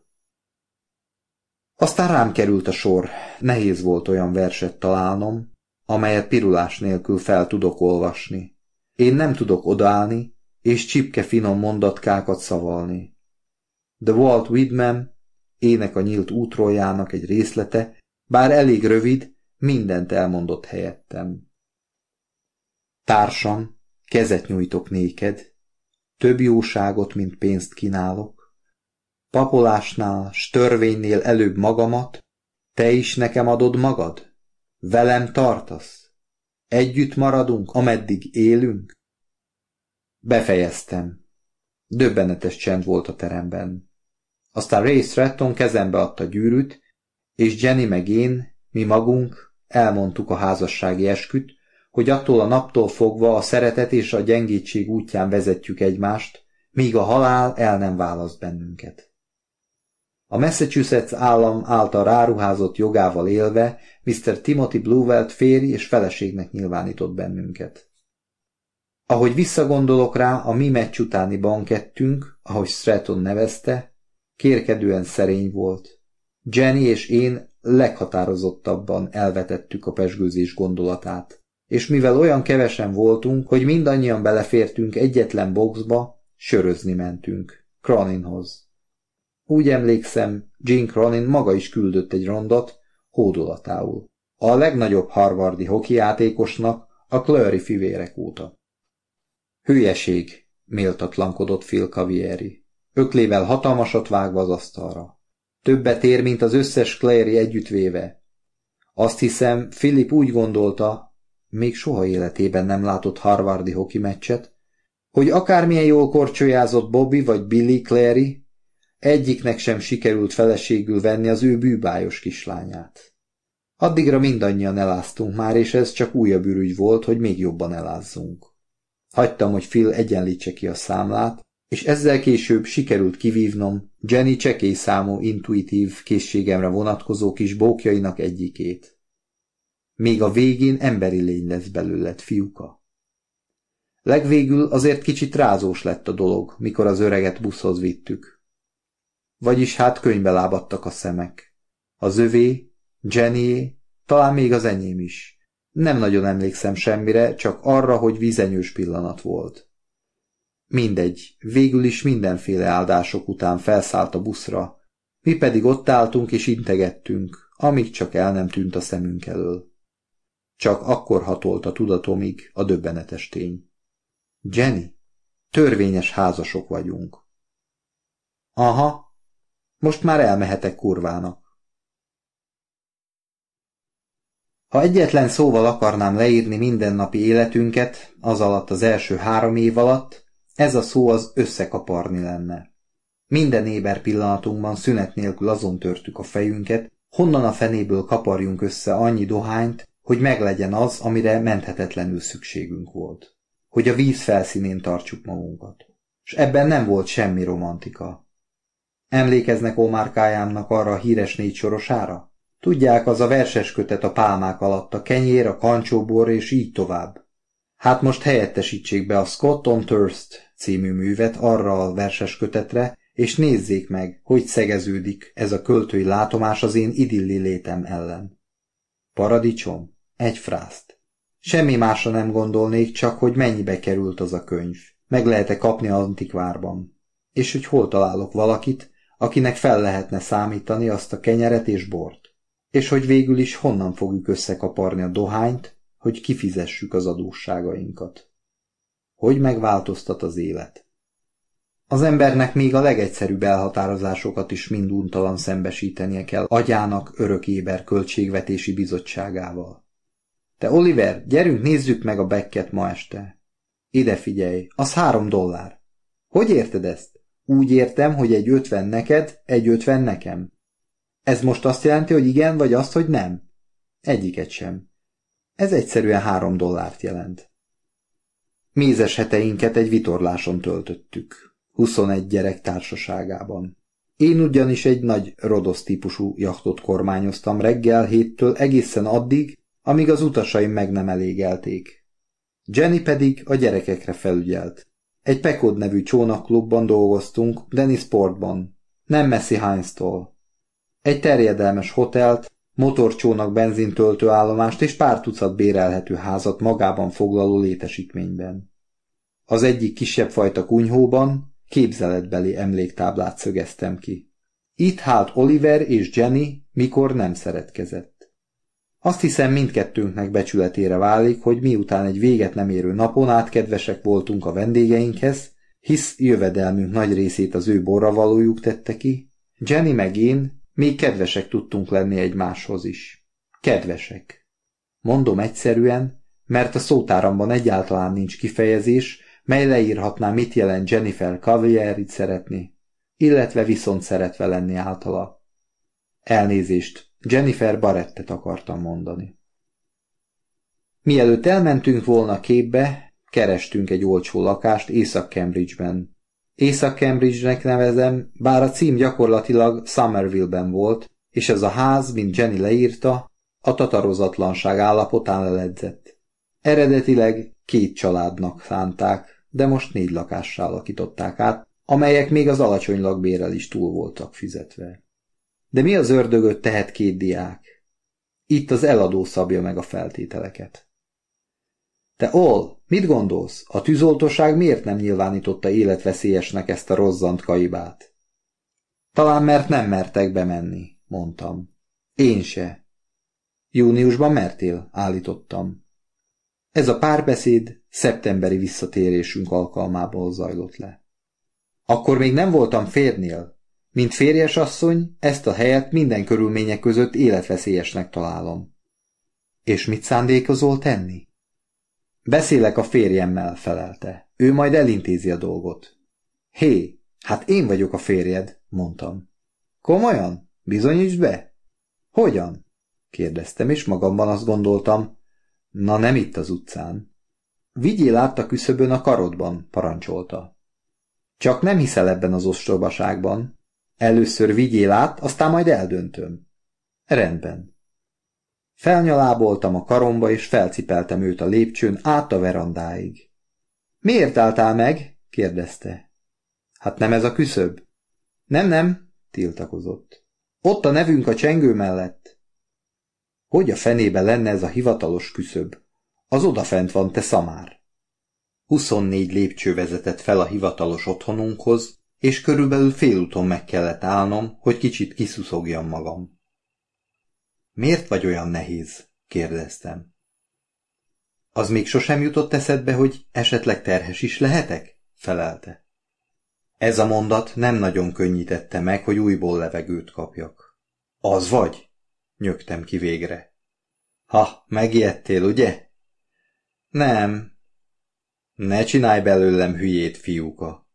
S1: Aztán rám került a sor, nehéz volt olyan verset találnom, amelyet pirulás nélkül fel tudok olvasni. Én nem tudok odaállni, és csipke finom mondatkákat szavalni. The Walt Whitman, Ének a nyílt útrójának egy részlete, bár elég rövid, mindent elmondott helyettem. Társam, kezet nyújtok néked, több jóságot, mint pénzt kínálok. Papolásnál, s törvénynél előbb magamat, te is nekem adod magad? Velem tartasz? Együtt maradunk, ameddig élünk? Befejeztem. Döbbenetes csend volt a teremben. Aztán Ray Stratton kezembe adta gyűrűt, és Jenny meg én, mi magunk elmondtuk a házassági esküt, hogy attól a naptól fogva a szeretet és a gyengétség útján vezetjük egymást, míg a halál el nem választ bennünket. A Massachusetts állam által ráruházott jogával élve miszter Timothy Bluewelt férj és feleségnek nyilvánított bennünket. Ahogy visszagondolok rá, a mi meccs utáni bankettünk, ahogy Stratton nevezte, kérkedően szerény volt. Jenny és én leghatározottabban elvetettük a pezsgőzés gondolatát, és mivel olyan kevesen voltunk, hogy mindannyian belefértünk egyetlen boxba, sörözni mentünk, Croninhoz. Úgy emlékszem, Gene Cronin maga is küldött egy rondot, hódolatául. A legnagyobb harvardi hokijátékosnak a Clary fivérek óta. Hülyeség, méltatlankodott Phil Cavieri, öklével hatalmasat vágva az asztalra. Többet ér, mint az összes Clary együttvéve. Azt hiszem, Philip úgy gondolta, még soha életében nem látott harvardi hoki meccset, hogy akármilyen jól korcsolyázott Bobby vagy Billy Clary, egyiknek sem sikerült feleségül venni az ő bűbájos kislányát. Addigra mindannyian eláztunk már, és ez csak újabb ürügy volt, hogy még jobban elázzunk. Hagytam, hogy Phil egyenlítse ki a számlát, és ezzel később sikerült kivívnom Jenny csekély számú intuitív készségemre vonatkozó kis bókjainak egyikét. Még a végén emberi lény lesz belőled, fiúka. Legvégül azért kicsit rázós lett a dolog, mikor az öreget buszhoz vittük. Vagyis hát könyvbe lábadtak a szemek. Az övé, Jennyé, talán még az enyém is. Nem nagyon emlékszem semmire, csak arra, hogy vizenyős pillanat volt. Mindegy, végül is mindenféle áldások után felszállt a buszra, mi pedig ott álltunk és integettünk, amíg csak el nem tűnt a szemünk elől. Csak akkor hatolt a tudatomig a döbbenetes tény. Jenny, törvényes házasok vagyunk. Aha, most már elmehetek kurvának. Ha egyetlen szóval akarnám leírni mindennapi életünket, az alatt az első három év alatt, ez a szó az összekaparni lenne. Minden éber pillanatunkban szünet nélkül azon törtük a fejünket, honnan a fenéből kaparjunk össze annyi dohányt, hogy meglegyen az, amire menthetetlenül szükségünk volt. Hogy a víz felszínén tartsuk magunkat. És ebben nem volt semmi romantika. Emlékeznek Omar Khayyamnak arra a híres négy sorosára? Tudják, az a verses kötet a pálmák alatt, a kenyér, a kancsóbor és így tovább. Hát most helyettesítsék be a Scott on Thirst című művet arra a verses kötetre, és nézzék meg, hogy szegeződik ez a költői látomás az én idilli létem ellen. Paradicsom? Egy frászt. Semmi másra nem gondolnék, csak hogy mennyibe került az a könyv. Meg lehet-e kapni az antikvárban. És hogy hol találok valakit, akinek fel lehetne számítani azt a kenyeret és bort. És hogy végül is honnan fogjuk összekaparni a dohányt, hogy kifizessük az adósságainkat. Hogy megváltoztat az élet. Az embernek még a legegyszerűbb elhatározásokat is mind untalan szembesítenie kell agyának örökéber költségvetési bizottságával. Te Oliver, gyerünk nézzük meg a Becket ma este. Ide figyelj, az három dollár. Hogy érted ezt? Úgy értem, hogy egy ötven neked, egy ötven nekem. Ez most azt jelenti, hogy igen, vagy azt, hogy nem? Egyiket sem. Ez egyszerűen három dollárt jelent. Mézes heteinket egy vitorláson töltöttük. huszonegy gyerek társaságában. Én ugyanis egy nagy Rodosz típusú jachtot kormányoztam reggel héttől egészen addig, amíg az utasaim meg nem elégelték. Jenny pedig a gyerekekre felügyelt. Egy Pekod nevű csónakklubban dolgoztunk, Dennisportban, nem messzi Heinztól. Egy terjedelmes hotelt, motorcsónak benzintöltő állomást és pár tucat bérelhető házat magában foglaló létesítményben. Az egyik kisebb fajta kunyhóban képzeletbeli emléktáblát szögeztem ki. Itt hált Oliver és Jenny, mikor nem szeretkezett. Azt hiszem, mindkettőnknek becsületére válik, hogy miután egy véget nem érő napon át kedvesek voltunk a vendégeinkhez, hisz jövedelmünk nagy részét az ő borravalójuk tette ki, Jenny meg én még kedvesek tudtunk lenni egymáshoz is. Kedvesek. Mondom egyszerűen, mert a szótáramban egyáltalán nincs kifejezés, mely leírhatná, mit jelent Jennifer Cavierit szeretni, illetve viszont szeretve lenni általa. Elnézést, Jennifer Barrettet akartam mondani. Mielőtt elmentünk volna képbe, kerestünk egy olcsó lakást Észak-Cambridge-ben. Észak-Cambridge-nek nevezem, bár a cím gyakorlatilag Somerville-ben volt, és ez a ház, mint Jenny leírta, a tatarozatlanság állapotán leledzett. Eredetileg két családnak szánták, de most négy lakássá alakították át, amelyek még az alacsony lakbérrel is túl voltak fizetve. De mi az ördögöt tehet két diák? Itt az eladó szabja meg a feltételeket. Te, Ol, mit gondolsz? A tűzoltóság miért nem nyilvánította életveszélyesnek ezt a rozzant kaibát? Talán mert nem mertek bemenni, mondtam. Én se. Júniusban mertél, állítottam. Ez a párbeszéd szeptemberi visszatérésünk alkalmából zajlott le. Akkor még nem voltam férjnél. Mint férjesasszony, ezt a helyet minden körülmények között életveszélyesnek találom. És mit szándékozol tenni? Beszélek a férjemmel, felelte. Ő majd elintézi a dolgot. Hé, hát én vagyok a férjed, mondtam. Komolyan? Bizonyítsd be? Hogyan? Kérdeztem, és magamban azt gondoltam, na nem itt az utcán. Vigyél át a küszöbön a karodban, parancsolta. Csak nem hiszel ebben az ostobaságban. Először vigyél át, aztán majd eldöntöm. Rendben. Felnyaláboltam a karomba, és felcipeltem őt a lépcsőn át a verandáig. Miért álltál meg? kérdezte. Hát nem ez a küszöb? Nem, nem, tiltakozott. Ott a nevünk a csengő mellett. Hogy a fenébe lenne ez a hivatalos küszöb? Az odafent van, te szamár. Huszonnégy lépcső vezetett fel a hivatalos otthonunkhoz, és körülbelül félúton meg kellett állnom, hogy kicsit kiszuszogjam magam. Miért vagy olyan nehéz? kérdeztem. Az még sosem jutott eszedbe, hogy esetleg terhes is lehetek? felelte. Ez a mondat nem nagyon könnyítette meg, hogy újból levegőt kapjak. Az vagy? nyögtem ki végre. Ha, megijedtél, ugye? Nem. Ne csinálj belőlem hülyét, fiúka.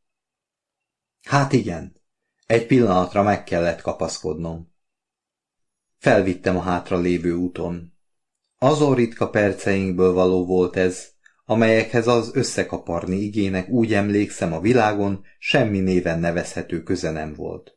S1: Hát igen, egy pillanatra meg kellett kapaszkodnom. Felvittem a hátra lévő úton. Azon ritka perceinkből való volt ez, amelyekhez az összekaparni igének úgy emlékszem a világon semmi néven nevezhető köze nem volt.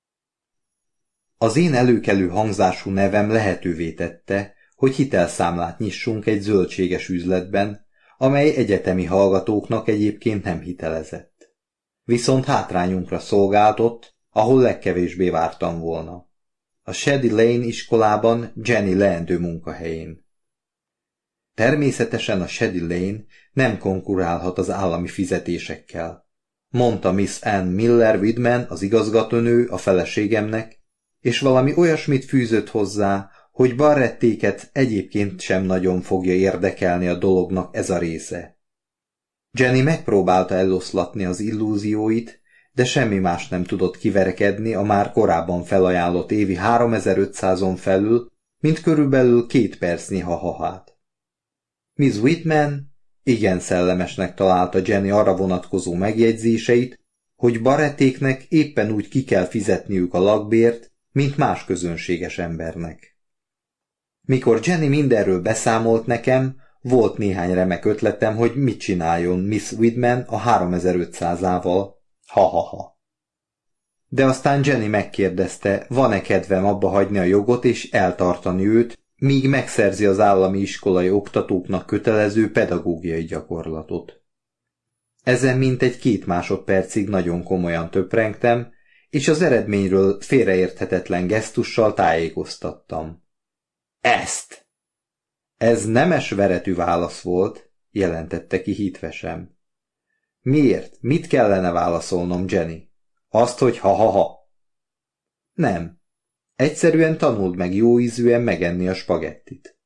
S1: Az én előkelő hangzású nevem lehetővé tette, hogy hitelszámlát nyissunk egy zöldséges üzletben, amely egyetemi hallgatóknak egyébként nem hitelezett. Viszont hátrányunkra szolgáltott, ahol legkevésbé vártam volna. A Shady Lane iskolában Jenny leendő munkahelyén. Természetesen a Shady Lane nem konkurálhat az állami fizetésekkel, mondta Miss Ann Miller Widman, az igazgatónő a feleségemnek, és valami olyasmit fűzött hozzá, hogy Barrettéket egyébként sem nagyon fogja érdekelni a dolognak ez a része. Jenny megpróbálta eloszlatni az illúzióit, de semmi más nem tudott kiverekedni a már korábban felajánlott évi háromezer-ötszázon felül, mint körülbelül két percnyi ha-ha-hát. Miss Whitman igen szellemesnek találta Jenny arra vonatkozó megjegyzéseit, hogy Barrettéknek éppen úgy ki kell fizetniük a lakbért, mint más közönséges embernek. Mikor Jenny mindenről beszámolt nekem, volt néhány remek ötletem, hogy mit csináljon Miss Whitman a háromezer-ötszázával. Ha-ha-ha. De aztán Jenny megkérdezte, van-e kedvem abba hagyni a jogot és eltartani őt, míg megszerzi az állami iskolai oktatóknak kötelező pedagógiai gyakorlatot. Ezen mintegy két másodpercig nagyon komolyan töprengtem, és az eredményről félreérthetetlen gesztussal tájékoztattam. Ezt! Ez nemes veretű válasz volt, jelentette ki hitvesen. Miért? Mit kellene válaszolnom, Jenny? Azt, hogy ha-ha-ha. Nem. Egyszerűen tanuld meg jóízűen megenni a spagettit.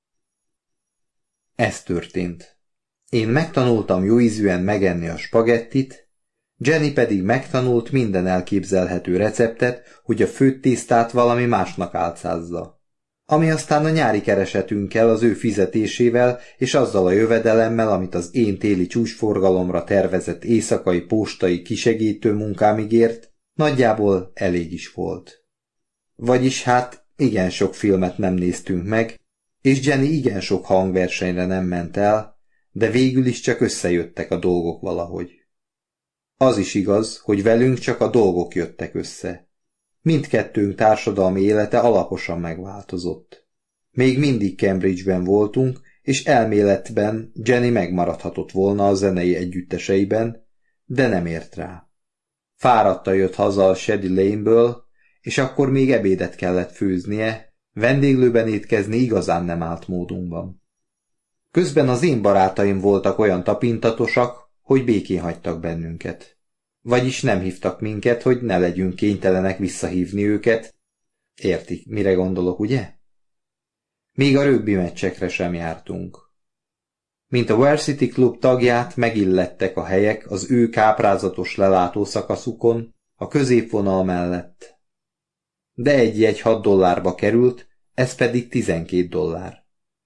S1: Ez történt. Én megtanultam jóízűen megenni a spagettit, Jenny pedig megtanult minden elképzelhető receptet, hogy a főtt tésztát valami másnak álcázza. Ami aztán a nyári keresetünkkel, az ő fizetésével és azzal a jövedelemmel, amit az én téli csúcsforgalomra tervezett éjszakai postai kisegítő munkámig ért, nagyjából elég is volt. Vagyis hát igen sok filmet nem néztünk meg, és Jenny igen sok hangversenyre nem ment el, de végül is csak összejöttek a dolgok valahogy. Az is igaz, hogy velünk csak a dolgok jöttek össze. Mindkettőnk társadalmi élete alaposan megváltozott. Még mindig Cambridge-ben voltunk, és elméletben Jenny megmaradhatott volna a zenei együtteseiben, de nem ért rá. Fáradta jött haza a Shady Lane-ből, és akkor még ebédet kellett főznie, vendéglőben étkezni igazán nem állt módunkban. Közben az én barátaim voltak olyan tapintatosak, hogy békén hagytak bennünket. Vagyis nem hívtak minket, hogy ne legyünk kénytelenek visszahívni őket. Értik, mire gondolok, ugye? Még a rögbi meccsekre sem jártunk. Mint a Varsity Club tagját megillettek a helyek az ő káprázatos lelátó szakaszukon, a középvonal mellett. De egy jegy hat dollárba került, ez pedig tizenkét dollár.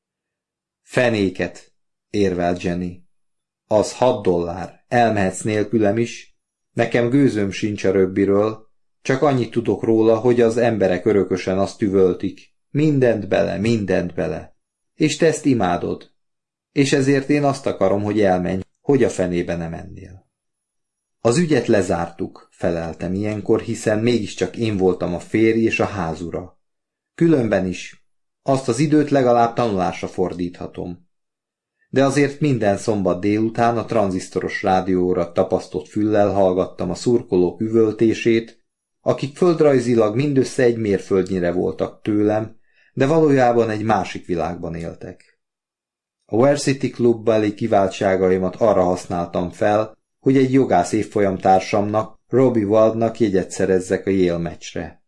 S1: Fenéket, érvel Jenny. Az hat dollár, elmehetsz nélkülem is, nekem gőzöm sincs a rögbiről, csak annyit tudok róla, hogy az emberek örökösen azt üvöltik. Mindent bele, mindent bele. És te ezt imádod. És ezért én azt akarom, hogy elmenj, hogy a fenébe ne mennél. Az ügyet lezártuk, feleltem ilyenkor, hiszen mégiscsak én voltam a férj és a házura. Különben is. Azt az időt legalább tanulásra fordíthatom. De azért minden szombat délután a tranzisztoros rádióra tapasztott füllel hallgattam a szurkolók üvöltését, akik földrajzilag mindössze egy mérföldnyire voltak tőlem, de valójában egy másik világban éltek. A Varsity Club-beli kiváltságaimat arra használtam fel, hogy egy jogász évfolyamtársamnak, Robbie Waldnak jegyet szerezzek a Yale meccsre.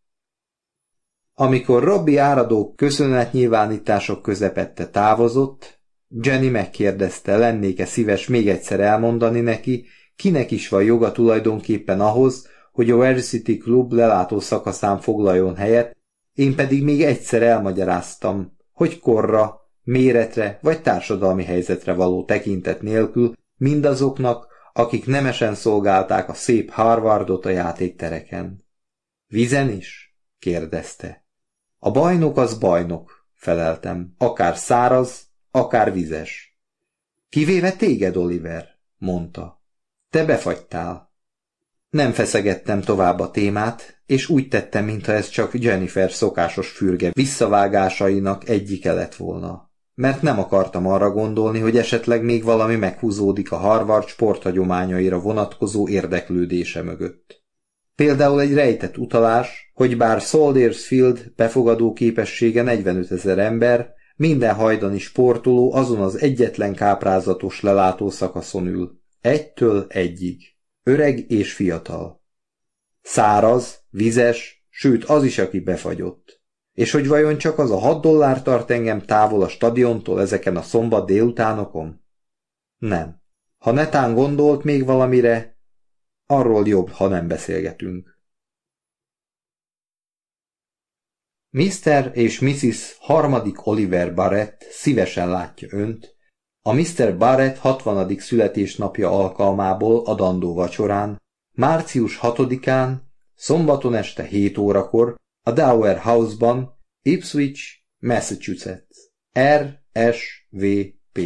S1: Amikor Robbie áradó köszönetnyilvánítások közepette távozott, Jenny megkérdezte, lennék-e szíves még egyszer elmondani neki, kinek is van joga tulajdonképpen ahhoz, hogy a Varsity Club lelátó szakaszán foglaljon helyet, én pedig még egyszer elmagyaráztam, hogy korra, méretre vagy társadalmi helyzetre való tekintet nélkül mindazoknak, akik nemesen szolgálták a szép Harvardot a játéktereken. Vizen is? Kérdezte. A bajnok az bajnok, feleltem, akár száraz, akár vizes. Kivéve téged, Oliver, mondta. Te befagytál. Nem feszegettem tovább a témát, és úgy tettem, mintha ez csak Jennifer szokásos fürge visszavágásainak egyike lett volna. Mert nem akartam arra gondolni, hogy esetleg még valami meghúzódik a Harvard sporthagyományaira vonatkozó érdeklődése mögött. Például egy rejtett utalás, hogy bár Soldiers befogadó képessége negyvenötezer ember, minden hajdani sportoló azon az egyetlen káprázatos lelátó szakaszon ül. Egytől egyig. Öreg és fiatal. Száraz, vizes, sőt az is, aki befagyott. És hogy vajon csak az a hat dollár tart engem távol a stadiontól ezeken a szombat délutánokon? Nem. Ha netán gondolt még valamire, arról jobb, ha nem beszélgetünk. miszter és missziz harmadik Oliver Barrett szívesen látja önt, a miszter Barrett hatvanadik születésnapja alkalmából adandó vacsorán, március hatodikán, szombaton este hét órakor, a Dower House-ban, Ipswich, Massachusetts. R S V P.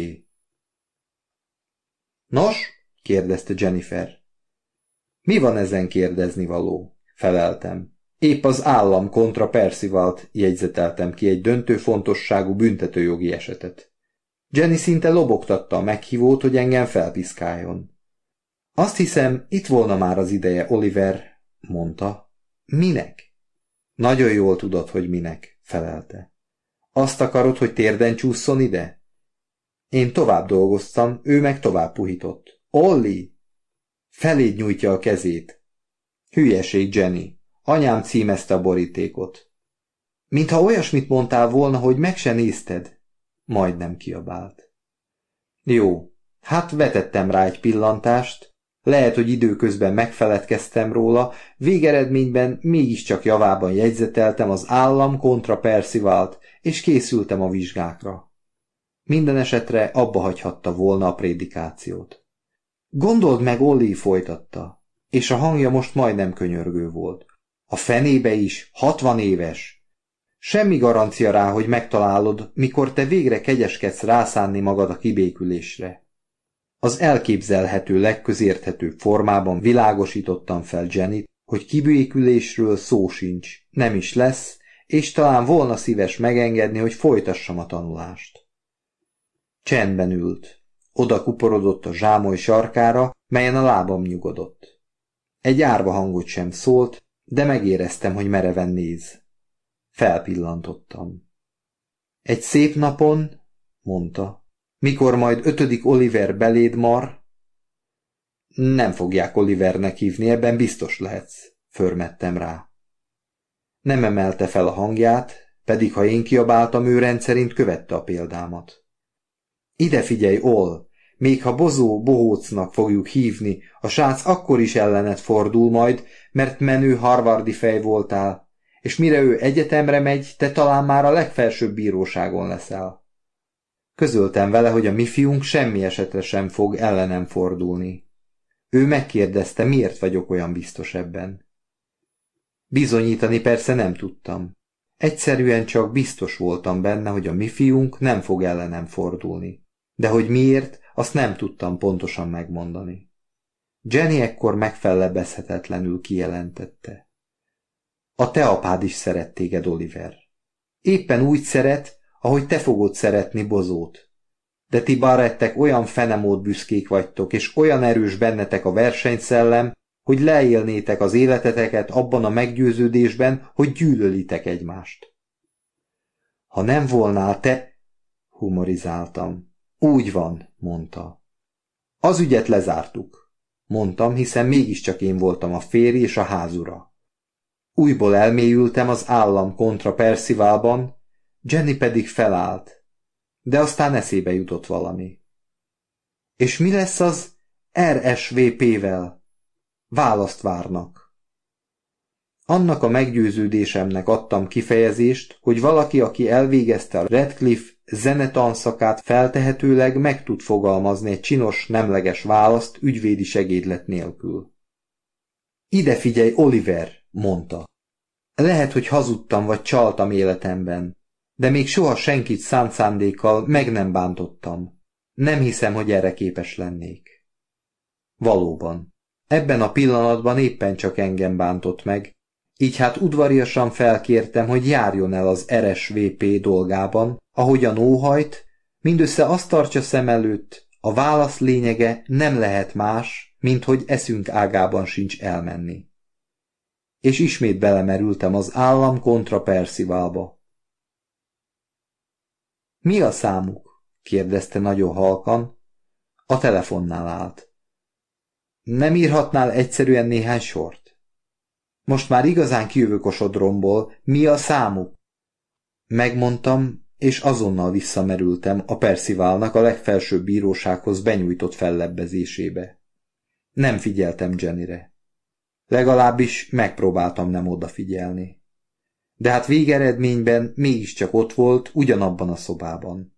S1: Nos? kérdezte Jennifer. Mi van ezen kérdezni való? Feleltem. Épp az állam kontra Percivalt jegyzeteltem ki egy döntő fontosságú büntetőjogi esetet. Jenny szinte lobogtatta a meghívót, hogy engem felpiszkáljon. Azt hiszem, itt volna már az ideje, Oliver, mondta. Minek? Nagyon jól tudod, hogy minek, felelte. Azt akarod, hogy térden csúszson ide? Én tovább dolgoztam, ő meg tovább puhított. Olli! Feléd nyújtja a kezét. Hülyeség, Jenny. Anyám címezte a borítékot. Mintha olyasmit mondtál volna, hogy meg se nézted. Majdnem kiabált. Jó, hát vetettem rá egy pillantást, lehet, hogy időközben megfeledkeztem róla, végeredményben mégiscsak javában jegyzeteltem az állam kontra Percivalt, és készültem a vizsgákra. Minden esetre abba hagyhatta volna a prédikációt. Gondold meg, Olli, folytatta, és a hangja most majdnem könyörgő volt. A fenébe is, hatvan éves. Semmi garancia rá, hogy megtalálod, mikor te végre kegyeskedsz rászánni magad a kibékülésre. Az elképzelhető legközérthetőbb formában világosítottam fel Jennyt, hogy kibékülésről szó sincs, nem is lesz, és talán volna szíves megengedni, hogy folytassam a tanulást. Csendben ült. Oda kuporodott a zsámoly sarkára, melyen a lábam nyugodott. Egy árva hangot sem szólt, de megéreztem, hogy mereven néz. Felpillantottam. Egy szép napon, mondta, mikor majd ötödik Oliver beléd mar, nem fogják Olivernek hívni, ebben biztos lehetsz, förmettem rá. Nem emelte fel a hangját, pedig ha én kiabáltam, ő rendszerint követte a példámat. Ide figyelj, Ol, még ha Bozó bohócnak fogjuk hívni, a srác akkor is ellened fordul majd, mert menő harvardi fej voltál, és mire ő egyetemre megy, te talán már a legfelsőbb bíróságon leszel. Közöltem vele, hogy a mi fiunk semmi esetre sem fog ellenem fordulni. Ő megkérdezte, miért vagyok olyan biztos ebben. Bizonyítani persze nem tudtam. Egyszerűen csak biztos voltam benne, hogy a mi fiunk nem fog ellenem fordulni. De hogy miért, azt nem tudtam pontosan megmondani. Jenny ekkor megfellebbezhetetlenül kijelentette. A te apád is szeret téged, Oliver. Éppen úgy szeret, ahogy te fogod szeretni Bozót. De ti Barrettek olyan fenemód büszkék vagytok, és olyan erős bennetek a versenyszellem, hogy leélnétek az életeteket abban a meggyőződésben, hogy gyűlölitek egymást. Ha nem volnál te... humorizáltam. Úgy van, mondta. Az ügyet lezártuk, mondtam, hiszen mégiscsak én voltam a férj és a házura. Újból elmélyültem az állam kontra Percivalban, Jenny pedig felállt, de aztán eszébe jutott valami. És mi lesz az er es vé pé-vel? Választ várnak. Annak a meggyőződésemnek adtam kifejezést, hogy valaki, aki elvégezte a Radcliffe zenetanszakát, feltehetőleg meg tud fogalmazni egy csinos, nemleges választ ügyvédi segédlet nélkül. Ide figyelj, Oliver, mondta. Lehet, hogy hazudtam vagy csaltam életemben, de még soha senkit szánt szándékkal meg nem bántottam. Nem hiszem, hogy erre képes lennék. Valóban, ebben a pillanatban éppen csak engem bántott meg, így hát udvariasan felkértem, hogy járjon el az er es vé pé dolgában, ahogyan óhajt, mindössze azt tartsa szem előtt, a válasz lényege nem lehet más, mint hogy eszünk ágában sincs elmenni. És ismét belemerültem az állam kontra Percivalba. Mi a számuk? Kérdezte nagyon halkan. A telefonnál állt. Nem írhatnál egyszerűen néhány sort? Most már igazán kijövök a sodromból. Mi a számuk? Megmondtam, és azonnal visszamerültem a Percivalnak a legfelsőbb bírósághoz benyújtott fellebbezésébe. Nem figyeltem Jennyre. Legalábbis megpróbáltam nem odafigyelni. De hát végeredményben mégiscsak ott volt, ugyanabban a szobában.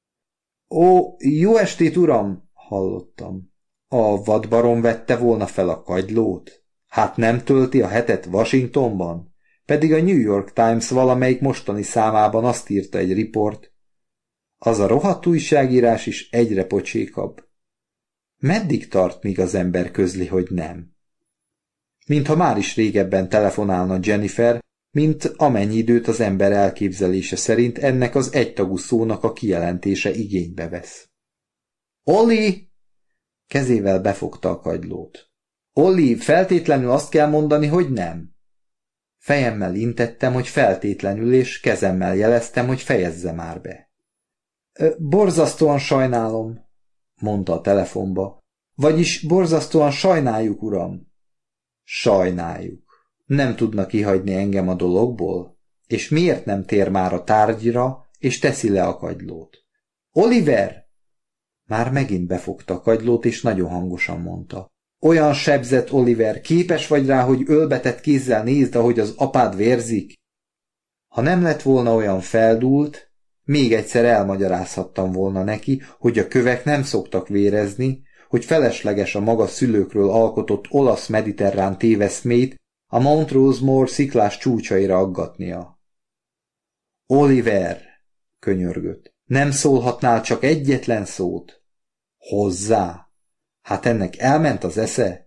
S1: Ó, jó estét, uram! Hallottam. A vadbarom vette volna fel a kagylót? Hát nem tölti a hetet Washingtonban? Pedig a New York Times valamelyik mostani számában azt írta egy riport. Az a rohadt újságírás is egyre pocsékabb. Meddig tart, míg az ember közli, hogy nem? Mintha már is régebben telefonálna Jennifer, mint amennyi időt az ember elképzelése szerint ennek az egytagú szónak a kijelentése igénybe vesz. Olli! Kezével befogta a kagylót. Olli, feltétlenül azt kell mondani, hogy nem. Fejemmel intettem, hogy feltétlenül, és kezemmel jeleztem, hogy fejezze már be. Borzasztóan sajnálom, mondta a telefonba. Vagyis borzasztóan sajnáljuk, uram. Sajnáljuk. Nem tudna kihagyni engem a dologból? És miért nem tér már a tárgyra, és teszi le a kagylót? Oliver! Már megint befogta a kagylót, és nagyon hangosan mondta. Olyan sebzett, Oliver, képes vagy rá, hogy ölbetett kézzel nézd, ahogy az apád vérzik? Ha nem lett volna olyan feldúlt, még egyszer elmagyarázhattam volna neki, hogy a kövek nem szoktak vérezni, hogy felesleges a maga szülőkről alkotott olasz-mediterrán téveszmét a Mount Rushmore sziklás csúcsaira aggatnia. Oliver, könyörgött, nem szólhatnál csak egyetlen szót? Hozzá? Hát ennek elment az esze?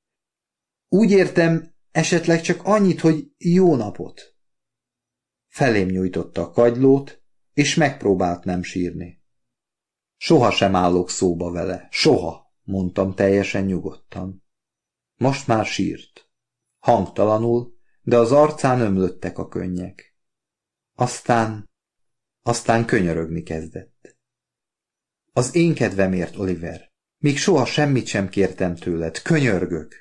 S1: Úgy értem, esetleg csak annyit, hogy jó napot. Felém nyújtotta a kagylót, és megpróbált nem sírni. Soha sem állok szóba vele, soha, mondtam teljesen nyugodtan. Most már sírt. Hangtalanul, de az arcán ömlöttek a könnyek. Aztán, aztán könyörögni kezdett. Az én kedvemért, Oliver, még soha semmit sem kértem tőled, könyörgök.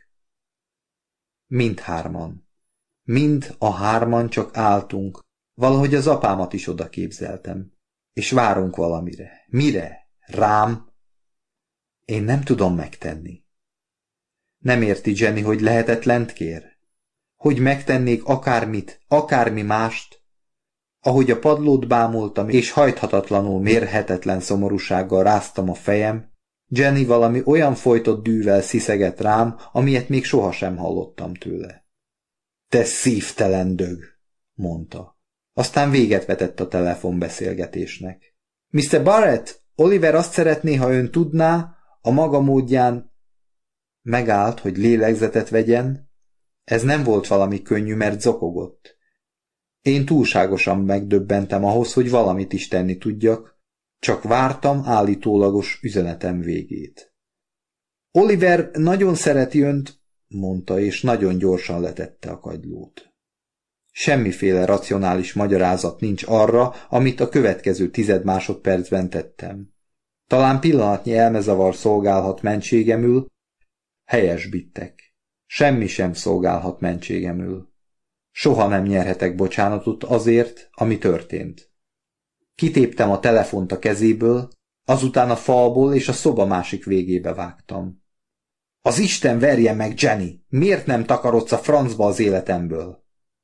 S1: Mindhárman. Mind a hárman csak álltunk, valahogy az apámat is oda képzeltem, és várunk valamire. Mire? Rám? Én nem tudom megtenni. Nem érti Jenny, hogy lehetetlent kér? Hogy megtennék akármit, akármi mást? Ahogy a padlót bámultam, és hajthatatlanul mérhetetlen szomorúsággal ráztam a fejem, Jenny valami olyan folytott dűvel sziszegett rám, amilyet még sohasem hallottam tőle. Te szívtelen dög, mondta. Aztán véget vetett a telefonbeszélgetésnek. miszter Barrett, Oliver azt szeretné, ha ön tudná, a maga módján... Megállt, hogy lélegzetet vegyen. Ez nem volt valami könnyű, mert zokogott. Én túlságosan megdöbbentem ahhoz, hogy valamit is tenni tudjak, csak vártam állítólagos üzenetem végét. Oliver nagyon szereti önt, mondta, és nagyon gyorsan letette a kagylót. Semmiféle racionális magyarázat nincs arra, amit a következő tized másodpercben tettem. Talán pillanatnyi elmezavar szolgálhat mentségemül, helyesbittek. Semmi sem szolgálhat mentségemül. Soha nem nyerhetek bocsánatot azért, ami történt. Kitéptem a telefont a kezéből, azután a falból és a szoba másik végébe vágtam. Az Isten verje meg, Jenny! Miért nem takarodsz a francba az életemből?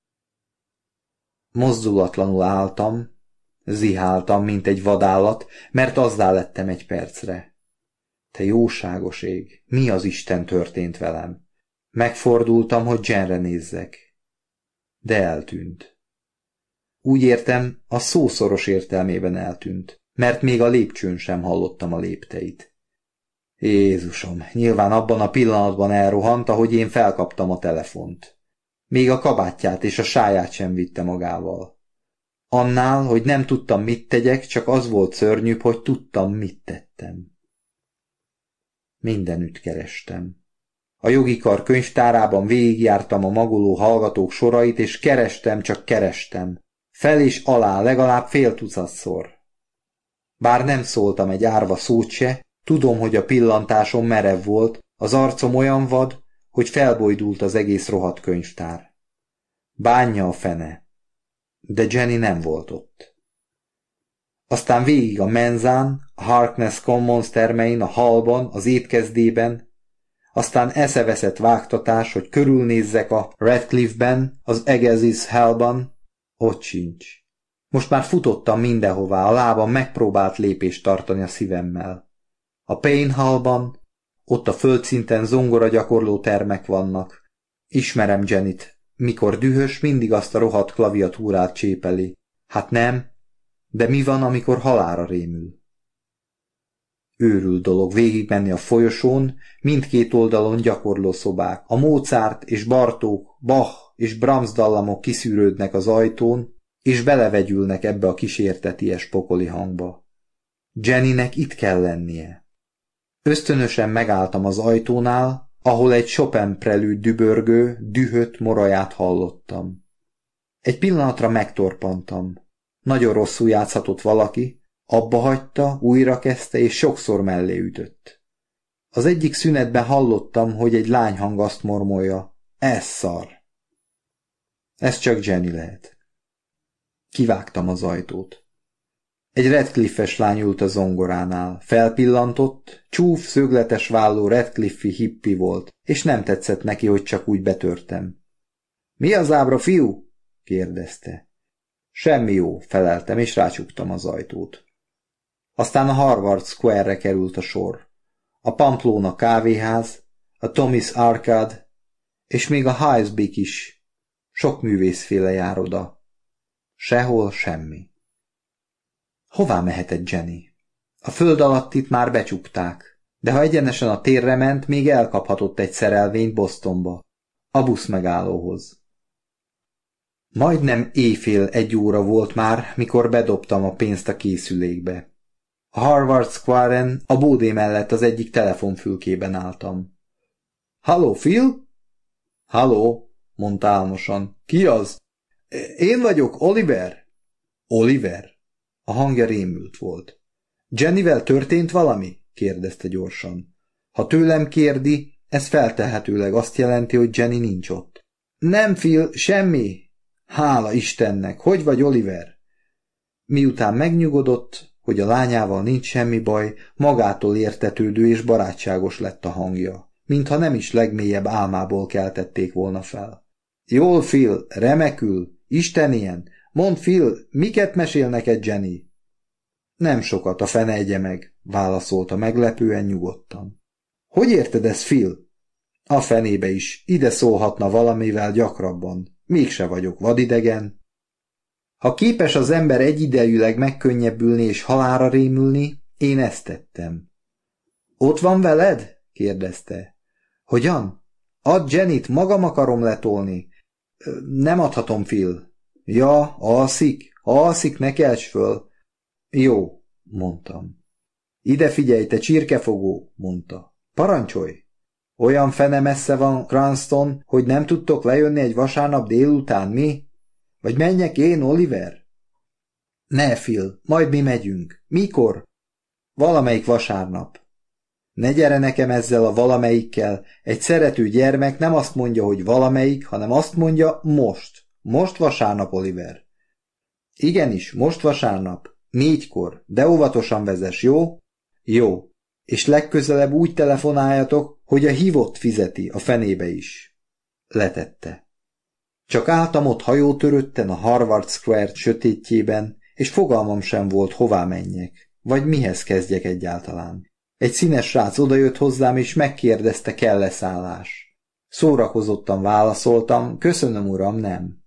S1: Mozdulatlanul álltam, ziháltam, mint egy vadállat, mert azzá lettem egy percre. Te jóságos ég, mi az Isten történt velem? Megfordultam, hogy Jenre nézzek. De eltűnt. Úgy értem, a szó szoros értelmében eltűnt, mert még a lépcsőn sem hallottam a lépteit. Jézusom, nyilván abban a pillanatban elrohant, ahogy én felkaptam a telefont. Még a kabátját és a sáját sem vitte magával. Annál, hogy nem tudtam, mit tegyek, csak az volt szörnyűbb, hogy tudtam, mit tettem. Mindenütt kerestem. A jogi kar könyvtárában végigjártam a magoló hallgatók sorait, és kerestem, csak kerestem. Fel és alá legalább fél tucatszor. Bár nem szóltam egy árva szót se, tudom, hogy a pillantásom merev volt, az arcom olyan vad, hogy felbojdult az egész rohadt könyvtár. Bánja a fene. De Jenny nem volt ott. Aztán végig a menzán, a Harkness Commons termein, a hallban, az étkezdében, aztán eszeveszett vágtatás, hogy körülnézzek a Radcliffe-ben, az Agassiz Hellban, ott sincs. Most már futottam mindenhová, a lábam megpróbált lépést tartani a szívemmel. A Payne Hallban, ott a földszinten zongora gyakorló termek vannak. Ismerem Jennyt, mikor dühös, mindig azt a rohadt klaviatúrát csépeli. Hát nem, de mi van, amikor halálra rémül? Őrült dolog végigmenni a folyosón, mindkét oldalon gyakorló szobák. A Mozart és Bartók, Bach és Brahms dallamok kiszűrődnek az ajtón, és belevegyülnek ebbe a kísérteties pokoli hangba. Jennynek itt kell lennie. Ösztönösen megálltam az ajtónál, ahol egy Chopin prelűd dübörgő, dühött moraját hallottam. Egy pillanatra megtorpantam. Nagyon rosszul játszhatott valaki, abba hagyta, újra kezdte, és sokszor mellé ütött. Az egyik szünetben hallottam, hogy egy lányhang azt mormolja, ez szar. Ez csak Jenny lehet. Kivágtam az ajtót. Egy Radcliffe-es lány ült a zongoránál. Felpillantott, csúf, szögletes válló Radcliffe-i hippi volt, és nem tetszett neki, hogy csak úgy betörtem. Mi az ábra, fiú? kérdezte. Semmi jó, feleltem, és rácsuktam az ajtót. Aztán a Harvard Square-re került a sor. A Pamplona kávéház, a Thomas Arcade, és még a Highsbeak is. Sok művészféle jár oda. Sehol semmi. Hová mehetett Jenny? A föld alattit már becsukták, de ha egyenesen a térre ment, még elkaphatott egy szerelvényt Bostonba, a busz megállóhoz. Majdnem éjfél egy óra volt már, mikor bedobtam a pénzt a készülékbe. A Harvard Square-en a bódé mellett az egyik telefonfülkében álltam. Halló, Phil? Halló, mondta álmosan. Ki az? Én vagyok, Oliver. Oliver? A hangja rémült volt. Jennyvel történt valami? Kérdezte gyorsan. Ha tőlem kérdi, ez feltehetőleg azt jelenti, hogy Jenny nincs ott. Nem, Phil, semmi. Hála Istennek, hogy vagy, Oliver? Miután megnyugodott, hogy a lányával nincs semmi baj, magától értetődő és barátságos lett a hangja, mintha nem is legmélyebb álmából keltették volna fel. Jól, Phil, remekül, Isten ilyen. Mondd, Phil, miket mesél neked Jenny? Nem sokat, a fene egye meg, válaszolta meglepően nyugodtan. Hogy érted ezt, Phil? A fenébe is, ide szólhatna valamivel gyakrabban. Mégse vagyok vadidegen. Ha képes az ember egyidejűleg megkönnyebbülni és halálra rémülni, én ezt tettem. Ott van veled? Kérdezte. Hogyan? Add Jennyt, magam akarom letolni. Nem adhatom, Phil. Ja, alszik, alszik, ne kelts föl. Jó, mondtam. Ide figyelj, te csirkefogó, mondta. Parancsolj! Olyan fene messze van Cranston, hogy nem tudtok lejönni egy vasárnap délután, mi? Vagy menjek én, Oliver? Ne, Phil, majd mi megyünk. Mikor? Valamelyik vasárnap. Ne gyere nekem ezzel a valamelyikkel. Egy szerető gyermek nem azt mondja, hogy valamelyik, hanem azt mondja most. Most vasárnap, Oliver. Igenis, most vasárnap. Négykor, de óvatosan vezess, jó? Jó. És legközelebb úgy telefonáljatok, hogy a hívott fizeti, a fenébe is. Letette. Csak álltam ott hajótörötten a Harvard Square sötétjében, és fogalmam sem volt, hová menjek, vagy mihez kezdjek egyáltalán. Egy színes srác odajött hozzám, és megkérdezte, kell-e szállás. Szórakozottan válaszoltam, köszönöm, uram, nem.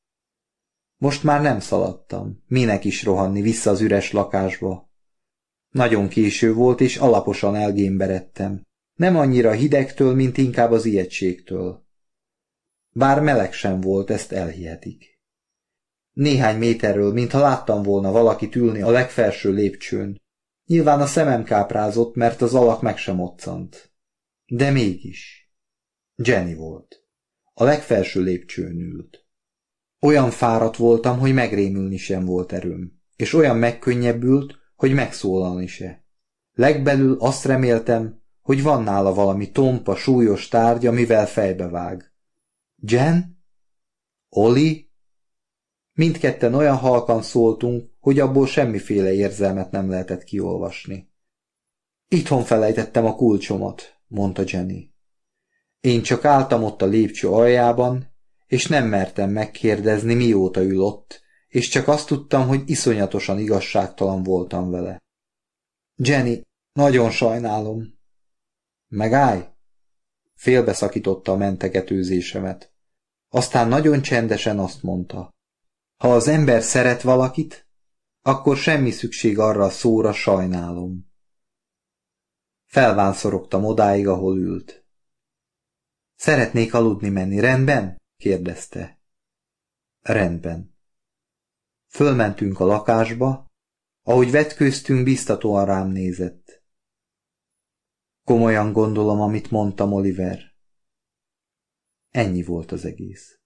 S1: Most már nem szaladtam, minek is rohanni vissza az üres lakásba. Nagyon késő volt, és alaposan elgémberedtem. Nem annyira hidegtől, mint inkább az ijegységtől. Bár meleg sem volt, ezt elhihetik. Néhány méterről, mintha láttam volna valakit ülni a legfelső lépcsőn. Nyilván a szemem káprázott, mert az alak meg sem moccant. De mégis. Jenny volt. A legfelső lépcsőn ült. Olyan fáradt voltam, hogy megrémülni sem volt erőm, és olyan megkönnyebbült, hogy megszólalni se. Legbelül azt reméltem, hogy van nála valami tompa, súlyos tárgy, amivel fejbevág. Jen? Oli? Mindketten olyan halkan szóltunk, hogy abból semmiféle érzelmet nem lehetett kiolvasni. Itthon felejtettem a kulcsomat, mondta Jenny. Én csak álltam ott a lépcső aljában, és nem mertem megkérdezni, mióta ül ott, és csak azt tudtam, hogy iszonyatosan igazságtalan voltam vele. Jenny, nagyon sajnálom. Megállj! Félbeszakította a mentegetőzésemet. Aztán nagyon csendesen azt mondta. Ha az ember szeret valakit, akkor semmi szükség arra a szóra, sajnálom. Felvánszorogtam odáig, ahol ült. Szeretnék aludni menni, rendben? Kérdezte. Rendben. Fölmentünk a lakásba, ahogy vetkőztünk, biztatóan rám nézett. Komolyan gondolom, amit mondtam, Oliver. Ennyi volt az egész.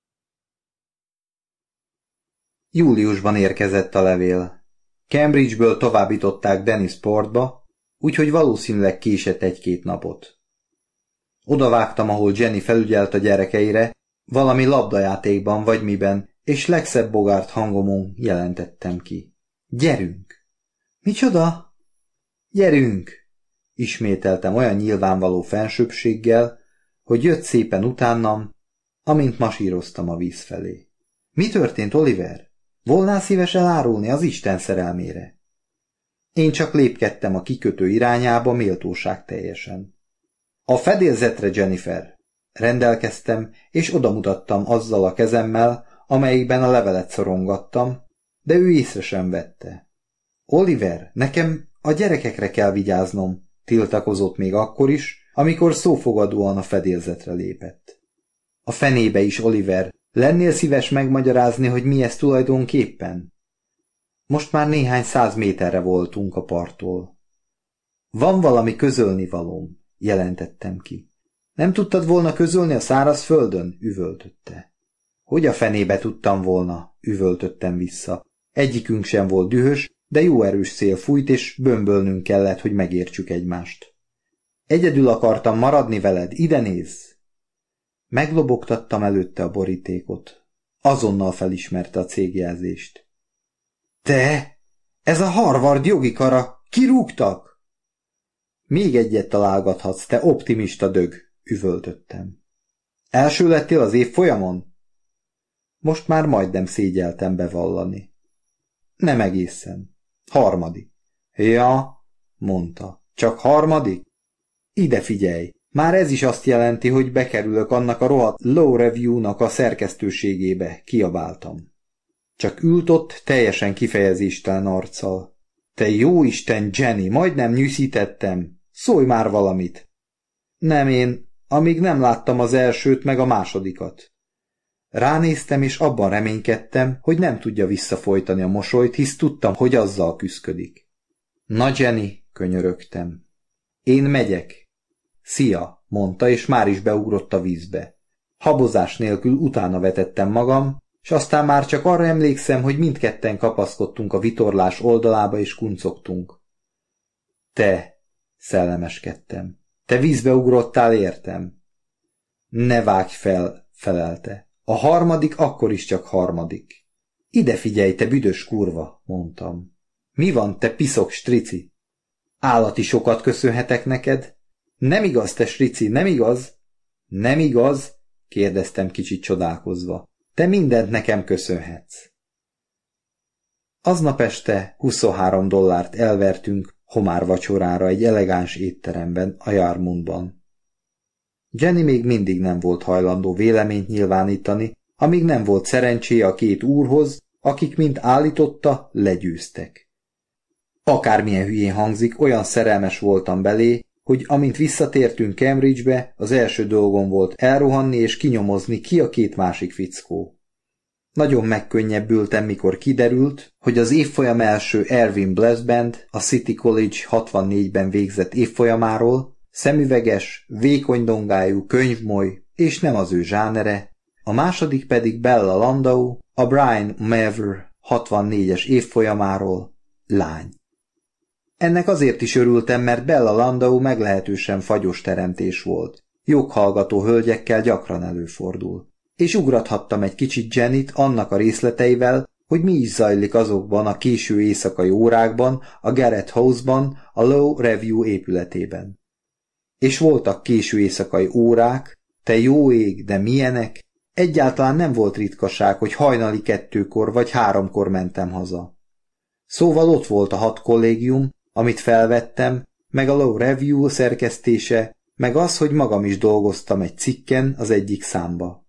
S1: Júliusban érkezett a levél. Cambridge-ből továbbították Dennisportba, úgyhogy valószínűleg késett egy-két napot. Odavágtam, ahol Jenny felügyelt a gyerekeire, valami labdajátékban vagy miben, és legszebb bogárt hangomon jelentettem ki. Gyerünk! Micsoda? Gyerünk! Ismételtem olyan nyilvánvaló fensőbbséggel, hogy jött szépen utánam, amint masíroztam a víz felé. Mi történt, Oliver? Volnál szíves elárulni az Isten szerelmére? Én csak lépkedtem a kikötő irányába méltóság teljesen. A fedélzetre, Jennifer! Rendelkeztem, és odamutattam azzal a kezemmel, amelyikben a levelet szorongattam, de ő észre sem vette. Oliver, nekem a gyerekekre kell vigyáznom, tiltakozott még akkor is, amikor szófogadóan a fedélzetre lépett. A fenébe is, Oliver, lennél szíves megmagyarázni, hogy mi ez tulajdonképpen? Most már néhány száz méterre voltunk a parttól. Van valami közölnivalóm, jelentettem ki. Nem tudtad volna közölni a szárazföldön? Üvöltötte. Hogy a fenébe tudtam volna? Üvöltöttem vissza. Egyikünk sem volt dühös, de jó erős szél fújt, és bömbölnünk kellett, hogy megértsük egymást. Egyedül akartam maradni veled, ide nézz! Meglobogtattam előtte a borítékot. Azonnal felismerte a cégjelzést. Te! Ez a Harvard jogi kara! Kirúgtak! Még egyet találgathatsz, te optimista dög, üvöltöttem. Első lettél az évfolyamon? Most már majdnem szégyeltem bevallani. Nem egészen. Harmadik. Ja, mondta. Csak harmadik? Ide figyelj! Már ez is azt jelenti, hogy bekerülök annak a rohadt Law Review-nak a szerkesztőségébe, kiabáltam. Csak ült ott teljesen kifejezéstelen arccal. Te jóisten, Jenny, majdnem nyűszítettem. Szólj már valamit. Nem én, amíg nem láttam az elsőt meg a másodikat. Ránéztem, és abban reménykedtem, hogy nem tudja visszafolytani a mosolyt, hisz tudtam, hogy azzal küszködik. Na, Jenny, könyörögtem. Én megyek. Szia, mondta, és már is beugrott a vízbe. Habozás nélkül utána vetettem magam, és aztán már csak arra emlékszem, hogy mindketten kapaszkodtunk a vitorlás oldalába, és kuncogtunk. Te, szellemeskedtem. Te vízbe ugrottál, értem. Ne vágj fel, felelte. A harmadik akkor is csak harmadik. Ide figyelj, te büdös kurva, mondtam. Mi van, te piszok strici? Állati sokat köszönhetek neked? Nem igaz, te strici, nem igaz? Nem igaz? Kérdeztem kicsit csodálkozva. Te mindent nekem köszönhetsz. Aznap este huszonhárom dollárt elvertünk homár vacsorára egy elegáns étteremben a Yarmouthban. Jenny még mindig nem volt hajlandó véleményt nyilvánítani, amíg nem volt szerencséje a két úrhoz, akik, mint állította, legyőztek. Akármilyen hülyén hangzik, olyan szerelmes voltam belé, hogy amint visszatértünk Cambridgebe, az első dolgom volt elrohanni és kinyomozni, ki a két másik fickó. Nagyon megkönnyebbültem, mikor kiderült, hogy az évfolyam első Erwin Blasband a City College hatvannégyben végzett évfolyamáról, szemüveges, vékony dongájú, könyvmoly, és nem az ő zsánere, a második pedig Bella Landau, a Brian Mavr hatvannégyes évfolyamáról, lány. Ennek azért is örültem, mert Bella Landau meglehetősen fagyos teremtés volt. Joghallgató hölgyekkel gyakran előfordul. És ugrathattam egy kicsit Jennyt annak a részleteivel, hogy mi is zajlik azokban a késő éjszakai órákban, a Garrett House-ban, a Law Review épületében. És voltak késő éjszakai órák, te jó ég, de milyenek? Egyáltalán nem volt ritkaság, hogy hajnali kettőkor vagy háromkor mentem haza. Szóval ott volt a hat kollégium, amit felvettem, meg a Law Review szerkesztése, meg az, hogy magam is dolgoztam egy cikken az egyik számba.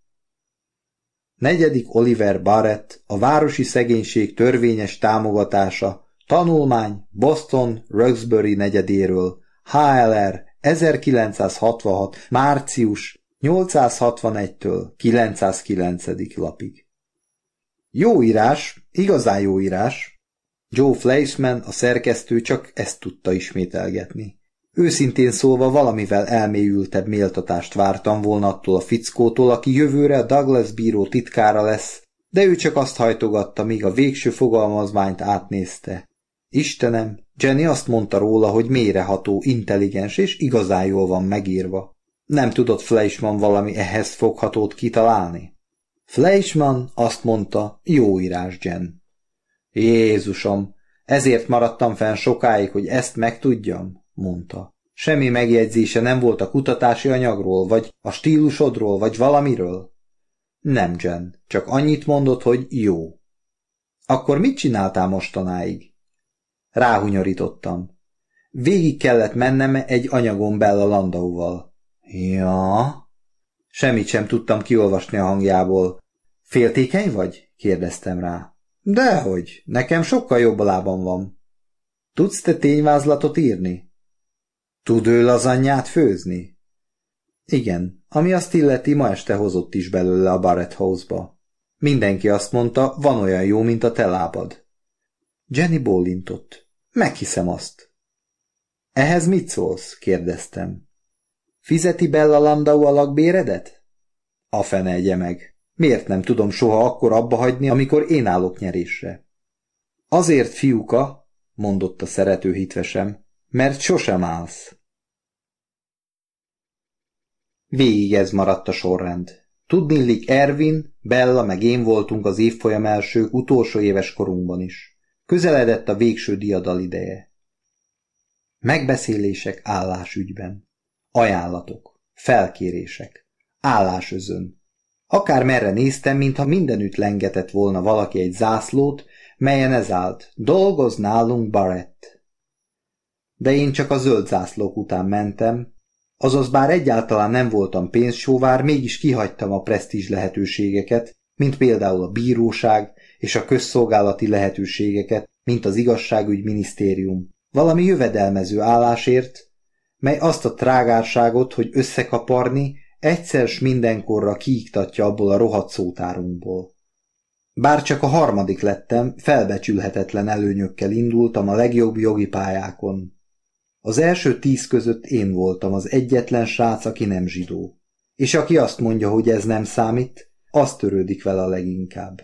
S1: Negyedik Oliver Barrett, a városi szegénység törvényes támogatása, tanulmány Boston Roxbury negyedéről, há el er ezerkilencszázhatvanhat. március nyolcszázhatvanegytől kilencszázkilenc. lapig. Jó írás, igazán jó írás. Joe Fleischman, a szerkesztő csak ezt tudta ismételgetni. Őszintén szólva valamivel elmélyültebb méltatást vártam volna attól a fickótól, aki jövőre a Douglas bíró titkára lesz, de ő csak azt hajtogatta, míg a végső fogalmazmányt átnézte. Istenem, Jenny azt mondta róla, hogy mélyreható, intelligens és igazán jól van megírva. Nem tudott Fleischman valami ehhez foghatót kitalálni? Fleischman azt mondta, jó írás, Jen. Jézusom, ezért maradtam fenn sokáig, hogy ezt megtudjam, mondta. Semmi megjegyzése nem volt a kutatási anyagról, vagy a stílusodról, vagy valamiről? Nem, Jen, csak annyit mondott, hogy jó. Akkor mit csináltál mostanáig? Ráhunyorítottam. Végig kellett mennem egy anyagon Bella Landauval. Ja? Semmit sem tudtam kiolvasni a hangjából. Féltékeny vagy? Kérdeztem rá. Dehogy, nekem sokkal jobb a lábam van. Tudsz te tényvázlatot írni? Tud ő lazanyát főzni? Igen, ami azt illeti, ma este hozott is belőle a Barrett House-ba. Mindenki azt mondta, van olyan jó, mint a te lábad. Jenny bólintott. Meghiszem azt. Ehhez mit szólsz? Kérdeztem. Fizeti Bella Landau a lakbéredet? A fene egye meg. Miért nem tudom soha akkor abba hagyni, amikor én állok nyerésre? Azért, fiúka, mondotta szerető hitvesem, mert sosem állsz. Végig ez maradt a sorrend. Tudnillik Ervin, Bella meg én voltunk az évfolyam elsők utolsó éves korunkban is. Közeledett a végső diadal ideje. Megbeszélések állásügyben. Ajánlatok. Felkérések. Állásözön. Akár merre néztem, mintha mindenütt lengetett volna valaki egy zászlót, melyen ez állt. Dolgoz nálunk, Barrett. De én csak a zöld zászlók után mentem, azaz bár egyáltalán nem voltam pénzsóvár, mégis kihagytam a presztízs lehetőségeket, mint például a bíróság és a közszolgálati lehetőségeket, mint az igazságügyminisztérium, valami jövedelmező állásért, mely azt a trágárságot, hogy összekaparni, egyszer s mindenkorra kiiktatja abból a rohadt szótárunkból. Bár csak a harmadik lettem, felbecsülhetetlen előnyökkel indultam a legjobb jogi pályákon. Az első tíz között én voltam az egyetlen srác, aki nem zsidó. És aki azt mondja, hogy ez nem számít, az törődik vele a leginkább.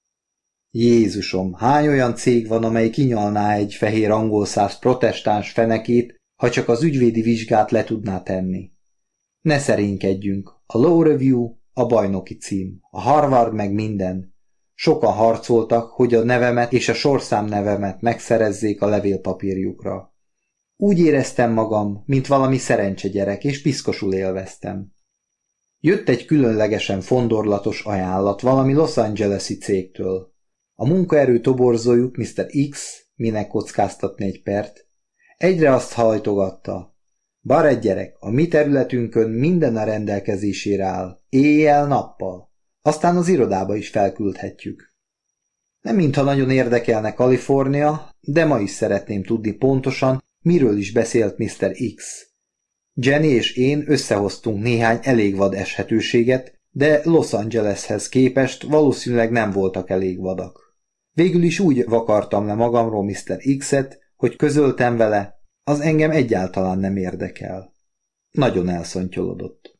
S1: Jézusom, hány olyan cég van, amely kinyalná egy fehér angolszász protestáns fenekét, ha csak az ügyvédi vizsgát le tudná tenni. Ne szerénykedjünk, a Law Review, a bajnoki cím, a Harvard meg minden. Sokan harcoltak, hogy a nevemet és a sorszám nevemet megszerezzék a levélpapírjukra. Úgy éreztem magam, mint valami szerencsegyerek, és piszkosul élveztem. Jött egy különlegesen fondorlatos ajánlat valami Los Angeles-i cégtől. A munkaerő toborzójuk, miszter X, minek kockáztatni egy pert, egyre azt hajtogatta. Barrett gyerek, a mi területünkön minden a rendelkezésére áll, éjjel-nappal. Aztán az irodába is felküldhetjük. Nem mintha nagyon érdekelne Kalifornia, de ma is szeretném tudni pontosan, miről is beszélt miszter X. Jenny és én összehoztunk néhány elég vad eshetőséget, de Los Angeleshez képest valószínűleg nem voltak elég vadak. Végül is úgy vakartam le magamról miszter X-et, hogy közöltem vele, az engem egyáltalán nem érdekel. Nagyon elszontyolodott.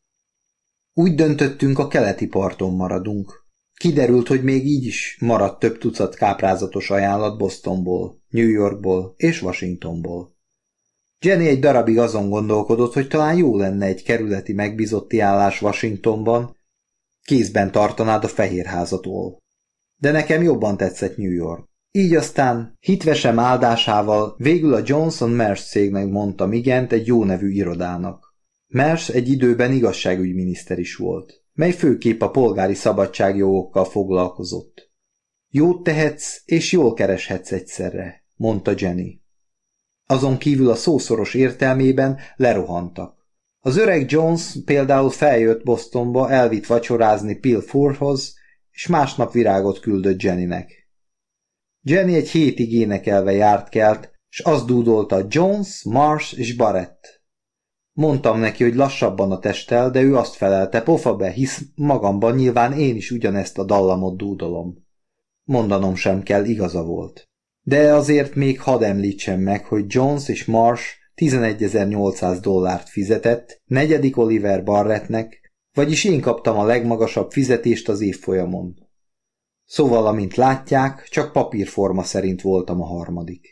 S1: Úgy döntöttünk, a keleti parton maradunk. Kiderült, hogy még így is maradt több tucat káprázatos ajánlat Bostonból, New Yorkból és Washingtonból. Jenny egy darabig azon gondolkodott, hogy talán jó lenne egy kerületi megbízotti állás Washingtonban, kézben tartanád a Fehérházatól. De nekem jobban tetszett New York. Így aztán hitvesem áldásával végül a Johnson Mersh cégnek mondtam igent egy jó nevű irodának. Mersh egy időben igazságügyminiszter is volt, mely főképp a polgári szabadságjogokkal foglalkozott. Jót tehetsz és jól kereshetsz egyszerre, mondta Jenny. Azon kívül a szószoros értelmében lerohantak. Az öreg Jones például feljött Bostonba, elvitt vacsorázni Bill Furhoz, és másnap virágot küldött Jennynek. Jenny egy hétig énekelve járt kelt, s azt dúdolta Jones, Marsh és Barrett. Mondtam neki, hogy lassabban a testtel, de ő azt felelte, pofa be, hisz magamban nyilván én is ugyanezt a dallamot dúdolom. Mondanom sem kell, igaza volt. De azért még hadd említsem meg, hogy Jones és Marsh tizenegyezer-nyolcszáz dollárt fizetett, negyedik Oliver Barrettnek, vagyis én kaptam a legmagasabb fizetést az évfolyamon. Szóval, amint látják, csak papírforma szerint voltam a harmadik.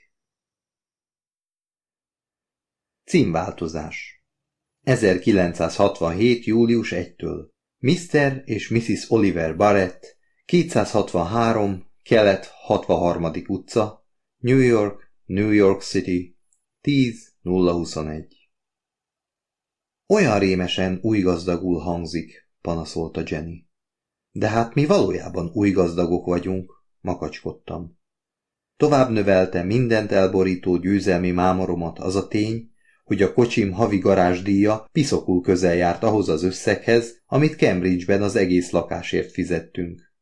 S1: Címváltozás ezerkilencszázhatvanhét. július elsejétől miszter és missziz Oliver Barrett, kétszázhatvanhárom. Kelet hatvanharmadik utca, New York, New York City, tíz nulla huszonegy. Olyan rémesen új gazdagul hangzik, panaszolta Jenny. De hát mi valójában új gazdagok vagyunk, makacskodtam. Tovább növelte mindent elborító győzelmi mámoromat az a tény, hogy a kocsim havi garázsdíja piszokul közel járt ahhoz az összeghez, amit Cambridge-ben az egész lakásért fizettünk.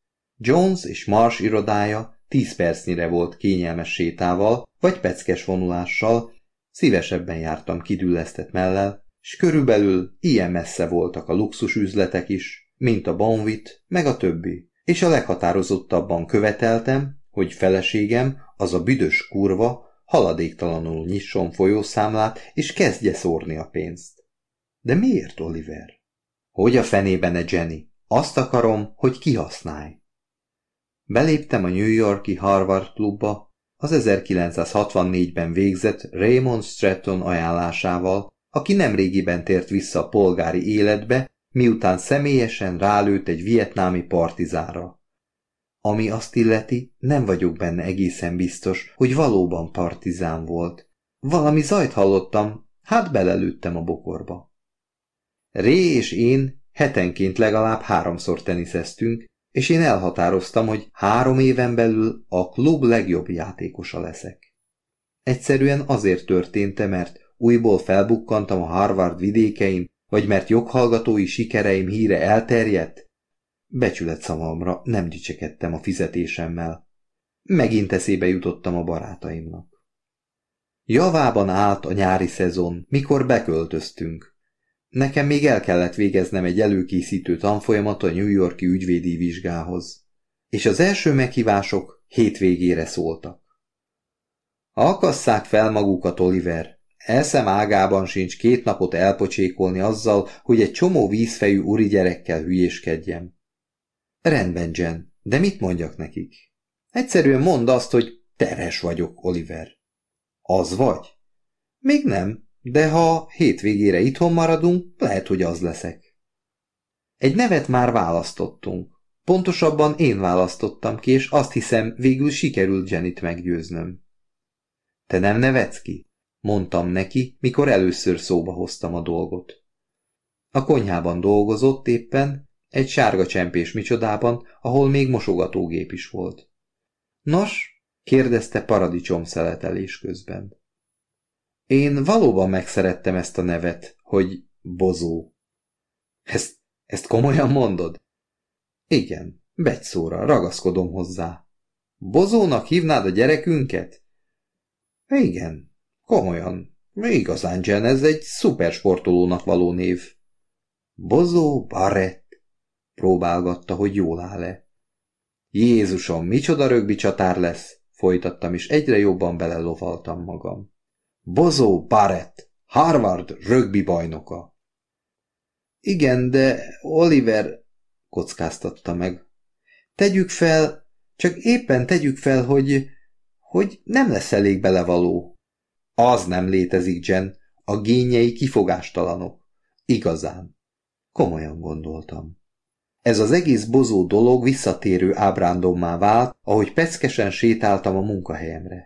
S1: Jones és Marsh irodája tíz percnyire volt kényelmes sétával, vagy peckes vonulással, szívesebben jártam kidüllesztett mellel, s körülbelül ilyen messze voltak a luxusüzletek is, mint a Bonvit, meg a többi, és a leghatározottabban követeltem, hogy feleségem, az a büdös kurva, haladéktalanul nyisson folyószámlát, és kezdje szórni a pénzt. De miért, Oliver? Hogy a fenében, Jenny? Azt akarom, hogy kihasználj. Beléptem a New York-i Harvard klubba, az ezerkilencszázhatvannégyben végzett Raymond Stratton ajánlásával, aki nemrégiben tért vissza a polgári életbe, miután személyesen rálőtt egy vietnámi partizára. Ami azt illeti, nem vagyok benne egészen biztos, hogy valóban partizán volt. Valami zajt hallottam, hát belelőttem a bokorba. Ray és én hetenként legalább háromszor teniszeztünk, és én elhatároztam, hogy három éven belül a klub legjobb játékosa leszek. Egyszerűen azért történt, mert újból felbukkantam a Harvard vidékein, vagy mert joghallgatói sikereim híre elterjedt? Becsületszavamra nem dicsekedtem a fizetésemmel. Megint eszébe jutottam a barátaimnak. Javában állt a nyári szezon, mikor beköltöztünk. Nekem még el kellett végeznem egy előkészítő tanfolyamat a New York-i ügyvédi vizsgához, és az első meghívások hétvégére szóltak. Akasszák fel magukat, Oliver, eszem ágában sincs két napot elpocsékolni azzal, hogy egy csomó vízfejű úri gyerekkel hülyéskedjem. Rendben, Jen, de mit mondjak nekik? Egyszerűen mondd azt, hogy terhes vagyok, Oliver. Az vagy? Még nem. De ha hétvégére itthon maradunk, lehet, hogy az leszek. Egy nevet már választottunk. Pontosabban én választottam ki, és azt hiszem, végül sikerült Jennyt meggyőznöm. Te nem nevetsz ki? Mondtam neki, mikor először szóba hoztam a dolgot. A konyhában dolgozott éppen, egy sárga csempés micsodában, ahol még mosogatógép is volt. Nos? Kérdezte paradicsom szeletelés közben. Én valóban megszerettem ezt a nevet, hogy Bozó. Ezt, ezt komolyan mondod? Igen, begyszóra, ragaszkodom hozzá. Bozónak hívnád a gyerekünket? Igen, komolyan. Igazán, Jen, ez egy szupersportolónak való név. Bozó Barrett, próbálgatta, hogy jól áll-e. Jézusom, micsoda rögbi csatár lesz, folytattam, és egyre jobban belelovaltam magam. Bozó Barrett, Harvard rögbi bajnoka. Igen, de Oliver, kockáztatta meg. Tegyük fel, csak éppen tegyük fel, hogy, hogy nem lesz elég belevaló. Az nem létezik, Jen, a génjei kifogástalanok. Igazán. Komolyan gondoltam. Ez az egész bozó dolog visszatérő ábrándommá vált, ahogy peckesen sétáltam a munkahelyemre.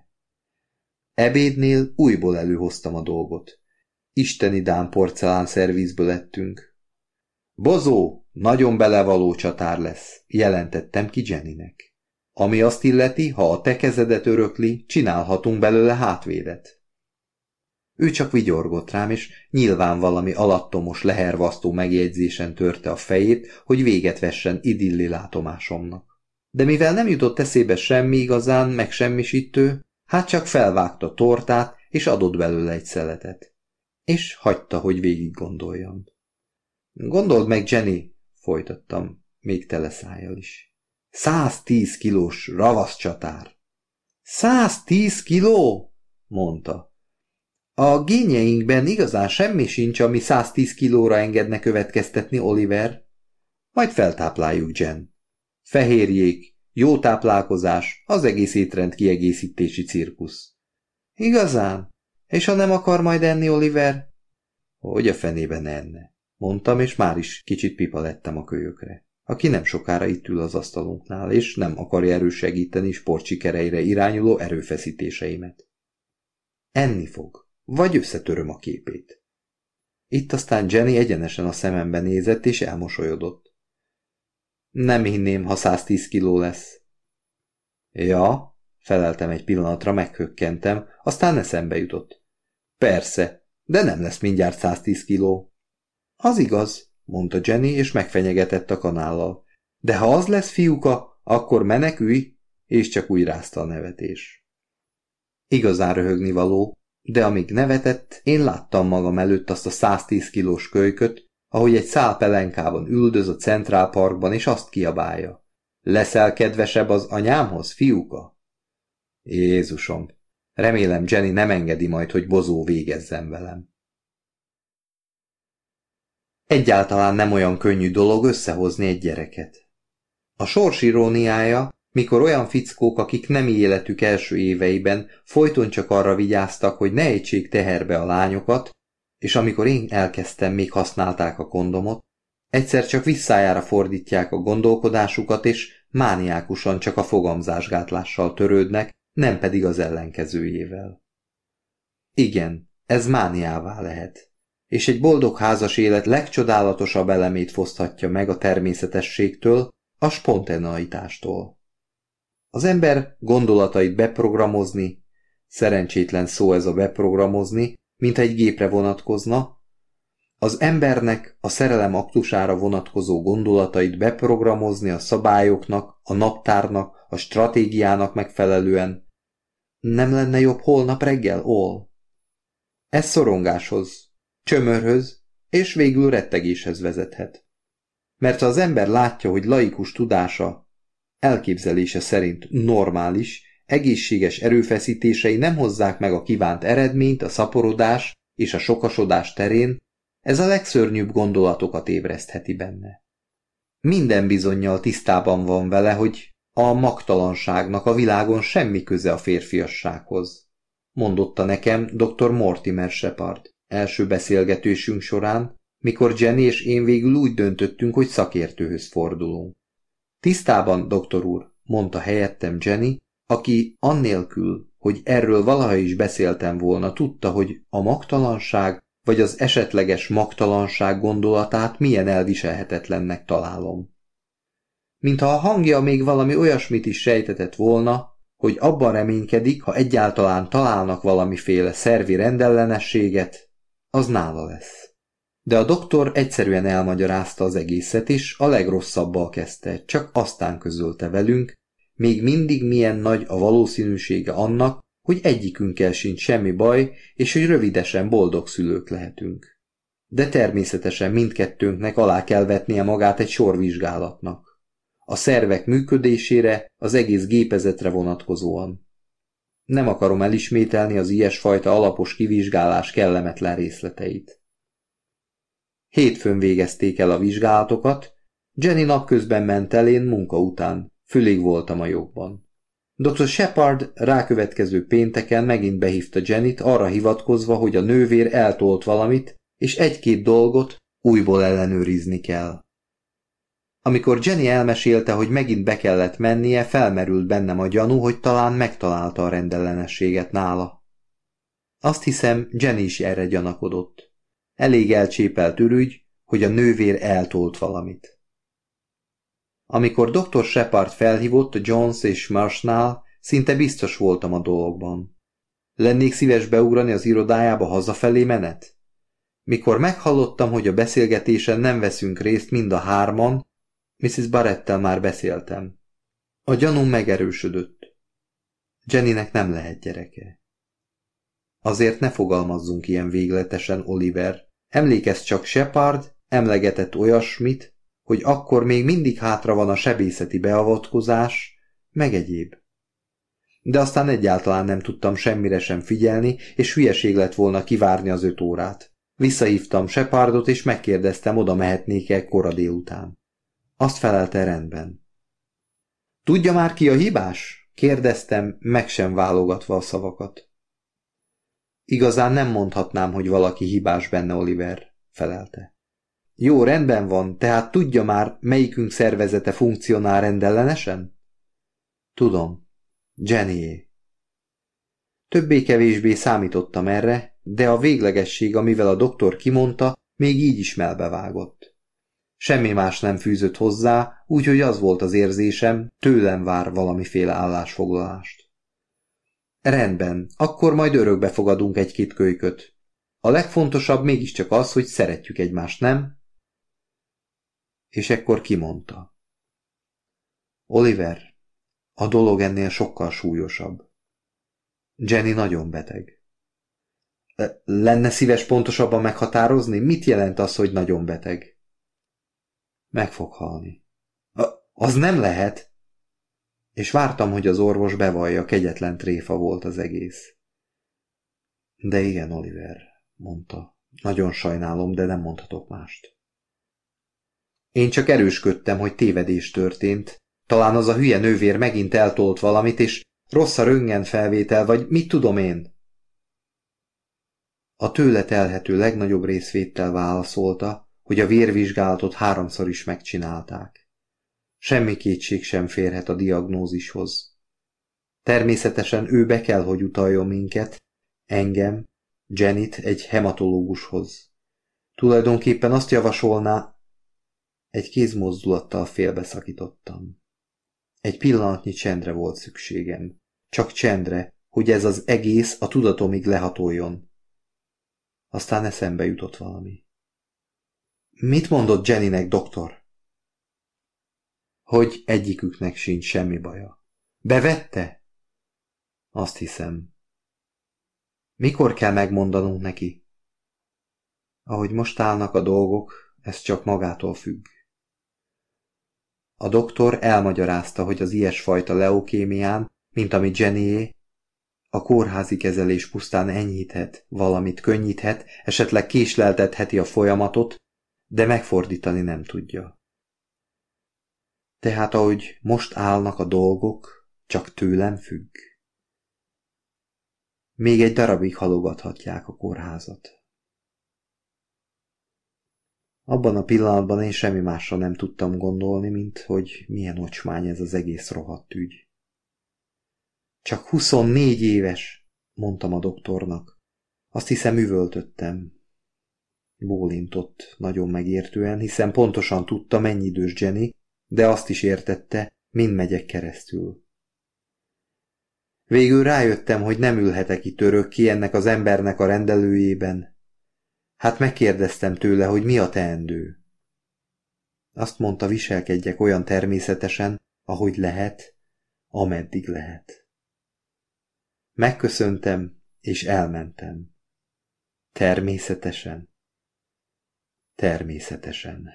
S1: Ebédnél újból előhoztam a dolgot. Isteni dán porcelán szervízből ettünk. Bozó, nagyon belevaló csatár lesz, jelentettem ki Jennynek. Ami azt illeti, ha a te kezedet örökli, csinálhatunk belőle hátvédet. Ő csak vigyorgott rám, és nyilván valami alattomos lehervasztó megjegyzésen törte a fejét, hogy véget vessen idilli látomásomnak. De mivel nem jutott eszébe semmi igazán megsemmisítő, hát csak felvágta tortát, és adott belőle egy szeletet. És hagyta, hogy végig gondoljam. Gondold meg, Jenny, folytattam, még tele szájjal is. Száztíz kilós ravasz csatár. Száztíz kiló? Mondta. A génjeinkben igazán semmi sincs, ami száztíz kilóra engedne következtetni, Oliver. Majd feltápláljuk, Jen. Fehérjék, jó táplálkozás, az egész étrend kiegészítési cirkusz. Igazán? És ha nem akar majd enni, Oliver? Hogy a fenében ne enne, mondtam, és már is kicsit pipa lettem a kölyökre, aki nem sokára itt ül az asztalunknál, és nem akarja elősegíteni sportsikereire irányuló erőfeszítéseimet. Enni fog, vagy összetöröm a képét. Itt aztán Jenny egyenesen a szemembe nézett, és elmosolyodott. Nem hinném, ha száztíz kiló lesz. Ja, feleltem egy pillanatra, meghökkentem, aztán eszembe jutott. Persze, de nem lesz mindjárt száztíz kiló. Az igaz, mondta Jenny, és megfenyegetett a kanállal. De ha az lesz, fiúka, Akkor menekülj, és csak úgy rázta a nevetés. Igazán röhögni való, de amíg nevetett, én láttam magam előtt azt a száztíz kilós kölyköt, ahogy egy szál pelenkában üldöz a Central Parkban, és azt kiabálja. Leszel kedvesebb az anyámhoz, fiúka? Jézusom, remélem Jenny nem engedi majd, hogy bozó végezzen velem. Egyáltalán nem olyan könnyű dolog összehozni egy gyereket. A sors iróniája, mikor olyan fickók, akik nemi életük első éveiben folyton csak arra vigyáztak, hogy ne ejtsék teherbe a lányokat, és amikor én elkezdtem, még használták a kondomot, egyszer csak visszájára fordítják a gondolkodásukat, és mániákusan csak a fogamzásgátlással törődnek, nem pedig az ellenkezőjével. Igen, ez mániává lehet, és egy boldog házas élet legcsodálatosabb elemét foszthatja meg a természetességtől, a spontaneitástól. Az ember gondolatait beprogramozni, szerencsétlen szó ez a beprogramozni, mint egy gépre vonatkozna, az embernek a szerelem aktusára vonatkozó gondolatait beprogramozni a szabályoknak, a naptárnak, a stratégiának megfelelően. Nem lenne jobb holnap reggel, All? Ez szorongáshoz, csömörhöz és végül rettegéshez vezethet. Mert ha az ember látja, hogy laikus tudása, elképzelése szerint normális, egészséges erőfeszítései nem hozzák meg a kívánt eredményt a szaporodás és a sokasodás terén, ez a legszörnyűbb gondolatokat ébresztheti benne. Minden bizonnyal tisztában van vele, hogy a magtalanságnak a világon semmi köze a férfiassághoz, mondotta nekem doktor Mortimer Shepard első beszélgetésünk során, mikor Jenny és én végül úgy döntöttünk, hogy szakértőhöz fordulunk. Tisztában, doktor úr, mondta helyettem Jenny, aki annélkül, hogy erről valaha is beszéltem volna, tudta, hogy a magtalanság vagy az esetleges magtalanság gondolatát milyen elviselhetetlennek találom. Mintha a hangja még valami olyasmit is sejtetett volna, hogy abban reménykedik, ha egyáltalán találnak valamiféle szervi rendellenességet, az nála lesz. De a doktor egyszerűen elmagyarázta az egészet, és a legrosszabbal kezdte, csak aztán közölte velünk, még mindig milyen nagy a valószínűsége annak, hogy egyikünkkel sincs semmi baj, és hogy rövidesen boldog szülők lehetünk. De természetesen mindkettőnknek alá kell vetnie magát egy sor vizsgálatnak. A szervek működésére, az egész gépezetre vonatkozóan. Nem akarom elismételni az ilyesfajta alapos kivizsgálás kellemetlen részleteit. Hétfőn végezték el a vizsgálatokat, Jenny napközben ment el, én munka után, fülig voltam a jogban. doktor Shepard rákövetkező pénteken megint behívta Jennyt arra hivatkozva, hogy a nővér eltolt valamit, és egy-két dolgot újból ellenőrizni kell. Amikor Jenny elmesélte, hogy megint be kellett mennie, felmerült bennem a gyanú, hogy talán megtalálta a rendellenességet nála. Azt hiszem, Jenny is erre gyanakodott. Elég elcsépelt ürügy, hogy a nővér eltolt valamit. Amikor doktor Shepard felhívott a Jones és Marshall, szinte biztos voltam a dologban. Lennék szíves beugrani az irodájába hazafelé menet? Mikor meghallottam, hogy a beszélgetésen nem veszünk részt mind a hárman, missziz Barrettel már beszéltem. A gyanúm megerősödött. Jennynek nem lehet gyereke. Azért ne fogalmazzunk ilyen végletesen, Oliver. Emlékezz csak, Shepard emlegetett olyasmit, hogy akkor még mindig hátra van a sebészeti beavatkozás, meg egyéb. De aztán egyáltalán nem tudtam semmire sem figyelni, és hülyeség lett volna kivárni az öt órát. Visszahívtam Shepardot, és megkérdeztem, oda mehetnék-e kora délután. Azt felelte, rendben. Tudja már, ki a hibás? Kérdeztem, meg sem válogatva a szavakat. Igazán nem mondhatnám, hogy valaki hibás benne, Oliver, felelte. Jó, rendben van, tehát tudja már, melyikünk szervezete funkcionál rendellenesen? Tudom. Jennyé. Többé-kevésbé számítottam erre, de a véglegesség, amivel a doktor kimondta, még így is melbevágott. Semmi más nem fűzött hozzá, úgyhogy az volt az érzésem, tőlem vár valamiféle állásfoglalást. Rendben, akkor majd örökbe fogadunk egy-két kölyköt. A legfontosabb mégiscsak az, hogy szeretjük egymást, nem? És ekkor kimondta. Oliver, a dolog ennél sokkal súlyosabb. Jenny nagyon beteg. Lenne szíves pontosabban meghatározni, mit jelent az, hogy nagyon beteg? Meg fog halni. Az nem lehet! És vártam, hogy az orvos bevallja, kegyetlen tréfa volt az egész. De igen, Oliver, mondta. Nagyon sajnálom, de nem mondhatok mást. Én csak erősködtem, hogy tévedés történt. Talán az a hülye nővér megint eltolt valamit, és rossz a röntgenfelvétel, vagy mit tudom én? A tőle telhető legnagyobb részvéttel válaszolta, hogy a vérvizsgálatot háromszor is megcsinálták. Semmi kétség sem férhet a diagnózishoz. Természetesen ő be kell, hogy utaljon minket, engem, Jennyt egy hematológushoz. Tulajdonképpen azt javasolná, egy kézmozdulattal félbeszakítottam. Egy pillanatnyi csendre volt szükségem. Csak csendre, hogy ez az egész a tudatomig lehatoljon. Aztán eszembe jutott valami. Mit mondott Jennynek, doktor? Hogy egyiküknek sincs semmi baja. Bevette? Azt hiszem. Mikor kell megmondanunk neki? Ahogy most állnak a dolgok, ez csak magától függ. A doktor elmagyarázta, hogy az ilyesfajta leukémián, mint ami Jennyé, a kórházi kezelés pusztán enyhíthet, valamit könnyíthet, esetleg késleltetheti a folyamatot, de megfordítani nem tudja. Tehát ahogy most állnak a dolgok, csak tőlem függ. Még egy darabig halogathatják a kórházat. Abban a pillanatban én semmi másra nem tudtam gondolni, mint hogy milyen ocsmány ez az egész rohadt ügy. Csak huszonnégy éves, mondtam a doktornak. Azt hiszem üvöltöttem. Bólintott nagyon megértően, hiszen pontosan tudta, mennyi idős Jenny, de azt is értette, mind megyek keresztül. Végül rájöttem, hogy nem ülhetek itt örökké ennek az embernek a rendelőjében. Hát megkérdeztem tőle, hogy mi a teendő. Azt mondta, viselkedjek olyan természetesen, ahogy lehet, ameddig lehet. Megköszöntem, és elmentem. Természetesen. Természetesen.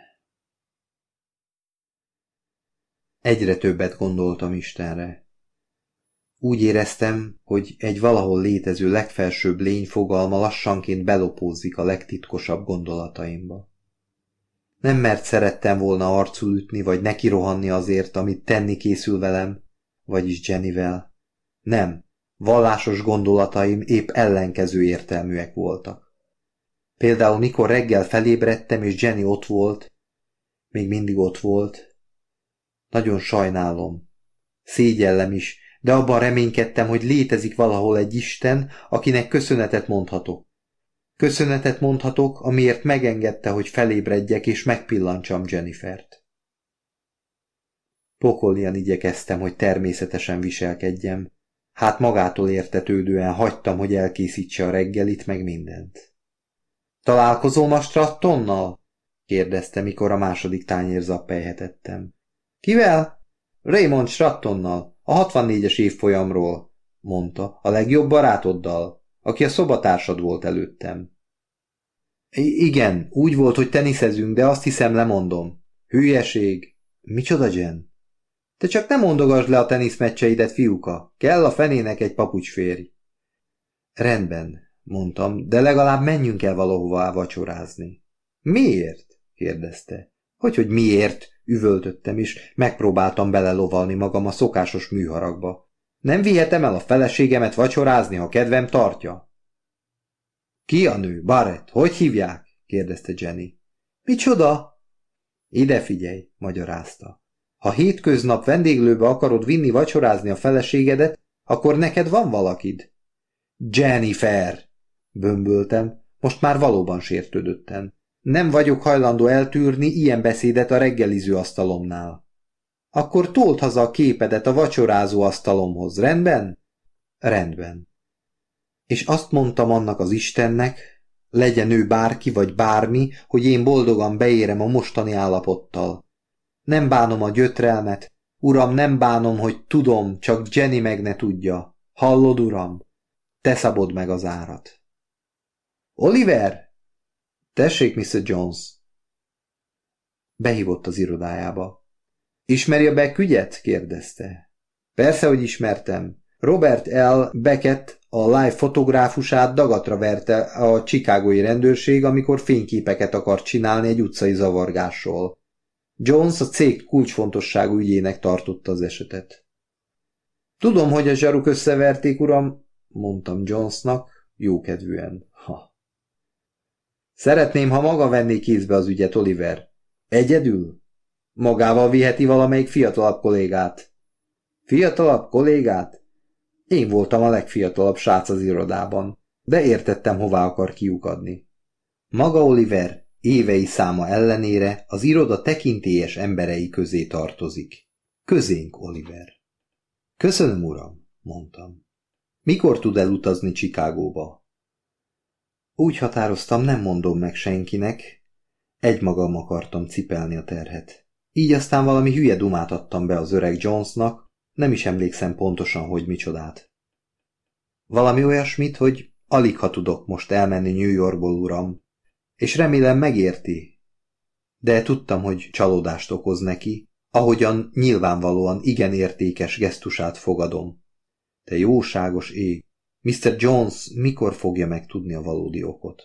S1: Egyre többet gondoltam Istenre. Úgy éreztem, hogy egy valahol létező legfelsőbb lény fogalma lassanként belopózik a legtitkosabb gondolataimba. Nem mert szerettem volna arcul ütni, vagy nekirohanni azért, amit tenni készül velem, vagyis Jennyvel. Nem, vallásos gondolataim épp ellenkező értelműek voltak. Például mikor reggel felébredtem, és Jenny ott volt, még mindig ott volt. Nagyon sajnálom. Szégyellem is, de abban reménykedtem, hogy létezik valahol egy Isten, akinek köszönetet mondhatok. Köszönetet mondhatok, amiért megengedte, hogy felébredjek és megpillantsam Jennifert. Pokolian igyekeztem, hogy természetesen viselkedjem. Hát magától értetődően hagytam, hogy elkészítse a reggelit, meg mindent. Találkozom a Strattonnal? kérdezte, mikor a második tányérzappelyhet ettem. Kivel? Raymond Strattonnal, a hatvannégyes évfolyamról, mondta, a legjobb barátoddal, aki a szobatársad volt előttem. I igen, úgy volt, hogy teniszezünk, de azt hiszem lemondom. Hülyeség. Micsoda, Jen? Te csak nem mondogasd le a teniszmeccseidet, fiúka. Kell a fenének egy papucsférj. Rendben, mondtam, de legalább menjünk el valahová vacsorázni. Miért? kérdezte. Hogyhogy miért? Üvöltöttem is, megpróbáltam belelovalni magam a szokásos műharagba. Nem vihetem el a feleségemet vacsorázni, ha kedvem tartja? Ki a nő? Barrett, hogy hívják? kérdezte Jenny. Micsoda? Ide figyelj, magyarázta. Ha hétköznap vendéglőbe akarod vinni vacsorázni a feleségedet, akkor neked van valakid. Jennifer! Bömböltem, most már valóban sértődöttem. Nem vagyok hajlandó eltűrni ilyen beszédet a reggeliző asztalomnál. Akkor told haza a képedet a vacsorázó asztalomhoz, rendben? Rendben. És azt mondtam annak az Istennek, legyen ő bárki vagy bármi, hogy én boldogan beérem a mostani állapottal. Nem bánom a gyötrelmet, Uram, nem bánom, hogy tudom, csak Jenny meg ne tudja. Hallod, uram? Te szabod meg az árat. Oliver! Tessék, miszter Jones. Behívott az irodájába. Ismeri a Beck ügyet? kérdezte. Persze, hogy ismertem. Robert L. Beckett, a Life fotográfusát dagatra verte a chicagói rendőrség, amikor fényképeket akart csinálni egy utcai zavargásról. Jones a cég kulcsfontosságú ügyének tartotta az esetet. Tudom, hogy a zsaruk összeverték, uram, mondtam Jonesnak, jókedvűen. Ha. Szeretném, ha maga venné kézbe az ügyet, Oliver. Egyedül? Magával viheti valamelyik fiatalabb kollégát. Fiatalabb kollégát? Én voltam a legfiatalabb srác az irodában, de értettem, hová akar kiukadni. Maga Oliver évei száma ellenére az iroda tekintélyes emberei közé tartozik. Közénk, Oliver. Köszönöm, uram, mondtam. Mikor tud elutazni Chicagóba? Úgy határoztam, nem mondom meg senkinek. Egymagam akartam cipelni a terhet. Így aztán valami hülye dumát adtam be az öreg Jonesnak, nem is emlékszem pontosan, hogy micsodát. Valami olyasmit, hogy alig ha tudok most elmenni New Yorkból, uram, és remélem megérti. De tudtam, hogy csalódást okoz neki, ahogyan nyilvánvalóan igen értékes gesztusát fogadom. Te jóságos ég! miszter Jones mikor fogja megtudni a valódi okot?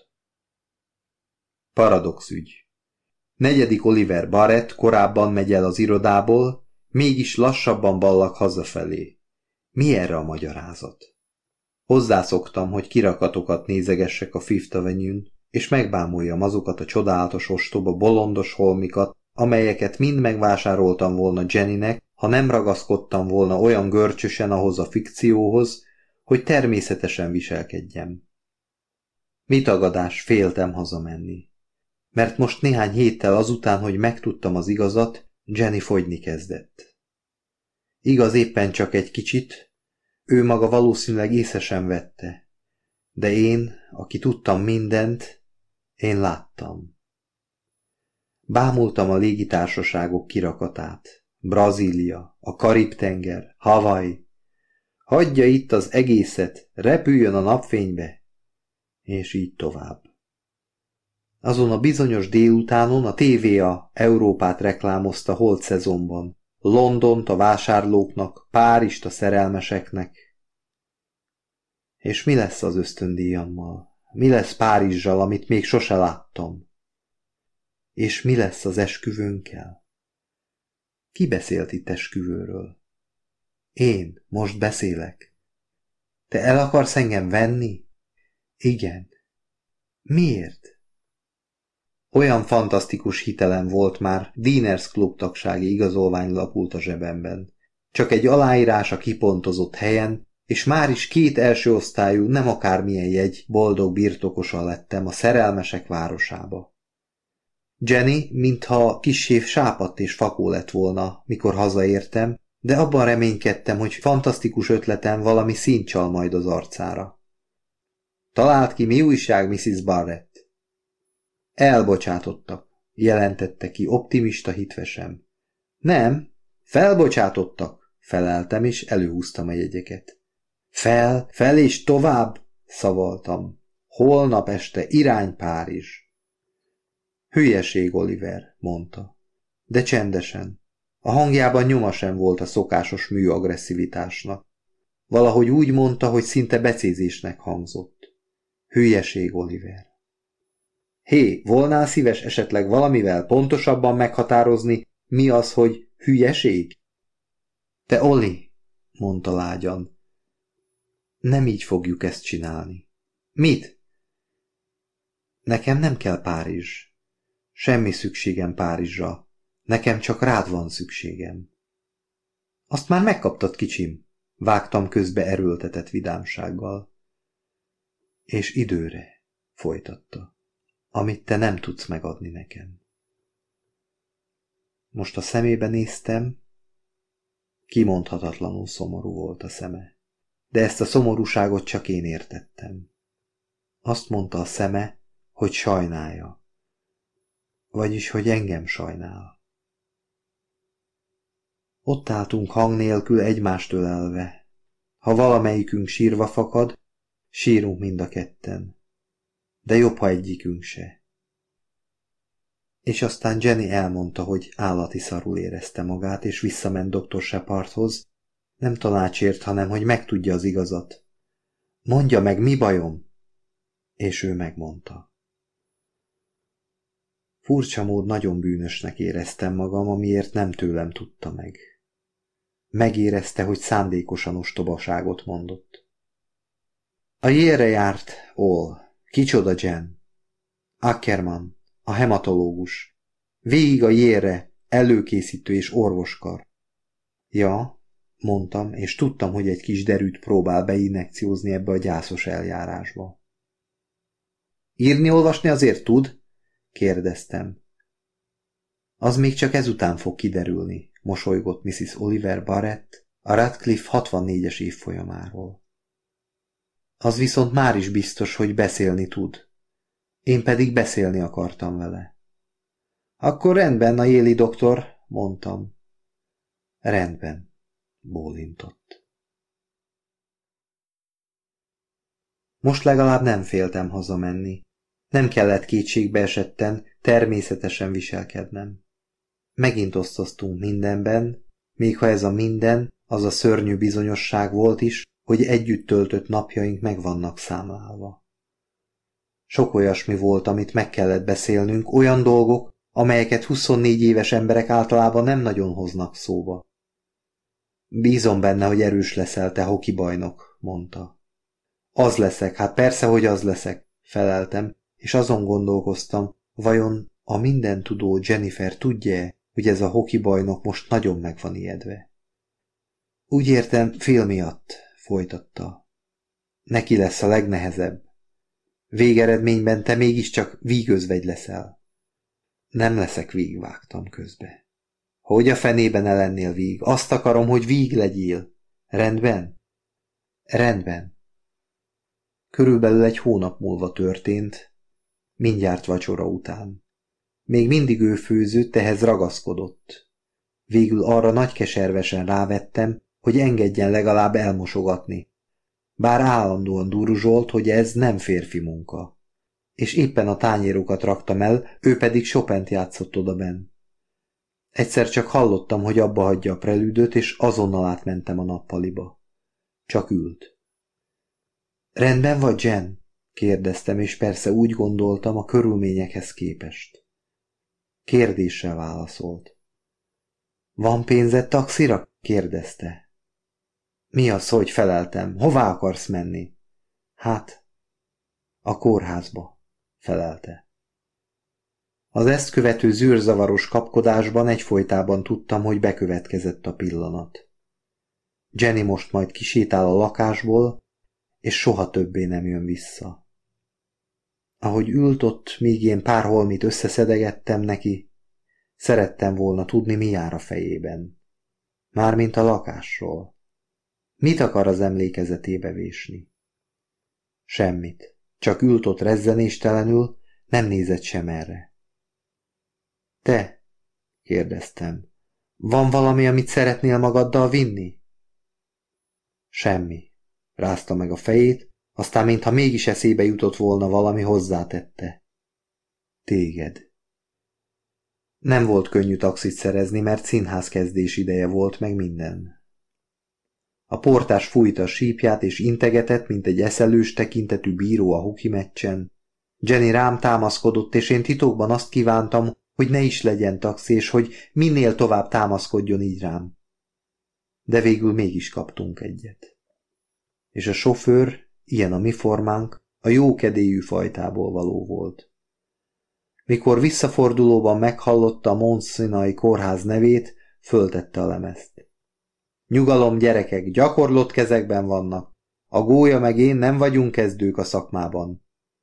S1: Paradox ügy. Negyedik Oliver Barrett korábban megy el az irodából, mégis lassabban ballag hazafelé. Mi erre a magyarázat? Hozzászoktam, hogy kirakatokat nézegessek a Fifth Avenue-n, és megbámuljam azokat a csodálatos ostoba bolondos holmikat, amelyeket mind megvásároltam volna Jennynek, ha nem ragaszkodtam volna olyan görcsösen ahhoz a fikcióhoz, hogy természetesen viselkedjem. Mi tagadás, féltem hazamenni. Mert most néhány héttel azután, hogy megtudtam az igazat, Jenny fogyni kezdett. Igaz, éppen csak egy kicsit, ő maga valószínűleg észre sem vette, de én, aki tudtam mindent, én láttam. Bámultam a légitársaságok kirakatát, Brazília, a Karib-tenger, Hawaii. Hagyja itt az egészet, repüljön a napfénybe, és így tovább. Azon a bizonyos délutánon a tévé a Európát reklámozta holt szezonban, Londont a vásárlóknak, Párizst a szerelmeseknek. És mi lesz az ösztöndíjammal? Mi lesz Párizsal, amit még sose láttam? És mi lesz az esküvőnkkel? Ki beszélt itt esküvőről? Én, most beszélek. Te el akarsz engem venni? Igen. Miért? Olyan fantasztikus hitelem volt már, Diners Club tagsági igazolvány lapult a zsebemben. Csak egy aláírás a kipontozott helyen, és már is két első osztályú, nem akármilyen jegy, boldog birtokosa lettem a szerelmesek városába. Jenny, mintha kissé sápadt és fakó lett volna, mikor hazaértem, de abban reménykedtem, hogy fantasztikus ötletem valami színt csal majd az arcára. Talált ki, mi újság, missziz Barrett? Elbocsátottak, jelentette ki optimista hitvesem. Nem, felbocsátottak, feleltem, és előhúztam a jegyeket. Fel, fel és tovább, szavaltam. Holnap este irány Párizs. Hülyeség, Oliver, mondta. De csendesen. A hangjában nyoma sem volt a szokásos mű agresszivitásnak. Valahogy úgy mondta, hogy szinte becézésnek hangzott. Hülyeség, Oliver. Hé, volnál szíves esetleg valamivel pontosabban meghatározni, mi az, hogy hülyeség? Te, Oli, mondta lágyan, nem így fogjuk ezt csinálni. Mit? Nekem nem kell Párizs. Semmi szükségem Párizsra. Nekem csak rád van szükségem. Azt már megkaptad, kicsim, vágtam közbe erőltetett vidámsággal. És időre, folytatta, amit te nem tudsz megadni nekem. Most a szemébe néztem, kimondhatatlanul szomorú volt a szeme, de ezt a szomorúságot csak én értettem. Azt mondta a szeme, hogy sajnálja, vagyis, hogy engem sajnál. Ott álltunk hang nélkül egymást ölelve. Ha valamelyikünk sírva fakad, sírunk mind a ketten. De jobb, ha egyikünk se. És aztán Jenny elmondta, hogy állati szarul érezte magát, és visszament doktor Shepardhoz, nem tanácsért, hanem hogy megtudja az igazat. Mondja meg, mi bajom? És ő megmondta. Furcsa mód nagyon bűnösnek éreztem magam, amiért nem tőlem tudta meg. Megérezte, hogy szándékosan ostobaságot mondott. A Yale-re járt All. Kicsoda Jen? Ackerman, a hematológus. Végig a Yale-re, előkészítő és orvoskar. Ja, mondtam, és tudtam, hogy egy kis derűt próbál beinjekciózni ebbe a gyászos eljárásba. Írni-olvasni azért tud? Kérdeztem. Az még csak ezután fog kiderülni, mosolygott missziz Oliver Barrett a Radcliffe hatvannégyes évfolyamáról. Az viszont már is biztos, hogy beszélni tud. Én pedig beszélni akartam vele. Akkor rendben, a Yale-i doktor, mondtam. Rendben, bólintott. Most legalább nem féltem hazamenni. Nem kellett kétségbe esetten, természetesen viselkednem. Megint osztoztunk mindenben, még ha ez a minden, az a szörnyű bizonyosság volt is, hogy együtt töltött napjaink meg vannak számlálva. Sok olyasmi volt, amit meg kellett beszélnünk, olyan dolgok, amelyeket huszonnégy éves emberek általában nem nagyon hoznak szóba. Bízom benne, hogy erős leszel, te hokibajnok, mondta. Az leszek, hát persze, hogy az leszek, feleltem, és azon gondolkoztam, vajon a mindentudó Jennifer tudja-e, hogy ez a hokibajnok most nagyon meg van ijedve. Úgy értem, fél miatt, folytatta. Neki lesz a legnehezebb. Végeredményben te mégiscsak vígözvegy leszel. Nem leszek víg, vágtam közbe. Hogy a fenében ne lennél víg? Azt akarom, hogy víg legyél. Rendben? Rendben. Körülbelül egy hónap múlva történt, mindjárt vacsora után. Még mindig ő főzött, ehhez ragaszkodott. Végül arra nagykeservesen rávettem, hogy engedjen legalább elmosogatni. Bár állandóan duruzsolt, hogy ez nem férfi munka. És éppen a tányérokat raktam el, ő pedig Chopint játszott odabenn. Egyszer csak hallottam, hogy abba hagyja a prelűdöt, és azonnal átmentem a nappaliba. Csak ült. Rendben vagy, Jen? Kérdeztem, és persze úgy gondoltam a körülményekhez képest. Kérdéssel válaszolt. Van pénzed taxira? Kérdezte. Mi az, hogy feleltem? Hová akarsz menni? Hát, a kórházba, felelte. Az ezt követő zűrzavaros kapkodásban egyfolytában tudtam, hogy bekövetkezett a pillanat. Jenny most majd kisétál a lakásból, és soha többé nem jön vissza. Ahogy ült ott, míg én pár holmit összeszedegettem neki, szerettem volna tudni, mi jár a fejében. Mármint a lakásról. Mit akar az emlékezetébe vésni? Semmit. Csak ült ott rezzenéstelenül, nem nézett sem erre. Te? Kérdeztem. Van valami, amit szeretnél magaddal vinni? Semmi. Rázta meg a fejét, aztán mintha mégis eszébe jutott volna valami, hozzátette. Téged. Nem volt könnyű taxit szerezni, mert színházkezdés ideje volt, meg minden. A portás fújta a sípját, és integetett, mint egy eszelős tekintetű bíró a hoki meccsen. Jenny rám támaszkodott, és én titokban azt kívántam, hogy ne is legyen taxi, és hogy minél tovább támaszkodjon így rám. De végül mégis kaptunk egyet. És a sofőr, ilyen a mi formánk, a jókedélyű fajtából való volt. Mikor visszafordulóban meghallotta a Mount Sinai kórház nevét, föltette a lemezt. Nyugalom, gyerekek, gyakorlott kezekben vannak. A gólya meg én nem vagyunk kezdők a szakmában.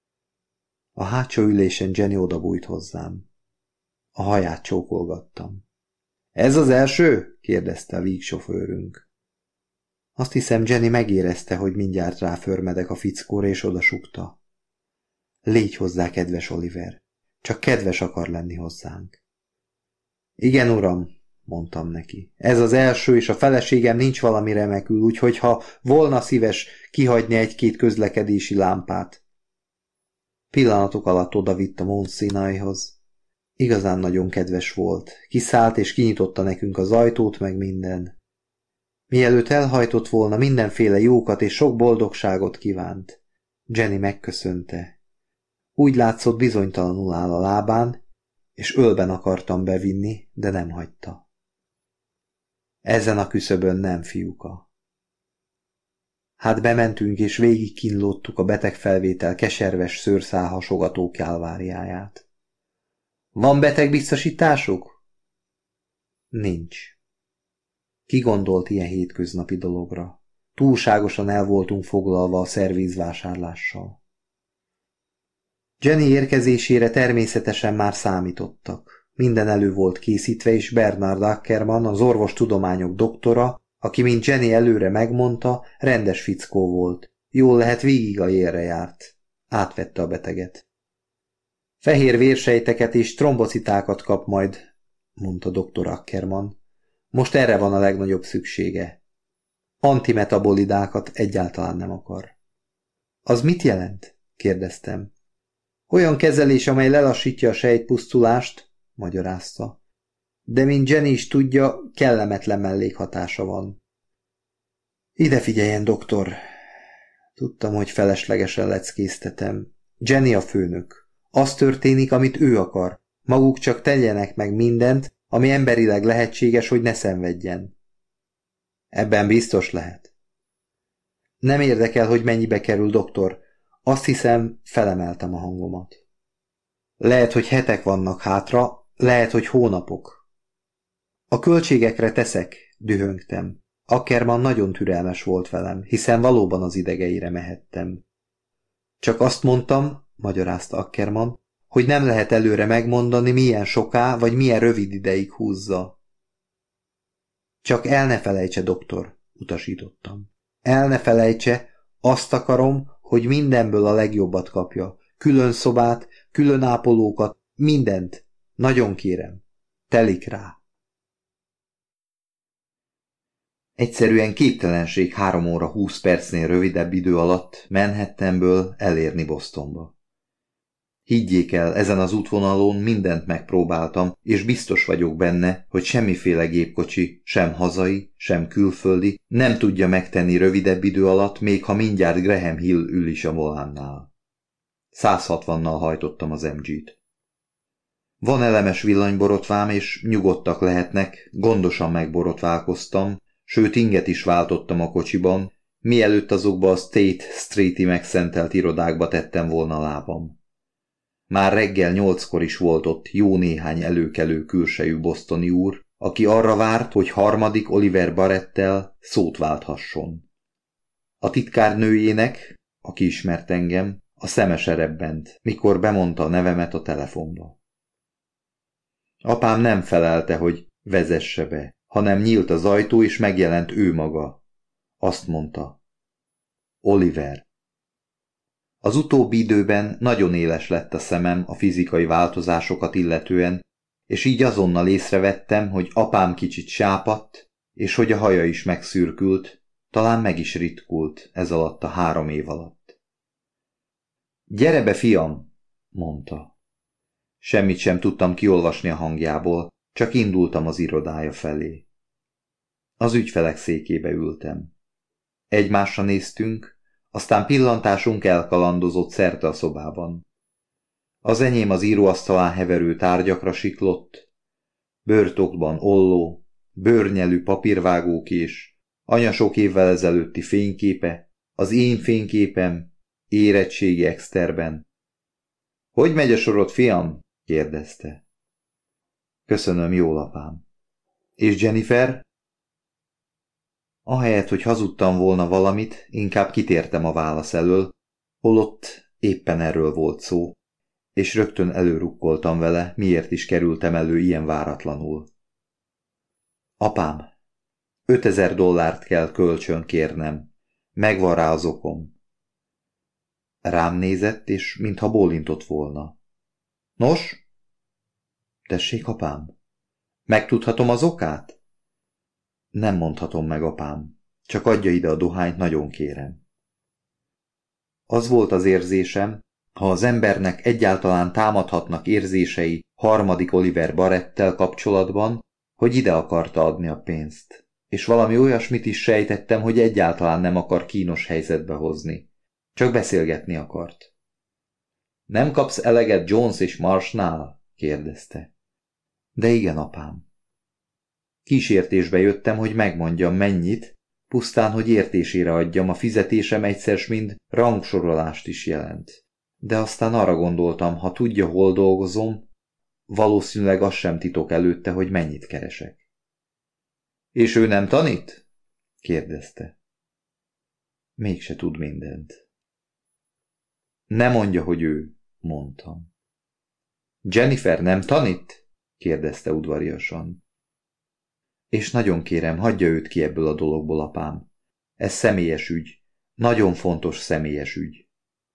S1: A hátsó ülésen Jenny odabújt hozzám. A haját csókolgattam. Ez az első? Kérdezte a vígsofőrünk. Azt hiszem, Jenny megérezte, hogy mindjárt ráförmedek a fickóra, és odasukta. Légy hozzá, kedves Oliver. Csak kedves akar lenni hozzánk. Igen, uram, mondtam neki. Ez az első, és a feleségem nincs valami remekül, úgyhogy ha volna szíves kihagyni egy-két közlekedési lámpát. Pillanatok alatt odavitt a Mount Sinaihoz. Igazán nagyon kedves volt. Kiszállt és kinyitotta nekünk az ajtót, meg minden. Mielőtt elhajtott volna, mindenféle jókat és sok boldogságot kívánt. Jenny megköszönte. Úgy látszott, bizonytalanul áll a lábán, és ölben akartam bevinni, de nem hagyta. Ezen a küszöbön nem, fiúka. Hát bementünk, és végig kínlottuk a betegfelvétel keserves szőrszál hasogató kálváriáját. Van betegbiztosításuk? Nincs. Ki gondolt ilyen hétköznapi dologra? Túlságosan el voltunk foglalva a szervízvásárlással. Jenny érkezésére természetesen már számítottak. Minden elő volt készítve, és Bernard Ackerman, az orvostudományok doktora, aki, mint Jenny előre megmondta, rendes fickó volt. Jól lehet, végig a jélre járt. Átvette a beteget. Fehér vérsejteket és trombocitákat kap majd, mondta doktor Ackerman. Most erre van a legnagyobb szüksége. Antimetabolidákat egyáltalán nem akar. Az mit jelent? Kérdeztem. Olyan kezelés, amely lelassítja a sejtpusztulást, magyarázta. De mint Jenny is tudja, kellemetlen mellékhatása van. Ide figyeljen, doktor! Tudtam, hogy feleslegesen leckéztetem. Jenny a főnök. Az történik, amit ő akar. Maguk csak tegyenek meg mindent, ami emberileg lehetséges, hogy ne szenvedjen. Ebben biztos lehet. Nem érdekel, hogy mennyibe kerül, doktor. Azt hiszem, felemeltem a hangomat. Lehet, hogy hetek vannak hátra, lehet, hogy hónapok. A költségekre teszek, dühöngtem. Ackerman nagyon türelmes volt velem, hiszen valóban az idegeire mehettem. Csak azt mondtam, magyarázta Ackerman, hogy nem lehet előre megmondani, milyen soká vagy milyen rövid ideig húzza. Csak el ne felejtse, doktor, utasítottam. El ne felejtse, azt akarom, hogy mindenből a legjobbat kapja. Külön szobát, külön ápolókat, mindent. Nagyon kérem. Telik rá. Egyszerűen képtelenség három óra húsz percnél rövidebb idő alatt Manhattanből elérni Bostonba. Higgyék el, ezen az útvonalon mindent megpróbáltam, és biztos vagyok benne, hogy semmiféle gépkocsi, sem hazai, sem külföldi nem tudja megtenni rövidebb idő alatt, még ha mindjárt Graham Hill ül is a volánnál. száz hatvannal hajtottam az em gét. Van elemes villanyborotvám, és nyugodtak lehetnek, gondosan megborotválkoztam, sőt inget is váltottam a kocsiban, mielőtt azokba a State Street-i megszentelt irodákba tettem volna lábam. Már reggel nyolckor is volt ott jó néhány előkelő külsejű bostoni úr, aki arra várt, hogy harmadik Oliver Barrettel szót válthasson. A titkárnőjének, aki ismert engem, a szeme serebbent, mikor bemondta a nevemet a telefonba. Apám nem felelte, hogy vezesse be, hanem nyílt az ajtó, és megjelent ő maga. Azt mondta. Oliver. Az utóbbi időben nagyon éles lett a szemem a fizikai változásokat illetően, és így azonnal észrevettem, hogy apám kicsit sápadt, és hogy a haja is megszürkült, talán meg is ritkult ez alatt a három év alatt. Gyere be, fiam, mondta. Semmit sem tudtam kiolvasni a hangjából, csak indultam az irodája felé. Az ügyfelek székébe ültem. Egymásra néztünk, aztán pillantásunk elkalandozott szerte a szobában. Az enyém az íróasztalán heverő tárgyakra siklott, bőrtokban olló, bőrnyelű papírvágókés, anya sok évvel ezelőtti fényképe, az én fényképem, érettségi exterben. Hogy megy a sorod, fiam? kérdezte. Köszönöm, jól, apám. És Jennifer? Ahelyett, hogy hazudtam volna valamit, inkább kitértem a válasz elől, holott éppen erről volt szó, és rögtön előrukkoltam vele, miért is kerültem elő ilyen váratlanul. Apám, ötezer dollárt kell kölcsön kérnem, megvan rá az okom. Rám nézett, és mintha bólintott volna. Nos? Tessék, apám? Megtudhatom az okát? Nem mondhatom meg, apám. Csak adja ide a dohányt, nagyon kérem. Az volt az érzésem, ha az embernek egyáltalán támadhatnak érzései harmadik Oliver Barrettel kapcsolatban, hogy ide akarta adni a pénzt, és valami olyasmit is sejtettem, hogy egyáltalán nem akar kínos helyzetbe hozni. Csak beszélgetni akart. Nem kapsz eleget Jones és Marsnál? Kérdezte. De igen, apám. Kísértésbe jöttem, hogy megmondjam mennyit, pusztán, hogy értésére adjam, a fizetésem egyszer mind rangsorolást is jelent. De aztán arra gondoltam, ha tudja, hol dolgozom, valószínűleg az sem titok előtte, hogy mennyit keresek. És ő nem tanít? Kérdezte. Mégse tud mindent. Ne mondja, hogy ő, mondtam. Jennifer nem tanít? Kérdezte udvariasan. És nagyon kérem, hagyja őt ki ebből a dologból, apám. Ez személyes ügy. Nagyon fontos személyes ügy.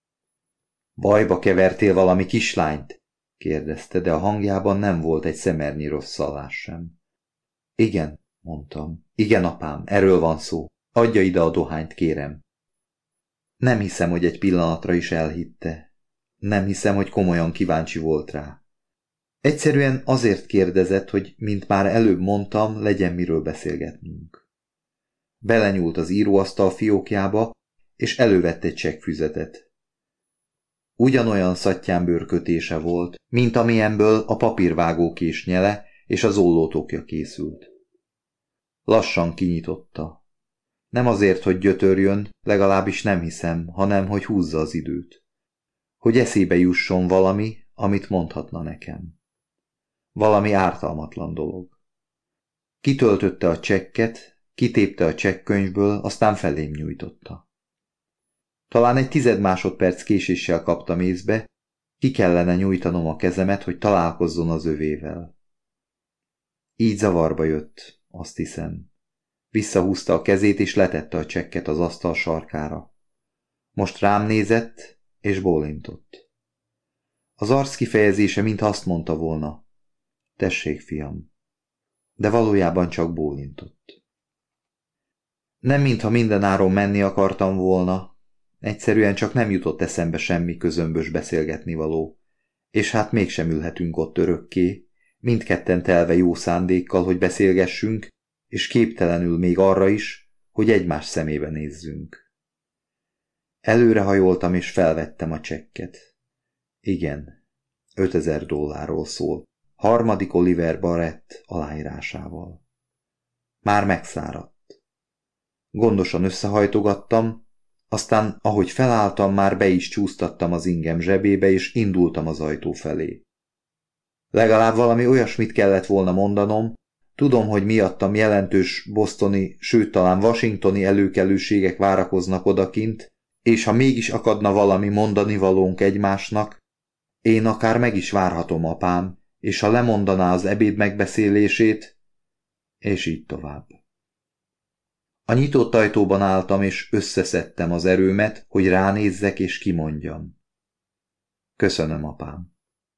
S1: Bajba kevertél valami kislányt? Kérdezte, de a hangjában nem volt egy szemernyi rosszallás sem. Igen, mondtam. Igen, apám, erről van szó. Adja ide a dohányt, kérem. Nem hiszem, hogy egy pillanatra is elhitte. Nem hiszem, hogy komolyan kíváncsi volt rá. Egyszerűen azért kérdezett, hogy, mint már előbb mondtam, legyen miről beszélgetnünk. Belenyúlt az íróasztal fiókjába, és elővett egy csekkfüzetet. Ugyanolyan szattyánbőr kötése volt, mint amilyenből a papírvágókés nyele és az ollótokja készült. Lassan kinyitotta. Nem azért, hogy gyötörjön, legalábbis nem hiszem, hanem, hogy húzza az időt. Hogy eszébe jusson valami, amit mondhatna nekem. Valami ártalmatlan dolog. Kitöltötte a csekket, kitépte a csekkönyvből, aztán felém nyújtotta. Talán egy tized másodperc késéssel kaptam észbe, ki kellene nyújtanom a kezemet, hogy találkozzon az övével. Így zavarba jött, azt hiszem. Visszahúzta a kezét, és letette a csekket az asztal sarkára. Most rám nézett, és bólintott. Az arc kifejezése, mintha azt mondta volna. Tessék, fiam. De valójában csak bólintott. Nem mintha mindenáron menni akartam volna, egyszerűen csak nem jutott eszembe semmi közömbös beszélgetnivaló, és hát mégsem ülhetünk ott örökké, mindketten telve jó szándékkal, hogy beszélgessünk, és képtelenül még arra is, hogy egymás szemébe nézzünk. Előrehajoltam, és felvettem a csekket. Igen, ötezer dollárról szól, harmadik Oliver Barrett aláírásával. Már megszáradt. Gondosan összehajtogattam, aztán, ahogy felálltam, már be is csúsztattam az ingem zsebébe, és indultam az ajtó felé. Legalább valami olyasmit kellett volna mondanom, tudom, hogy miattam jelentős bostoni, sőt talán washingtoni előkelőségek várakoznak odakint, és ha mégis akadna valami mondani valónk egymásnak, én akár meg is várhatom apám, és ha lemondaná az ebéd megbeszélését, és így tovább. A nyitott ajtóban álltam, és összeszedtem az erőmet, hogy ránézzek és kimondjam. Köszönöm, apám.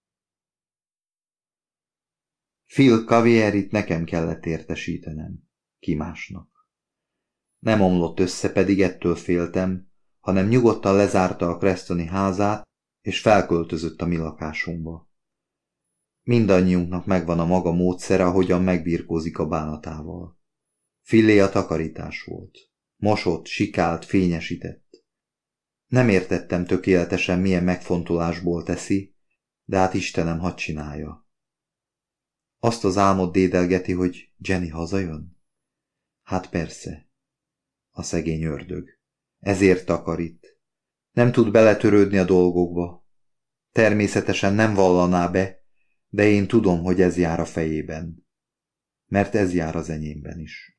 S1: Phil Cavierit nekem kellett értesítenem, ki másnak. Nem omlott össze, pedig ettől féltem, hanem nyugodtan lezárta a Crestoni házát, és felköltözött a mi lakásunkba. Mindannyiunknak megvan a maga módszere, ahogyan megbirkózik a bánatával. Philé a takarítás volt. Mosott, sikált, fényesített. Nem értettem tökéletesen, milyen megfontolásból teszi, de hát Istenem, hadd csinálja. Azt az álmot dédelgeti, hogy Jenny hazajön? Hát persze. A szegény ördög. Ezért takarít. Nem tud beletörődni a dolgokba. Természetesen nem vallaná be, de én tudom, hogy ez jár a fejében. Mert ez jár az enyémben is.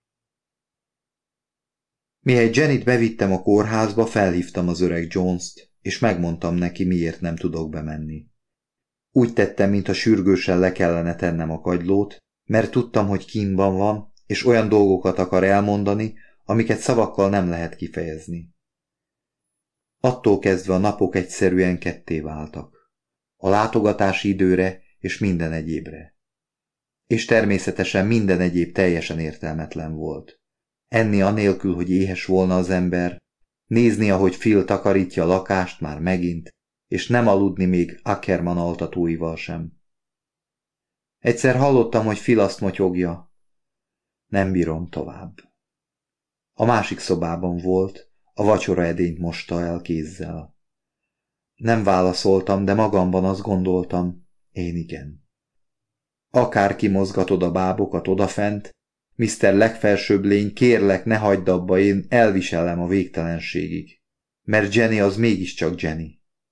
S1: Mihelyt Jennyt bevittem a kórházba, felhívtam az öreg Jones-t, és megmondtam neki, miért nem tudok bemenni. Úgy tettem, mintha sürgősen le kellene tennem a kagylót, mert tudtam, hogy kínban van, és olyan dolgokat akar elmondani, amiket szavakkal nem lehet kifejezni. Attól kezdve a napok egyszerűen ketté váltak. A látogatási időre és minden egyébre. és természetesen minden egyéb teljesen értelmetlen volt. Enni anélkül, hogy éhes volna az ember, nézni, ahogy Phil takarítja a lakást már megint, és nem aludni még Ackerman altatóival sem. Egyszer hallottam, hogy Phil azt motyogja. Nem bírom tovább. A másik szobában volt, a vacsoraedényt mosta el kézzel. Nem válaszoltam, de magamban azt gondoltam, én igen. Akárki mozgatod a bábokat odafent, miszter legfelsőbb lény, kérlek, ne hagyd abba, én elviselem a végtelenségig. Mert Jenny az mégiscsak Jenny.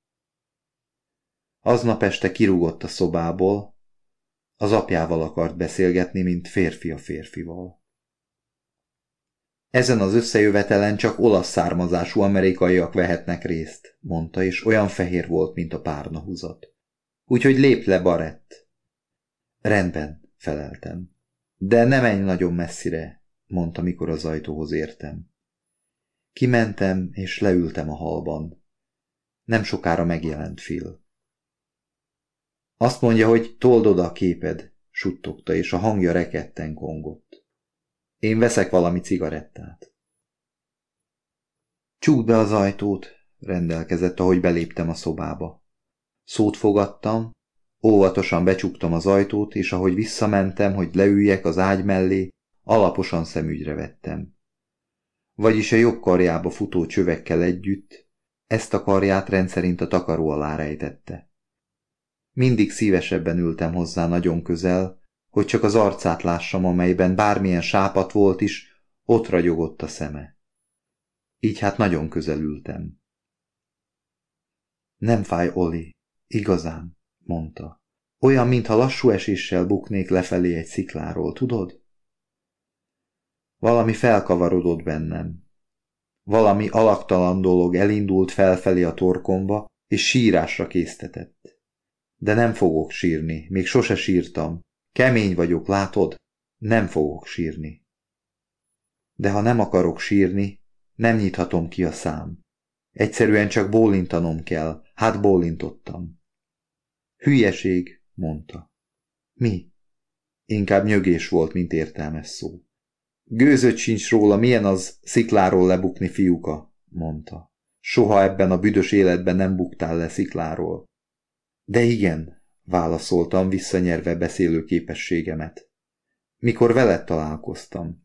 S1: Aznap este kirúgott a szobából, az apjával akart beszélgetni, mint férfi a férfival. Ezen az összejövetelen csak olasz származású amerikaiak vehetnek részt, mondta, és olyan fehér volt, mint a párnahúzat. Úgyhogy lép le, Barrett. Rendben, feleltem. De ne menj nagyon messzire, mondta, mikor az ajtóhoz értem. Kimentem, és leültem a hallban. Nem sokára megjelent Phil. Azt mondja, hogy told oda a képed, suttogta, és a hangja rekedten kongott. Én veszek valami cigarettát. Csukd be az ajtót, rendelkezett, ahogy beléptem a szobába. Szót fogadtam, óvatosan becsuktam az ajtót, és ahogy visszamentem, hogy leüljek az ágy mellé, alaposan szemügyre vettem. Vagyis a jobb karjába futó csövekkel együtt, ezt a karját rendszerint a takaró alá rejtette. Mindig szívesebben ültem hozzá nagyon közel, hogy csak az arcát lássam, amelyben bármilyen sápat volt is, ott ragyogott a szeme. Így hát nagyon közel ültem. Nem fáj, Oli, igazán, mondta. Olyan, mintha lassú eséssel buknék lefelé egy szikláról, tudod? Valami felkavarodott bennem. Valami alaktalan dolog elindult felfelé a torkomba, és sírásra késztetett. De nem fogok sírni, még sose sírtam. Kemény vagyok, látod? Nem fogok sírni. De ha nem akarok sírni, nem nyithatom ki a szám. Egyszerűen csak bólintanom kell, hát bólintottam. Hülyeség, mondta. Mi? Inkább nyögés volt, mint értelmes szó. Gőzöd sincs róla, milyen az szikláról lebukni, fiúka, mondta. Soha ebben a büdös életben nem buktál le szikláról. De igen, válaszoltam, visszanyerve beszélő képességemet. Mikor veled találkoztam.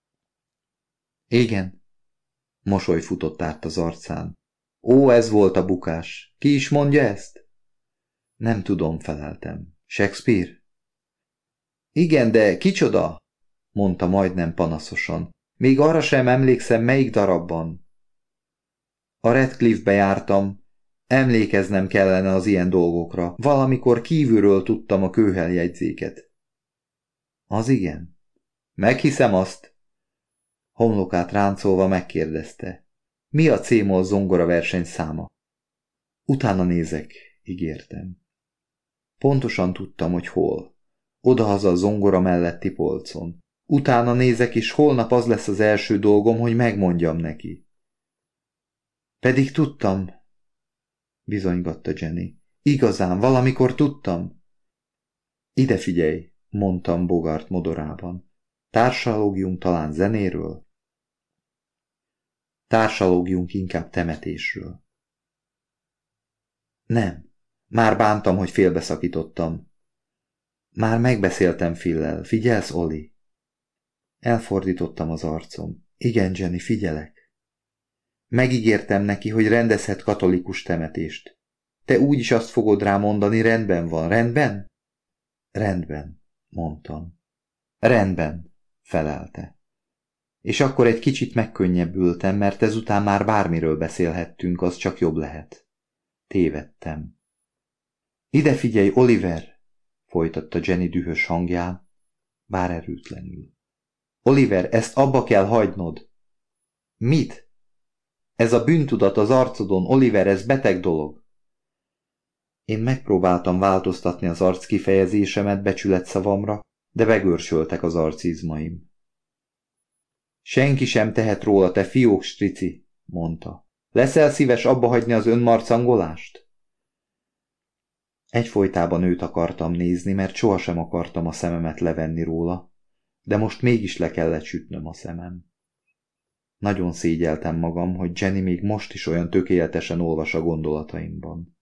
S1: Igen. Mosoly futott át az arcán. Ó, ez volt a bukás. Ki is mondja ezt? Nem tudom, feleltem. Shakespeare? Igen, de kicsoda? Mondta majdnem panaszosan. Még arra sem emlékszem, melyik darabban. A Radcliffe-be jártam. Emlékeznem kellene az ilyen dolgokra. Valamikor kívülről tudtam a kőheljegyzéket. Az igen. Meghiszem azt. Homlokát ráncolva megkérdezte. Mi a C-moll zongora verseny száma? Utána nézek, ígértem. Pontosan tudtam, hogy hol. Odahaza a zongora melletti polcon. Utána nézek, és holnap az lesz az első dolgom, hogy megmondjam neki. Pedig tudtam, bizonygatta Jenny. Igazán, valamikor tudtam. Ide figyelj, mondtam Bogart modorában. Társalógjunk talán zenéről? Társalógjunk inkább temetésről. Nem, már bántam, hogy félbeszakítottam. Már megbeszéltem Phillel, figyelsz, Oli? Elfordítottam az arcom. Igen, Jenny, figyelek. Megígértem neki, hogy rendezhet katolikus temetést. Te úgyis azt fogod rá mondani, rendben van, rendben? Rendben, mondtam. Rendben, felelte. És akkor egy kicsit megkönnyebbültem, mert ezután már bármiről beszélhettünk, az csak jobb lehet. Tévedtem. Ide figyelj, Oliver! Folytatta Jenny dühös hangján, bár erőtlenül. Oliver, ezt abba kell hagynod. Mit? Ez a bűntudat az arcodon, Oliver, ez beteg dolog. Én megpróbáltam változtatni az arc kifejezésemet becsületszavamra, de begörsöltek az arcizmaim. Senki sem tehet róla, te fiók strici, mondta. Leszel szíves abba hagyni az önmarcangolást? Egyfolytában őt akartam nézni, mert sohasem akartam a szememet levenni róla, de most mégis le kellett sütnöm a szemem. Nagyon szégyeltem magam, hogy Jenny még most is olyan tökéletesen olvas a gondolataimban.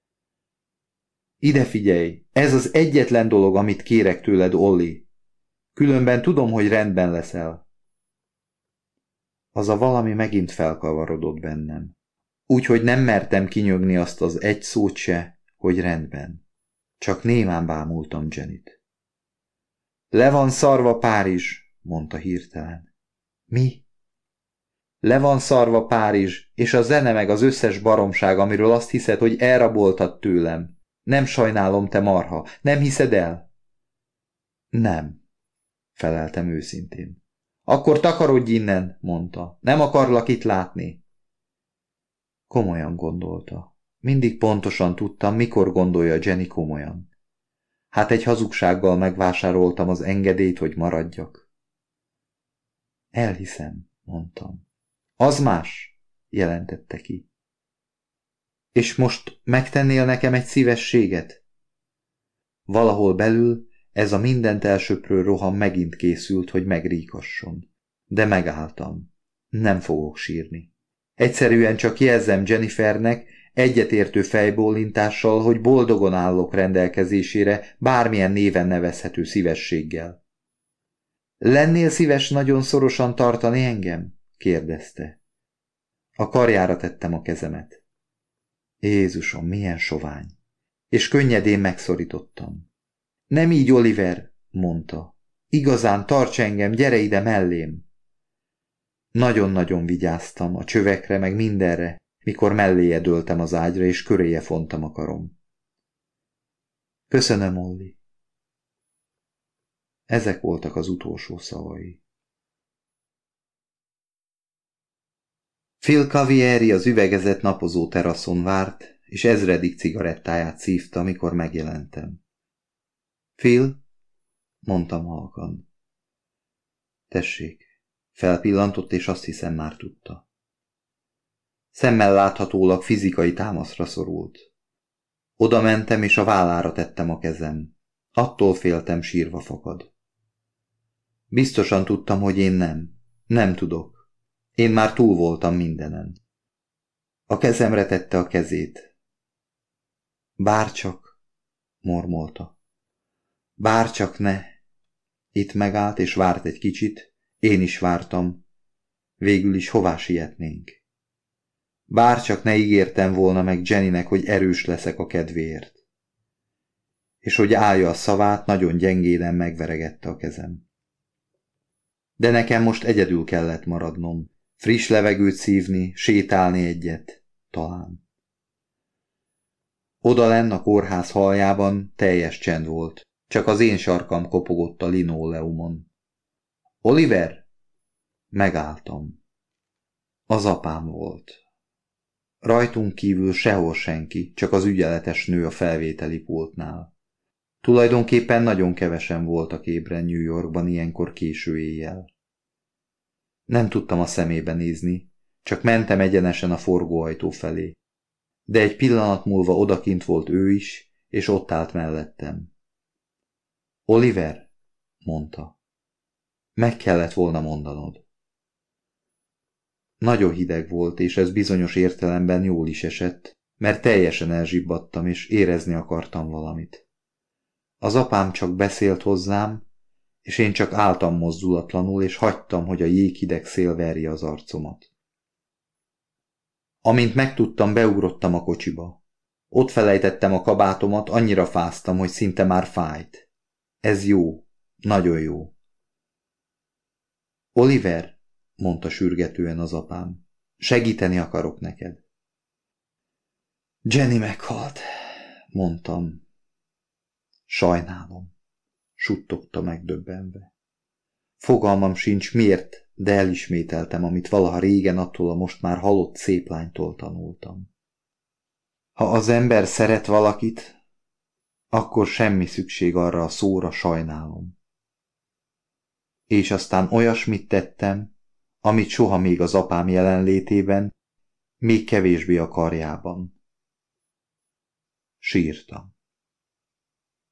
S1: Ide figyelj, ez az egyetlen dolog, amit kérek tőled, Ollie. Különben tudom, hogy rendben leszel. Az a valami megint felkavarodott bennem. Úgyhogy nem mertem kinyögni azt az egy szót se, hogy rendben. Csak némán bámultam Jennyt. Le van szarva Párizs, mondta hirtelen. Mi? Le van szarva Párizs, és a zene meg az összes baromság, amiről azt hiszed, hogy elraboltad tőlem. Nem sajnálom, te marha. Nem hiszed el? Nem, feleltem őszintén. Akkor takarodj innen, mondta. Nem akarlak itt látni. Komolyan gondolta. Mindig pontosan tudtam, mikor gondolja Jenny komolyan. Hát egy hazugsággal megvásároltam az engedélyt, hogy maradjak. Elhiszem, mondtam. Az más, jelentette ki. És most megtennél nekem egy szívességet? Valahol belül ez a mindent elsöprő roham megint készült, hogy megríkasson. De megálltam. Nem fogok sírni. Egyszerűen csak jelzem Jennifernek egyetértő fejbólintással, hogy boldogan állok rendelkezésére bármilyen néven nevezhető szívességgel. Lennél szíves nagyon szorosan tartani engem? Kérdezte. A karjára tettem a kezemet. Jézusom, milyen sovány! És könnyedén megszorítottam. Nem így, Oliver, mondta. Igazán tarts engem, gyere ide mellém. Nagyon-nagyon vigyáztam a csövekre, meg mindenre, mikor melléje dőltem az ágyra, és köréje fontam a karom. Köszönöm, Olli. Ezek voltak az utolsó szavai. Phil Cavieri az üvegezett napozó teraszon várt, és ezredik cigarettáját szívta, amikor megjelentem. Phil, mondtam halkan. Tessék, felpillantott, és azt hiszem már tudta. Szemmel láthatólag fizikai támaszra szorult. Oda mentem, és a vállára tettem a kezem. Attól féltem, sírva fakad. Biztosan tudtam, hogy én nem. Nem tudok. Én már túl voltam mindenen. A kezemre tette a kezét. Bárcsak, mormolta. Bárcsak ne. Itt megállt, és várt egy kicsit. Én is vártam. Végül is hová sietnénk? Bárcsak ne ígértem volna meg Jennynek, hogy erős leszek a kedvéért. És hogy állja a szavát, nagyon gyengéden megveregette a kezem. De nekem most egyedül kellett maradnom. Friss levegőt szívni, sétálni egyet, talán. Odalenn a kórház haljában teljes csend volt, csak az én sarkam kopogott a linóleumon. Oliver? Megálltam. Az apám volt. Rajtunk kívül sehol senki, csak az ügyeletes nő a felvételi pultnál. Tulajdonképpen nagyon kevesen voltak ébren New Yorkban ilyenkor késő éjjel. Nem tudtam a szemébe nézni, csak mentem egyenesen a forgóajtó felé. De egy pillanat múlva odakint volt ő is, és ott állt mellettem. Oliver, mondta. Meg kellett volna mondanod. Nagyon hideg volt, és ez bizonyos értelemben jól is esett, mert teljesen elzsibbadtam, és érezni akartam valamit. Az apám csak beszélt hozzám, és én csak álltam mozdulatlanul, és hagytam, hogy a jéghideg szél verje az arcomat. Amint megtudtam, beugrottam a kocsiba. Ott felejtettem a kabátomat, annyira fáztam, hogy szinte már fájt. Ez jó, nagyon jó. Oliver, mondta sürgetően az apám, segíteni akarok neked. Jenny meghalt, mondtam. Sajnálom, suttogta megdöbbenve. Fogalmam sincs miért, de elismételtem, amit valaha régen attól a most már halott szép lánytól tanultam. Ha az ember szeret valakit, akkor semmi szükség arra a szóra sajnálom. És aztán olyasmit tettem, amit soha még az apám jelenlétében, még kevésbé a karjában. Sírtam.